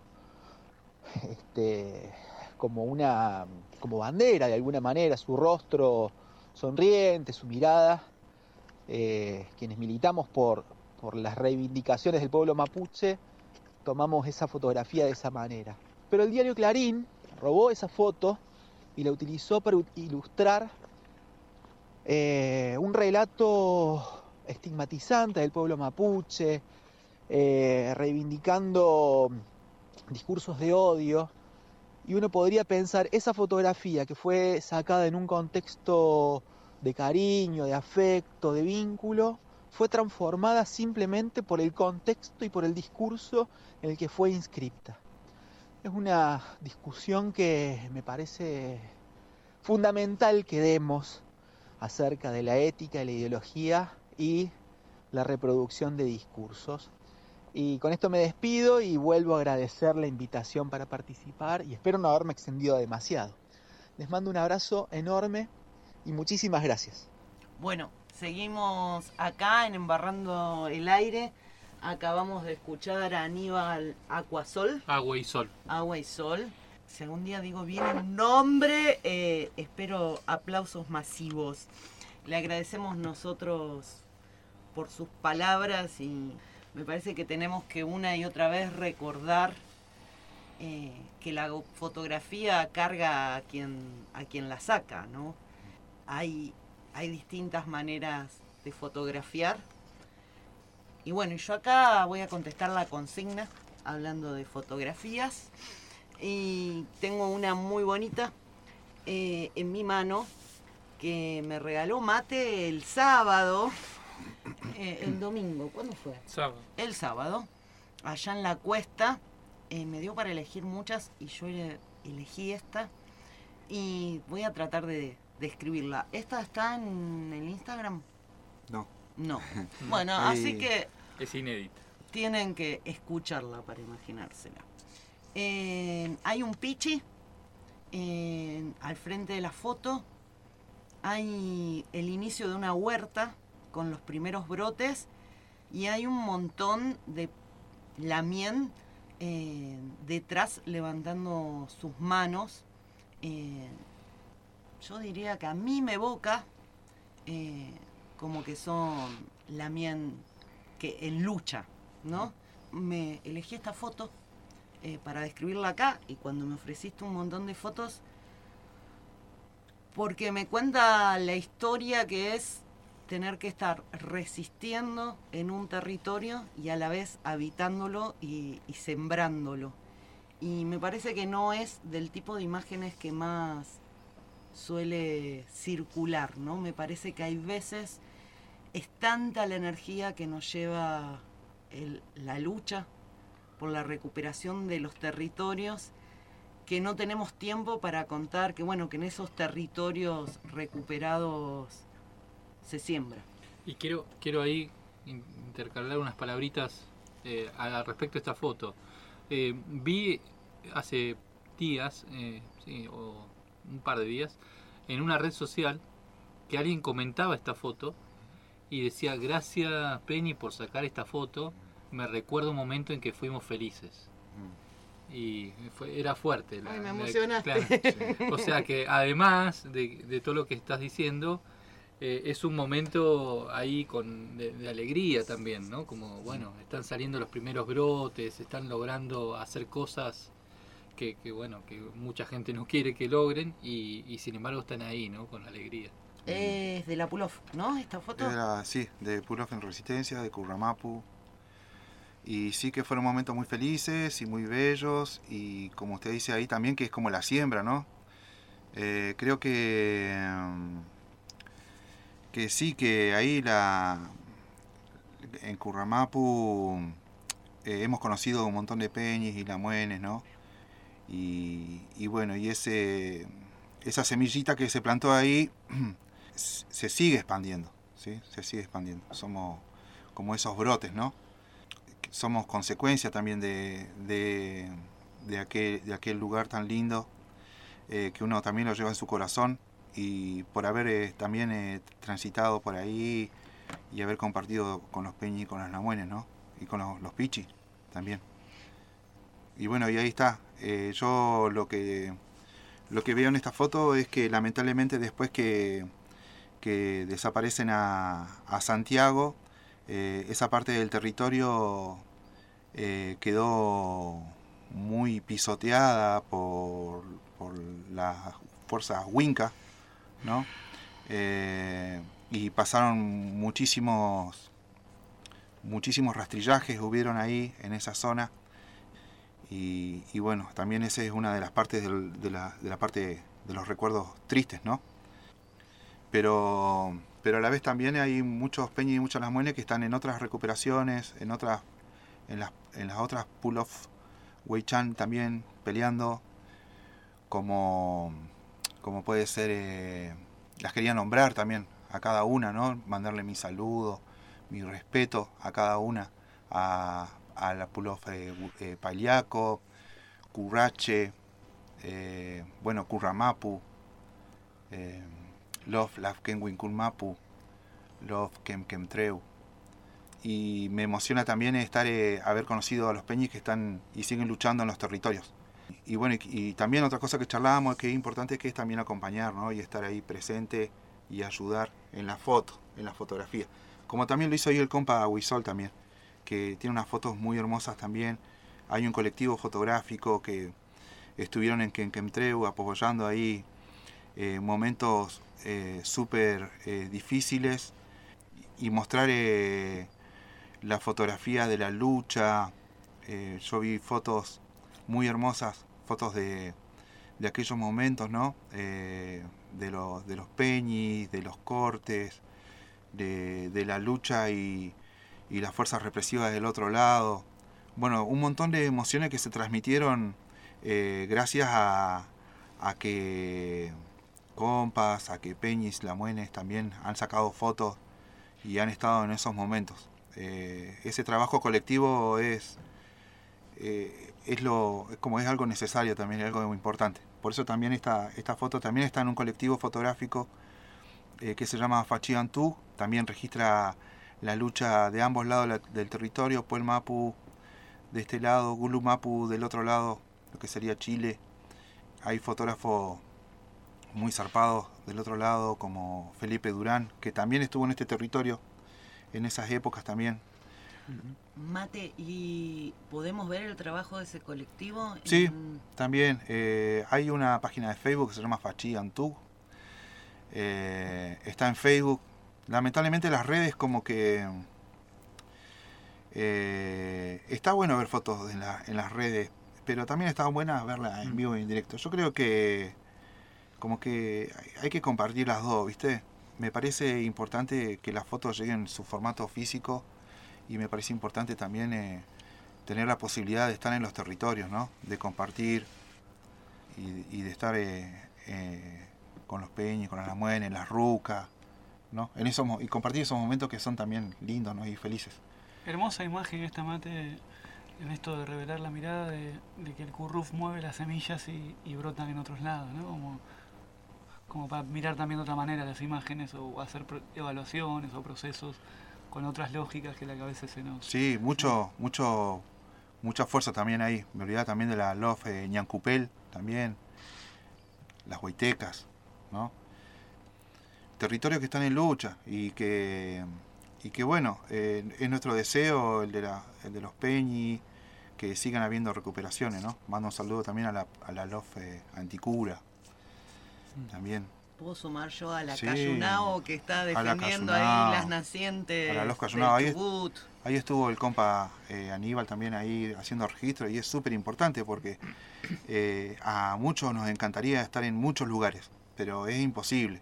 bandera de alguna manera, su rostro sonriente, su mirada, quienes militamos por las reivindicaciones del pueblo mapuche, tomamos esa fotografía de esa manera. Pero el diario Clarín robó esa foto y la utilizó para ilustrar un relato estigmatizante del pueblo mapuche, reivindicando discursos de odio, y uno podría pensar, esa fotografía que fue sacada en un contexto de cariño, de afecto, de vínculo, fue transformada simplemente por el contexto y por el discurso en el que fue inscripta. Es una discusión que me parece fundamental que demos acerca de la ética, de la ideología y la reproducción de discursos. Y con esto me despido y vuelvo a agradecer la invitación para participar y espero no haberme extendido demasiado. Les mando un abrazo enorme y muchísimas gracias. Bueno, seguimos acá en Embarrando el Aire. Acabamos de escuchar a Aníbal Aguasol. Agua y Sol. Agua y Sol. Si algún día digo bien un nombre, espero aplausos masivos. Le agradecemos nosotros por sus palabras y me parece que tenemos que una y otra vez recordar que la fotografía carga a quien la saca, ¿no? Hay distintas maneras de fotografiar. Y bueno, yo acá voy a contestar la consigna hablando de fotografías. Y tengo una muy bonita en mi mano que me regaló Mate el sábado. El domingo, ¿cuándo fue? Sábado. El sábado, allá en la cuesta, me dio para elegir muchas y yo elegí esta y voy a tratar de describirla. ¿Esta está en el Instagram? No. No. Bueno, así que... Es inédita. Tienen que escucharla para imaginársela. Hay un pichi al frente de la foto. Hay el inicio de una huerta con los primeros brotes y hay un montón de lamien detrás levantando sus manos. Yo diría que a mí me evoca como que son lamien que en lucha, ¿no? Me elegí esta foto para describirla acá y cuando me ofreciste un montón de fotos porque me cuenta la historia que es tener que estar resistiendo en un territorio y a la vez habitándolo y sembrándolo. Y me parece que no es del tipo de imágenes que más suele circular, ¿no? Me parece que hay veces es tanta la energía que nos lleva la lucha por la recuperación de los territorios que no tenemos tiempo para contar que, bueno, que en esos territorios recuperados se siembra. Y quiero ahí intercalar unas palabritas al respecto de esta foto. Vi hace días, o un par de días, en una red social que alguien comentaba esta foto y decía, gracias Peñi por sacar esta foto, me recuerda un momento en que fuimos felices. Y era fuerte. Ay, me emocionaste. Claro, sí. O sea que además de todo lo que estás diciendo, es un momento ahí de alegría también, ¿no? Como, bueno, están saliendo los primeros brotes, están logrando hacer cosas que mucha gente no quiere que logren y sin embargo están ahí, ¿no? Con alegría. Es de la Pull-Off, ¿no? Esta foto. Sí, de Pull-Off en Resistencia, de Curramapu. Y sí que fueron momentos muy felices y muy bellos, y como usted dice ahí también, que es como la siembra, ¿no? Creo que sí, que ahí en Curramapu hemos conocido un montón de peñis y lamuenes, ¿no? Y bueno, y esa semillita que se plantó ahí se sigue expandiendo, ¿sí? Se sigue expandiendo. Somos como esos brotes, ¿no? Somos consecuencia también de aquel lugar tan lindo, que uno también lo lleva en su corazón, y por haber también transitado por ahí y haber compartido con los peñis y con los lamuenes, ¿no? Y con los pichis también. Y bueno, y ahí está. Yo lo que veo en esta foto es que lamentablemente después que desaparecen a Santiago, esa parte del territorio quedó muy pisoteada por las fuerzas Winca, ¿no? Y pasaron muchísimos rastrillajes hubieron ahí en esa zona, y bueno, también esa es una de las partes de la parte de los recuerdos tristes, ¿no? Pero a la vez también hay muchos peñis y muchas lamuenes que están en otras recuperaciones, en las otras Pull-Off Weichan también peleando, como puede ser, las quería nombrar también a cada una, ¿no? Mandarle mi saludo, mi respeto a cada una, a la Pull-Off Paliaco, Currache, bueno, Curramapu, Love Lafken Winkunmapu, Love Kemtreu. Y me emociona también haber conocido a los peñis que están y siguen luchando en los territorios. Y bueno, y también otra cosa que charlábamos es que es importante, que es también acompañar, ¿no? Y estar ahí presente y ayudar en la foto, en la fotografía. Como también lo hizo ahí el compa Huizol también, que tiene unas fotos muy hermosas también. Hay un colectivo fotográfico que estuvieron en Kemtreu apoyando ahí momentos súper difíciles, y mostrar la fotografía de la lucha. Yo vi fotos muy hermosas, fotos de aquellos momentos, ¿no? De los peñis, de los cortes, de la lucha y las fuerzas represivas del otro lado. Bueno, un montón de emociones que se transmitieron gracias a que compas, a que peñis, lamuenes también han sacado fotos y han estado en esos momentos. Ese trabajo colectivo es algo necesario también, es algo muy importante. Por eso también esta foto también está en un colectivo fotográfico que se llama Fachiantú. También registra la lucha de ambos lados del territorio, Puel Mapu de este lado, Gulu Mapu del otro lado, lo que sería Chile. Hay fotógrafos muy zarpados del otro lado, como Felipe Durán, que también estuvo en este territorio en esas épocas también. Mate, ¿y podemos ver el trabajo de ese colectivo? Sí, también. Hay una página de Facebook que se llama Fachiantú. Está en Facebook. Lamentablemente las redes como que... está bueno ver fotos en las redes, pero también está buena verla en vivo y en directo. Yo creo que como que hay que compartir las dos, ¿viste? Me parece importante que las fotos lleguen en su formato físico, y me parece importante también tener la posibilidad de estar en los territorios, ¿no? De compartir y de estar con los peñis, con las lamuenes, las rucas, ¿no? Y compartir esos momentos que son también lindos, ¿no? Y felices. Hermosa imagen esta, Mate, en esto de revelar la mirada de que el curruf mueve las semillas y brotan en otros lados, ¿no? como para mirar también de otra manera las imágenes o hacer evaluaciones o procesos con otras lógicas que la que a veces se nos... Sí, mucha fuerza también ahí. Me olvidaba también de la LOF Ñancupel, también, las huaytecas, ¿no? Territorios que están en lucha y que bueno, es nuestro deseo, el de los Peñi, que sigan habiendo recuperaciones, ¿no? Mando un saludo también a la LOF Anticura, también. ¿Puedo sumar yo a la Sí, Cayunao, que está defendiendo Cayunao, ahí las nacientes a la LOF del Cayunao? Chubut? Ahí estuvo el compa Aníbal también ahí haciendo registro, y es súper importante porque a muchos nos encantaría estar en muchos lugares, pero es imposible.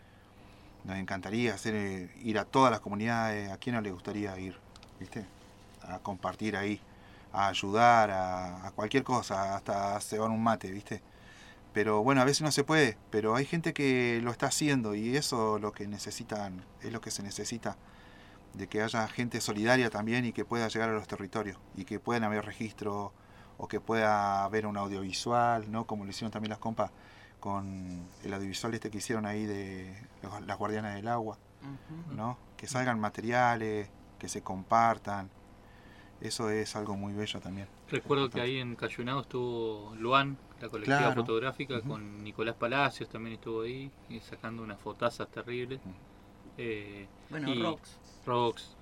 Nos encantaría ir a todas las comunidades. ¿A quién no le gustaría ir? ¿Viste? A compartir ahí, a ayudar, a cualquier cosa, hasta cebar un mate, ¿viste? Pero bueno, a veces no se puede, pero hay gente que lo está haciendo, y eso lo que necesitan, es lo que se necesita, de que haya gente solidaria también y que pueda llegar a los territorios y que puedan haber registro o que pueda haber un audiovisual, ¿no? Como lo hicieron también las compas con el audiovisual que hicieron ahí de las Guardianas del Agua, ¿no? Que salgan materiales, que se compartan. Eso es algo muy bello también. Recuerdo que ahí en Cayunao estuvo Luan, la colectiva Claro. fotográfica, con Nicolás Palacios también estuvo ahí, sacando unas fotazas terribles. Bueno, y Rox,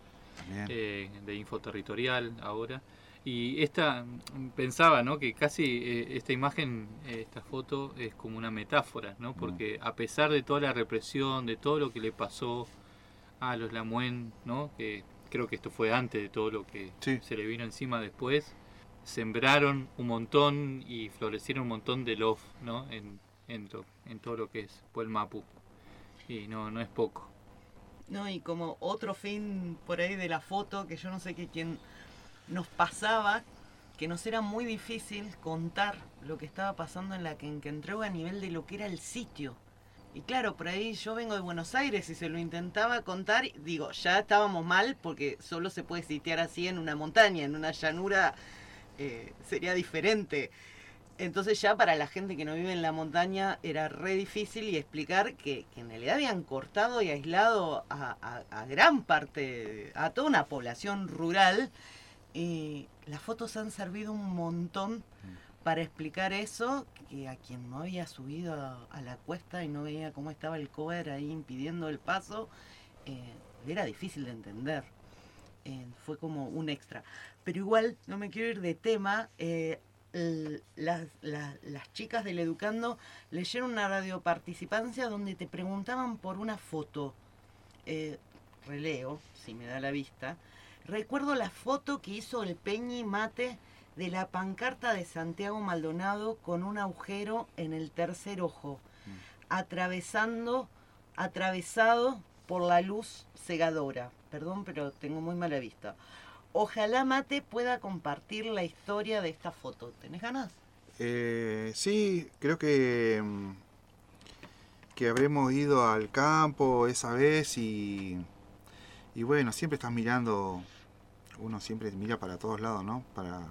de Info Territorial ahora. Y pensaba, ¿no? Que casi esta imagen, esta foto es como una metáfora, ¿no? Porque a pesar de toda la represión, de todo lo que le pasó a los Lamuen, ¿no? Que creo que esto fue antes de todo lo que se le vino encima después, sembraron un montón y florecieron un montón de love, ¿no? En todo lo que es Puel Mapu. Y no es poco. No, y como otro fin por ahí de la foto, que yo no sé quién nos pasaba, que nos era muy difícil contar lo que estaba pasando en la Quenquentreu a nivel de lo que era el sitio. Y claro, por ahí yo vengo de Buenos Aires y se lo intentaba contar, digo, ya estábamos mal porque solo se puede sitiar así en una montaña, en una llanura sería diferente. Entonces ya para la gente que no vive en la montaña era re difícil y explicar que en realidad habían cortado y aislado a gran parte, a toda una población rural. Y las fotos han servido un montón para explicar eso, que a quien no había subido a la cuesta y no veía cómo estaba el cover ahí impidiendo el paso, era difícil de entender. Fue como un extra. Pero igual, no me quiero ir de tema, las chicas del Educando leyeron una radioparticipancia donde te preguntaban por una foto. Releo, si me da la vista. Recuerdo la foto que hizo el Peñi Mate de la pancarta de Santiago Maldonado con un agujero en el tercer ojo, atravesado por la luz cegadora. Perdón, pero tengo muy mala vista. Ojalá Mate pueda compartir la historia de esta foto. ¿Tenés ganas? Sí, creo que habremos ido al campo esa vez y bueno, siempre estás mirando, uno siempre mira para todos lados, ¿no?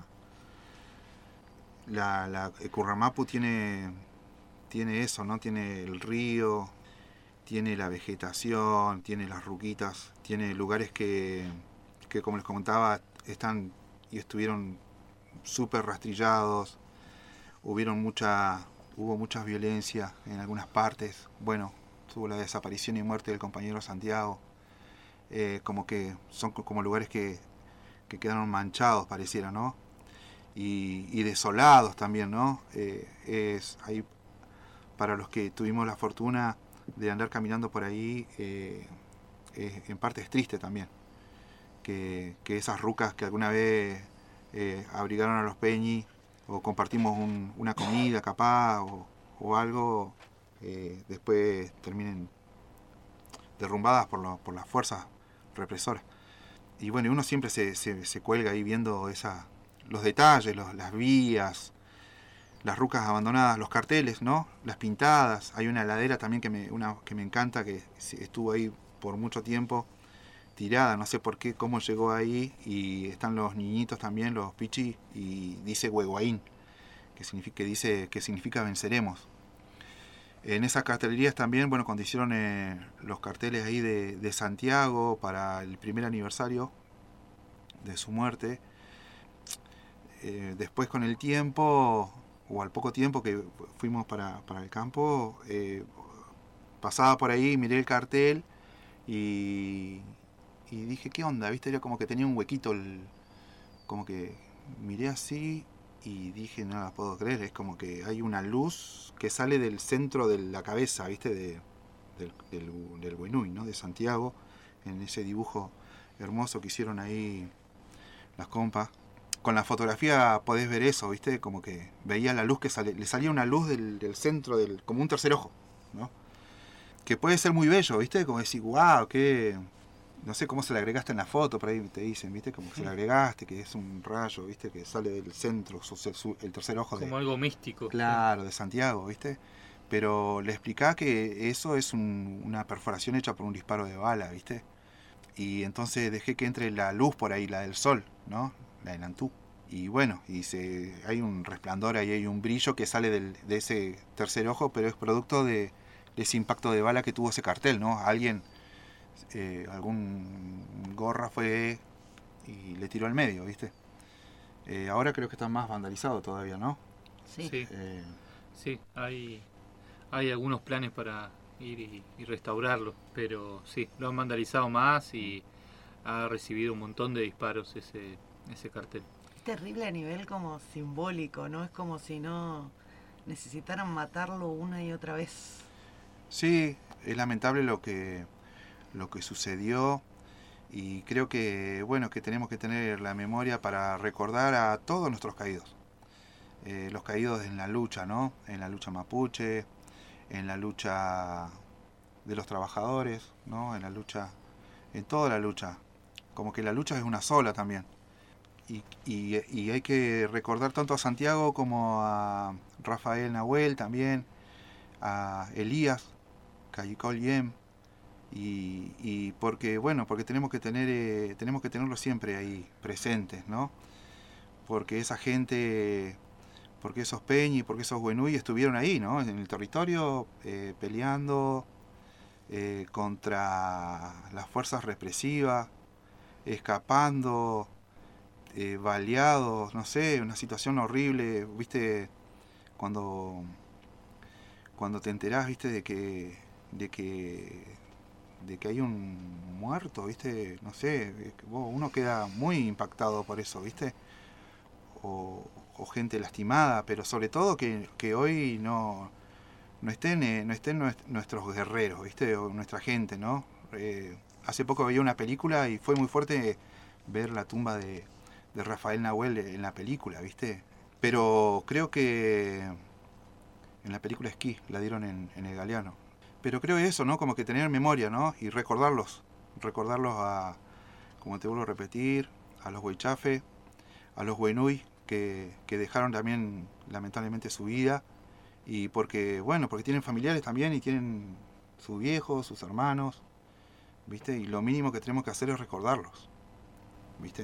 La Curramapu tiene eso, ¿no? Tiene el río, tiene la vegetación, tiene las ruquitas, tiene lugares que como les comentaba, están y estuvieron súper rastrillados, hubo muchas violencias en algunas partes. Bueno, tuvo la desaparición y muerte del compañero Santiago. Como que son como lugares que quedaron manchados, pareciera, ¿no? Y desolados también, ¿no? Ahí, para los que tuvimos la fortuna de andar caminando por ahí, en parte es triste también. Que esas rucas que alguna vez abrigaron a los Peñi, o compartimos una comida capaz, o algo, después terminen derrumbadas por las fuerzas represoras. Y bueno, uno siempre se cuelga ahí viendo los detalles, las vías, las rucas abandonadas, los carteles, ¿no? Las pintadas. Hay una heladera también que me encanta, que estuvo ahí por mucho tiempo tirada, no sé por qué, cómo llegó ahí, y están los niñitos también, los pichis, y dice Hueguaín, que significa venceremos. En esas cartelerías también, bueno, cuando hicieron los carteles ahí de Santiago para el primer aniversario de su muerte, después con el tiempo, o al poco tiempo que fuimos para el campo, pasaba por ahí, miré el cartel y dije, ¿qué onda? ¿Viste? Era como que tenía un huequito, como que miré así y dije, no la puedo creer, es como que hay una luz que sale del centro de la cabeza, ¿viste? Del Huenuy, ¿no? De Santiago, en ese dibujo hermoso que hicieron ahí las compas. Con la fotografía podés ver eso, ¿viste? Como que veía la luz que le salía una luz del centro, como un tercer ojo, ¿no? Que puede ser muy bello, ¿viste? Como decir, wow, qué... No sé cómo se le agregaste en la foto, por ahí te dicen, ¿viste? Como que se le agregaste, que es un rayo, ¿viste? Que sale del centro, el tercer ojo. Como algo místico. Claro, de Santiago, ¿viste? Pero le explicá que eso es una perforación hecha por un disparo de bala, ¿viste? Y entonces dejé que entre la luz por ahí, la del sol, ¿no? La del Antú. Y bueno, hay un resplandor ahí, hay un brillo que sale de ese tercer ojo, pero es producto de ese impacto de bala que tuvo ese cartel, ¿no? Algún gorra fue y le tiró al medio, ¿viste? Ahora creo que está más vandalizado todavía, ¿no? Sí. Sí, hay algunos planes para ir y restaurarlo, pero sí, lo han vandalizado más y ha recibido un montón de disparos ese cartel. Es terrible a nivel como simbólico, ¿no? Es como si no necesitaran matarlo una y otra vez. Sí, es lamentable lo que sucedió y creo que, bueno, que tenemos que tener la memoria para recordar a todos nuestros caídos. Los caídos en la lucha, ¿no? En la lucha mapuche, en la lucha de los trabajadores, ¿no? En toda la lucha. Como que la lucha es una sola también. Y hay que recordar tanto a Santiago como a Rafael Nahuel también, a Elías, Cayicol Yem, y porque tenemos que tenerlo siempre ahí presentes, ¿no? Porque esa gente, porque esos Peñi, porque esos Huenuy estuvieron ahí, ¿no? En el territorio peleando contra las fuerzas represivas, escapando, baleados, no sé, una situación horrible, ¿viste? Cuando te enterás, ¿viste? De que hay un muerto, ¿viste? No sé, uno queda muy impactado por eso, ¿viste? O gente lastimada, pero sobre todo que hoy no estén nuestros guerreros, ¿viste? O nuestra gente, ¿no? Hace poco veía una película y fue muy fuerte ver la tumba de Rafael Nahuel en la película, ¿viste? Pero creo que en la película Esquí la dieron en el Galeano. Pero creo eso, ¿no? Como que tener memoria, ¿no? Y recordarlos a, como te vuelvo a repetir, a los Huaychafe, a los Huenuy, que dejaron también lamentablemente su vida, y porque tienen familiares también y tienen sus viejos, sus hermanos, ¿viste? Y lo mínimo que tenemos que hacer es recordarlos, ¿viste?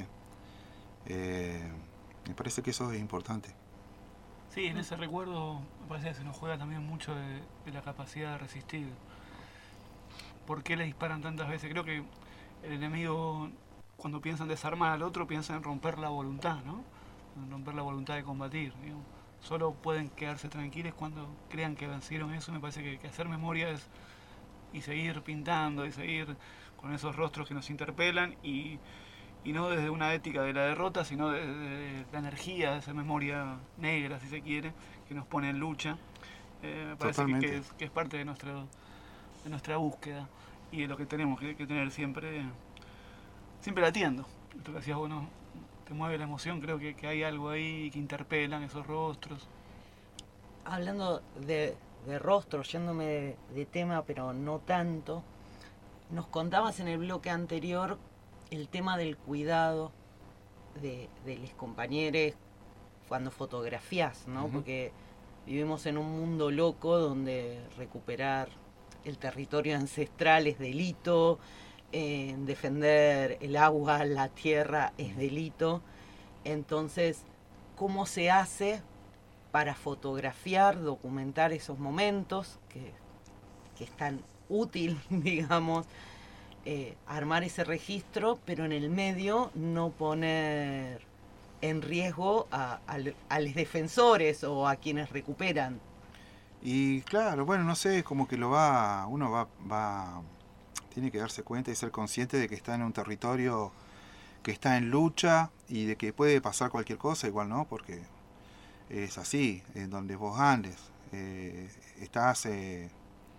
Me parece que eso es importante. Sí, en ese recuerdo me parece que se nos juega también mucho de la capacidad de resistir. ¿Por qué le disparan tantas veces? Creo que el enemigo, cuando piensa en desarmar al otro, piensa en romper la voluntad, ¿no? En romper la voluntad de combatir, digamos. Solo pueden quedarse tranquilos cuando crean que vencieron eso. Me parece que hacer memoria y seguir pintando, y seguir con esos rostros que nos interpelan, y no desde una ética de la derrota, sino desde la energía de esa memoria negra, si se quiere, que nos pone en lucha. Me parece que es parte de nuestra búsqueda y de lo que tenemos que tener siempre latiendo. Esto que decías, bueno, te mueve la emoción, creo que hay algo ahí que interpelan esos rostros. Hablando de rostros, yéndome de tema, pero no tanto, nos contabas en el bloque anterior el tema del cuidado de los compañeros cuando fotografías, ¿no? Uh-huh. Porque vivimos en un mundo loco donde recuperar el territorio ancestral es delito, defender el agua, la tierra es delito. Entonces, ¿cómo se hace para fotografiar, documentar esos momentos, que es tan útil, digamos, armar ese registro, pero en el medio no poner en riesgo a los defensores o a quienes recuperan. Y claro, bueno, no sé, como que uno va tiene que darse cuenta y ser consciente de que está en un territorio que está en lucha y de que puede pasar cualquier cosa, igual no, porque es así, en donde vos andes, estás en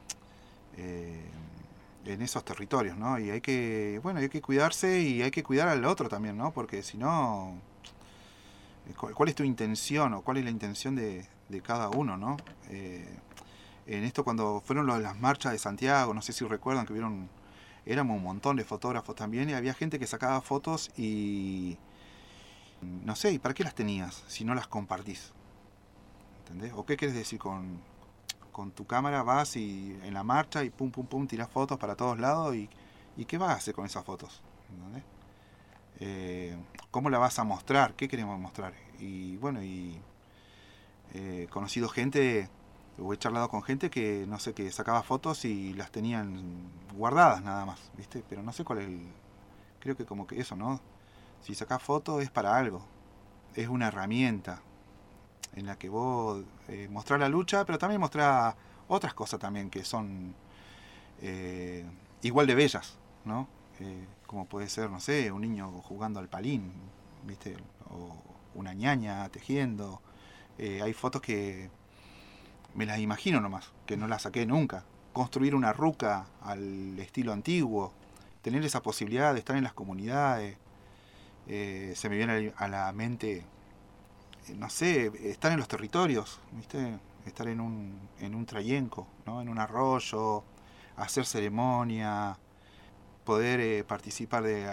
esos territorios, ¿no? Y hay que cuidarse y hay que cuidar al otro también, ¿no? Porque si no, ¿cuál es tu intención o cuál es la intención de cada uno, ¿no? En esto, cuando fueron las marchas de Santiago, no sé si recuerdan que éramos un montón de fotógrafos también, y había gente que sacaba fotos y no sé, ¿y para qué las tenías si no las compartís? ¿Entendés? ¿O qué quieres decir con tu cámara? Vas y en la marcha y pum, pum, pum, tirás fotos para todos lados y ¿qué vas a hacer con esas fotos? ¿Entendés? ¿Cómo la vas a mostrar? ¿Qué queremos mostrar? Y bueno, he conocido gente, o he charlado con gente que, no sé, que sacaba fotos y las tenían guardadas nada más, ¿viste? Pero no sé cuál es creo que como que eso, ¿no? Si sacás fotos es para algo, es una herramienta en la que vos mostrás la lucha, pero también mostrás otras cosas también que son igual de bellas, ¿no? Como puede ser, no sé, un niño jugando al palín, ¿viste? O una ñaña tejiendo. Hay fotos que me las imagino nomás, que no las saqué nunca. Construir una ruca al estilo antiguo, tener esa posibilidad de estar en las comunidades. Se me viene a la mente, no sé, estar en los territorios, ¿viste? Estar en un trayenco, ¿no? En un arroyo, hacer ceremonia, poder participar de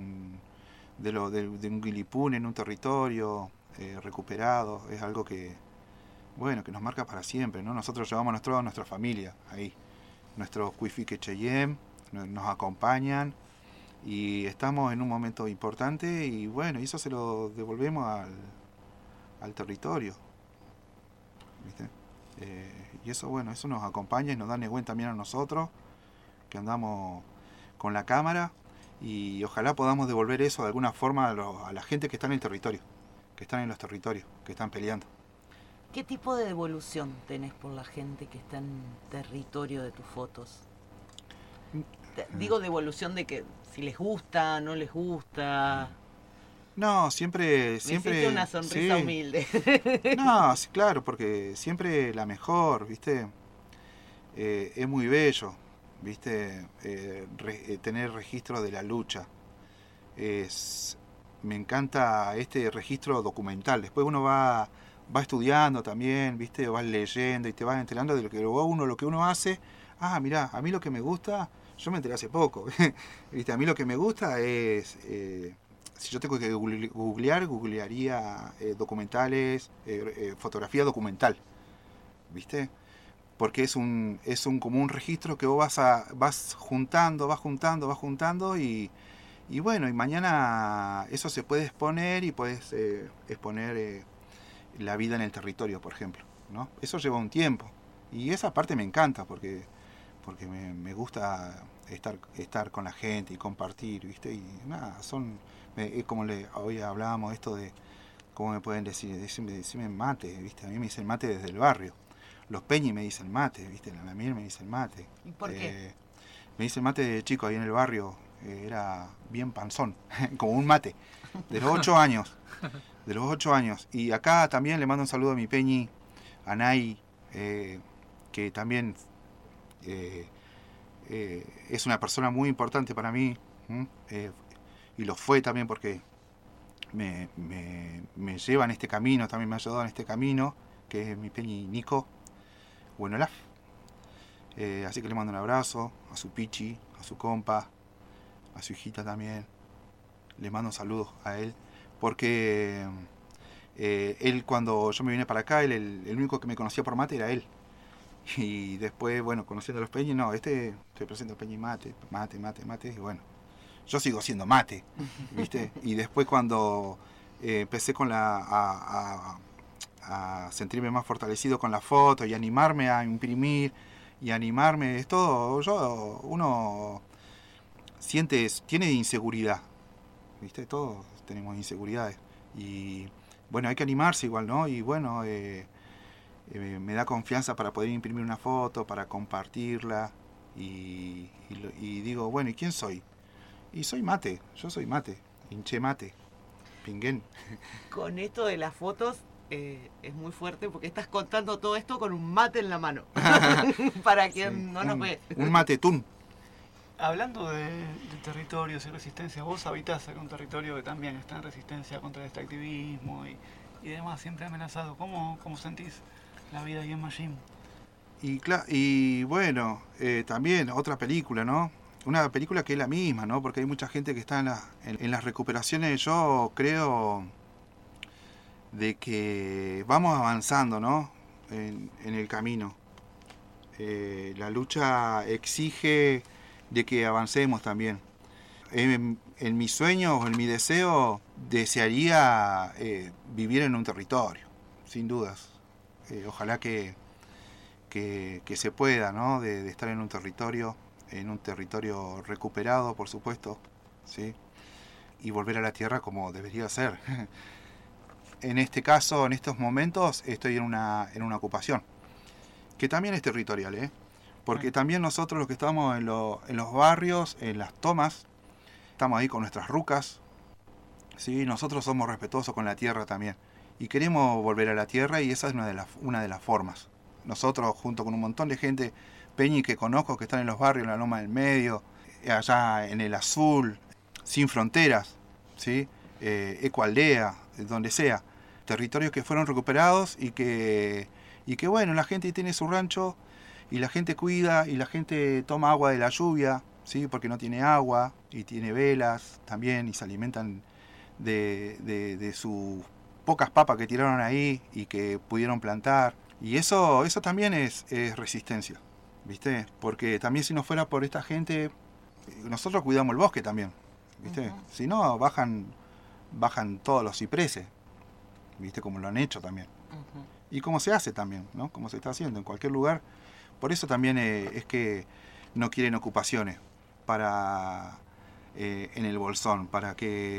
de un guilipún en un territorio recuperado, es algo que, bueno, que nos marca para siempre, ¿no? Nosotros llevamos a nuestra familia ahí, nuestros Cuifique Cheyenne nos acompañan y estamos en un momento importante y bueno, eso se lo devolvemos al territorio, ¿viste? Y eso, bueno, eso nos acompaña y nos da negüen también a nosotros, que andamos con la cámara, y ojalá podamos devolver eso de alguna forma a la gente que está en el territorio, que están en los territorios, que están peleando. ¿Qué tipo de devolución tenés por la gente que está en territorio de tus fotos? Digo devolución de que si les gusta, no les gusta. No, siempre... Me hiciste una sonrisa humilde. No, sí, claro, porque siempre la mejor, ¿viste? Es muy bello, ¿viste? Tener registro de la lucha. Me encanta este registro documental. Después uno va estudiando también, ¿viste? Vas leyendo y te vas enterando de lo que uno hace. Ah, mirá, a mí lo que me gusta, yo me enteré hace poco, ¿viste? A mí lo que me gusta es... si yo tengo que googlearía documentales, fotografía documental, ¿viste? Porque es como un registro que vos vas juntando y bueno, y mañana eso se puede exponer y puedes exponer la vida en el territorio, por ejemplo, ¿no? Eso lleva un tiempo y esa parte me encanta porque me gusta estar con la gente y compartir, ¿viste? Y nada, como hoy hablábamos esto de cómo me pueden decirme mate, ¿viste? A mí me dicen mate desde el barrio. Los Peñi me dicen mate, ¿viste? La Miel me dicen mate. ¿Y por qué? Me dicen mate de chico ahí en el barrio, era bien panzón, como un mate, de los 8 años. De los 8 años. Y acá también le mando un saludo a mi Peñi, a Nay, que también es una persona muy importante para mí. Y lo fue también porque me lleva en este camino, también me ha ayudado en este camino, que es mi Peñi Nico, bueno, Olaf. Así que le mando un abrazo a su pichi, a su compa, a su hijita también. Le mando un saludo a él, porque él, cuando yo me vine para acá, el único que me conocía por mate era él. Y después, bueno, conociendo a los Peñi, no, te presento a Peñi mate, y bueno, yo sigo siendo mate, ¿viste? Y después cuando empecé con a a sentirme más fortalecido con la foto y animarme a imprimir y animarme. Es todo, uno tiene inseguridad, ¿viste? Todos tenemos inseguridades. Y bueno, hay que animarse igual, ¿no? Y bueno, me da confianza para poder imprimir una foto, para compartirla. Y digo, bueno, ¿y quién soy? Y soy mate, yo soy mate, hinché mate, pinguén. Con esto de las fotos es muy fuerte porque estás contando todo esto con un mate en la mano. Para quien no nos ve. Un matetún. Hablando de territorios y resistencia, vos habitás en un territorio que también está en resistencia contra el extractivismo y demás, siempre amenazado. ¿Cómo sentís la vida ahí en Mayim? Y bueno, también otra película, ¿no? Una película que es la misma, ¿no? Porque hay mucha gente que está en las recuperaciones. Yo creo de que vamos avanzando, ¿no? En el camino. La lucha exige de que avancemos también. En mi sueño o en mi deseo, desearía vivir en un territorio, sin dudas. Ojalá que se pueda, ¿no? De estar en un territorio recuperado, por supuesto, ¿sí? Y volver a la tierra como debería ser. En este caso, en estos momentos, estoy en una ocupación, que también es territorial, ¿eh? Porque también nosotros los que estamos en los barrios, en las tomas, estamos ahí con nuestras rucas, ¿sí? Nosotros somos respetuosos con la tierra también. Y queremos volver a la tierra y esa es una de las formas. Nosotros, junto con un montón de gente, Peñi que conozco, que están en los barrios, en la Loma del Medio, allá en el Azul, Sin Fronteras, ¿sí? Ecoaldea, donde sea. Territorios que fueron recuperados y que bueno, la gente tiene su rancho y la gente cuida y la gente toma agua de la lluvia, ¿sí? Porque no tiene agua y tiene velas también y se alimentan de sus pocas papas que tiraron ahí y que pudieron plantar. Y eso también es resistencia, ¿viste? Porque también si no fuera por esta gente, nosotros cuidamos el bosque también, ¿viste? Si no, bajan todos los cipreses, ¿viste? Como lo han hecho también. Y como se hace también, ¿no? Como se está haciendo en cualquier lugar. Por eso también es que no quieren ocupaciones en el bolsón, para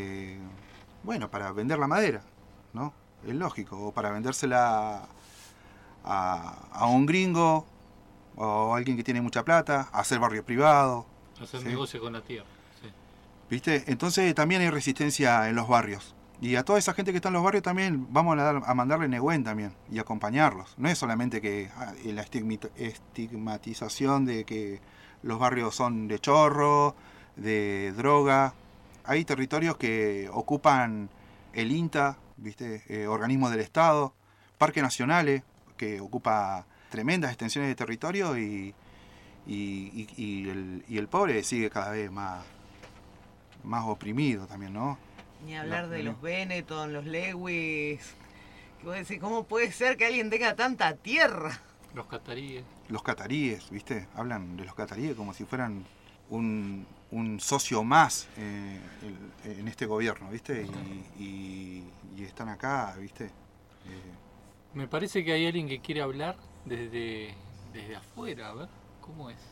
vender la madera, ¿no? Es lógico, o para vendérsela a un gringo o a alguien que tiene mucha plata, a hacer barrio privado. Hacer ¿sí? negocio con la tierra. Sí. ¿Viste? Entonces también hay resistencia en los barrios. Y a toda esa gente que está en los barrios también vamos a mandarle Negüen también y acompañarlos. No es solamente que la estigmatización de que los barrios son de chorro, de droga. Hay territorios que ocupan el INTA, ¿viste? Organismos del Estado, parques nacionales, que ocupa tremendas extensiones de territorio y el pobre sigue cada vez más oprimido también, ¿no? Ni hablar de los Benetton, los Lewis. Que vos decís, ¿cómo puede ser que alguien tenga tanta tierra? Los cataríes. Los cataríes, ¿viste? Hablan de los cataríes como si fueran un socio más en este gobierno, ¿viste? Y están acá, ¿viste? Me parece que hay alguien que quiere hablar desde afuera, a ver, ¿cómo es?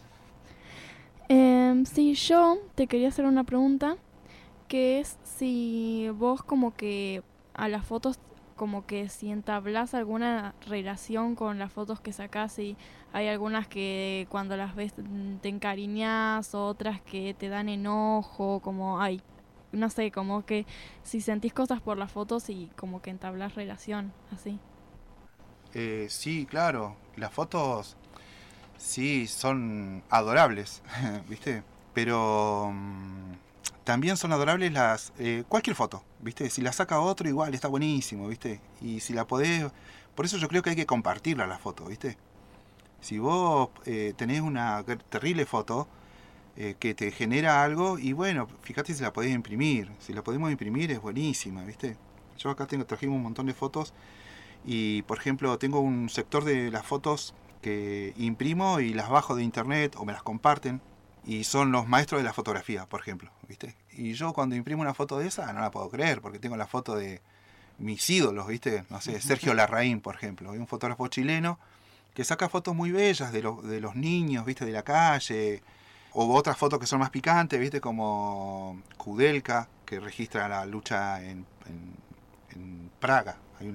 Sí, yo te quería hacer una pregunta, que es si vos como que a las fotos, como que si entablás alguna relación con las fotos que sacás, y hay algunas que cuando las ves te encariñás, otras que te dan enojo, como hay, no sé, como que si sentís cosas por las fotos y como que entablás relación, así. Sí, claro, las fotos sí son adorables, ¿viste? Pero también son adorables cualquier foto, ¿viste? Si la saca otro igual está buenísimo, ¿viste? Y si la podés... Por eso yo creo que hay que compartirla la foto, ¿viste? Si vos tenés una terrible foto que te genera algo, y bueno, fíjate si la podés imprimir. Si la podemos imprimir es buenísima, ¿viste? Yo acá trajimos un montón de fotos y, por ejemplo, tengo un sector de las fotos que imprimo y las bajo de internet o me las comparten. Y son los maestros de la fotografía, por ejemplo, ¿viste? Y yo cuando imprimo una foto de esa no la puedo creer, porque tengo la foto de mis ídolos, ¿viste? No sé, Sergio Larraín, por ejemplo, es un fotógrafo chileno que saca fotos muy bellas de los niños, ¿viste? De la calle, o otras fotos que son más picantes, ¿viste? Como Kudelka, que registra la lucha en Praga. Hay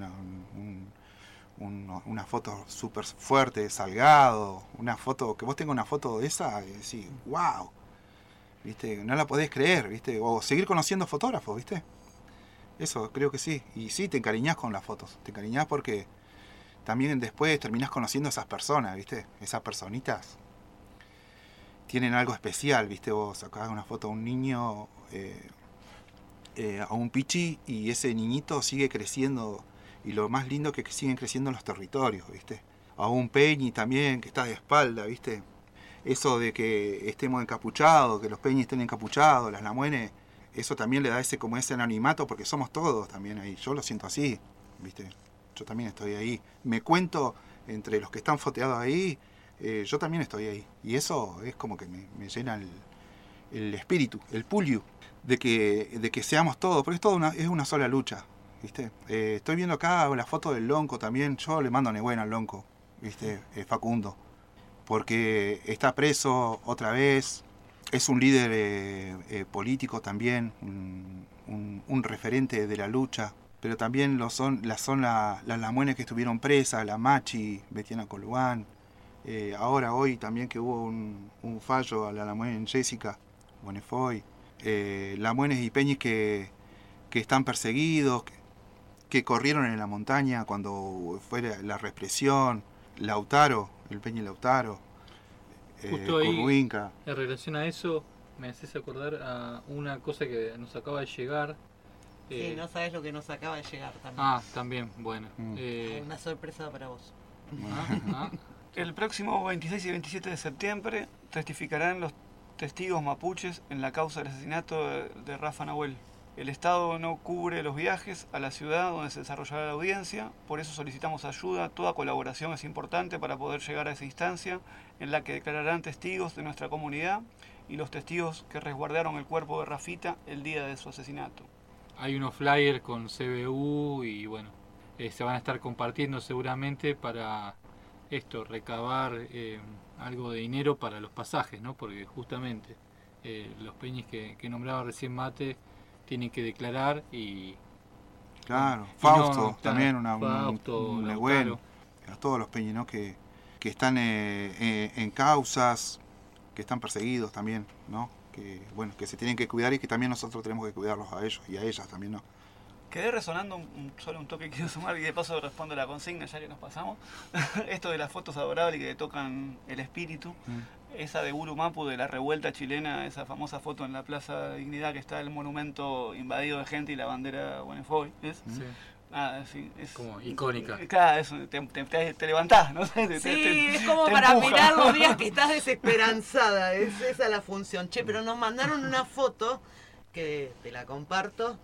una foto súper fuerte de Salgado, una foto, que vos tengas una foto de esa y decís, wow, ¿viste? No la podés creer, ¿viste? O seguir conociendo fotógrafos, ¿viste? Eso creo que sí. Y sí, te encariñás con las fotos, te encariñás porque también después terminás conociendo a esas personas, ¿viste? Esas personitas tienen algo especial, ¿viste? Vos sacás una foto a un niño, a un pichi, y ese niñito sigue creciendo, y lo más lindo es que siguen creciendo los territorios, ¿viste? A un peñi también que está de espalda, ¿viste? Eso de que estemos encapuchados, que los peñis estén encapuchados, las lamuenes, eso también le da ese anonimato, porque somos todos también ahí. Yo lo siento así, ¿viste? Yo también estoy ahí. Me cuento entre los que están foteados ahí, yo también estoy ahí. Y eso es como que me llena el espíritu, el puliu, de que seamos todos, porque es una sola lucha, ¿viste? Estoy viendo acá la foto del Lonco también. Yo le mando a Nebuena al Lonco, ¿viste? Facundo, porque está preso otra vez. Es un líder político también, un referente de la lucha, pero también las lamuenes que estuvieron presas, la Machi, Betiana Colubán, hoy también que hubo un fallo a la lamuene en Jessica, Bonefoy, lamuenes y peñis que están perseguidos, que corrieron en la montaña cuando fue la represión, Lautaro, el peñi Lautaro, justo ahí, Curruinca. En relación a eso, me haces acordar a una cosa que nos acaba de llegar. Sí, no sabes lo que nos acaba de llegar también. Ah, también, bueno. Una sorpresa para vos. El próximo 26 y 27 de septiembre testificarán los testigos mapuches en la causa del asesinato de Rafa Nahuel. El Estado no cubre los viajes a la ciudad donde se desarrollará la audiencia, por eso solicitamos ayuda. Toda colaboración es importante para poder llegar a esa instancia en la que declararán testigos de nuestra comunidad y los testigos que resguardaron el cuerpo de Rafita el día de su asesinato. Hay unos flyers con CBU y bueno, se van a estar compartiendo seguramente para recabar algo de dinero para los pasajes, ¿no? Porque justamente los peñis que nombraba recién Mate tienen que declarar y... Claro, y Fausto, no, también Fausto, un bueno, a todos los peñis, ¿no? que están en causas, que están perseguidos también, ¿no? Que se tienen que cuidar y que también nosotros tenemos que cuidarlos a ellos y a ellas también, ¿no? Quedé resonando solo un toque que quiero sumar y de paso respondo a la consigna ya que nos pasamos. Esto de las fotos adorables que tocan el espíritu. Esa de Urumapu, de la revuelta chilena, esa famosa foto en la Plaza Dignidad que está el monumento invadido de gente y la bandera Bonefoy. ¿Es? Sí. Es como icónica. Claro, te levantás, ¿no? Es como para mirar los días que estás desesperanzada. Es esa la función. Che, pero nos mandaron una foto que te la comparto.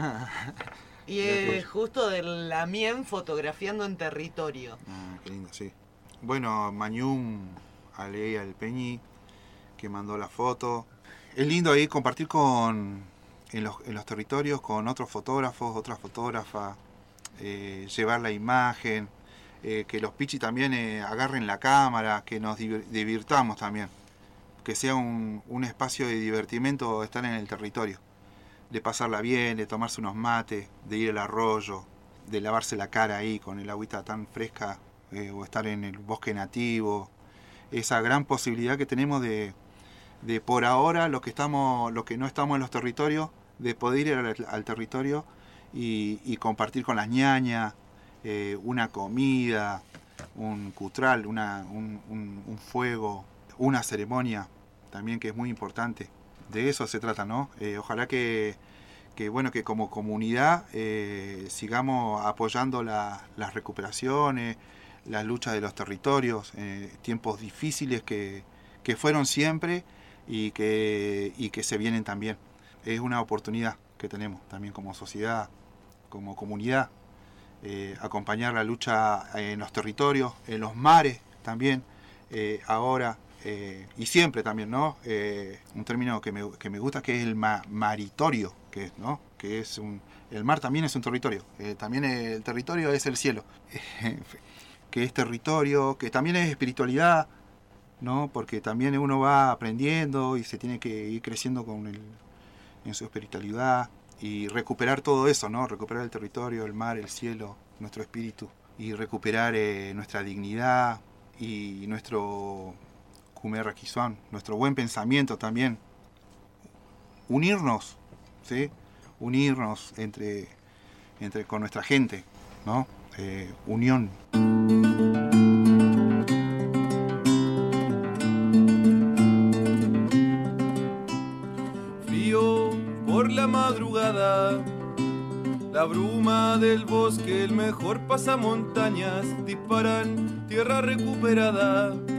Y es justo de Lamien fotografiando en territorio. Qué lindo, sí. Bueno, Mañum, Alei al Peñi, que mandó la foto. Es lindo ahí compartir en los territorios con otros fotógrafos, otras fotógrafas, llevar la imagen, que los pichis también agarren la cámara, que nos divirtamos también. Que sea un espacio de divertimento estar en el territorio. De pasarla bien, de tomarse unos mates, de ir al arroyo, de lavarse la cara ahí con el agüita tan fresca, o estar en el bosque nativo. Esa gran posibilidad que tenemos de por ahora, los que no estamos en los territorios, de poder ir al territorio y compartir con las ñañas una comida, un cutral, un fuego, una ceremonia también que es muy importante. De eso se trata, ¿no? Ojalá que como comunidad sigamos apoyando las recuperaciones, las luchas de los territorios, tiempos difíciles que fueron siempre y que se vienen también. Es una oportunidad que tenemos también como sociedad, como comunidad, acompañar la lucha en los territorios, en los mares también, ahora. Y siempre también, ¿no? Un término que me gusta, que es el maritorio, que es, ¿no? que es el mar también es un territorio, también el territorio es el cielo, que es territorio, que también es espiritualidad, ¿no? Porque también uno va aprendiendo y se tiene que ir creciendo en su espiritualidad y recuperar todo eso, ¿no? Recuperar el territorio, el mar, el cielo, nuestro espíritu, y recuperar nuestra dignidad y nuestro Kumer Kisuan, nuestro buen pensamiento también. Unirnos, ¿sí? Unirnos con nuestra gente, ¿no? Unión. Frío por la madrugada, la bruma del bosque, el mejor pasamontañas, disparan tierra recuperada.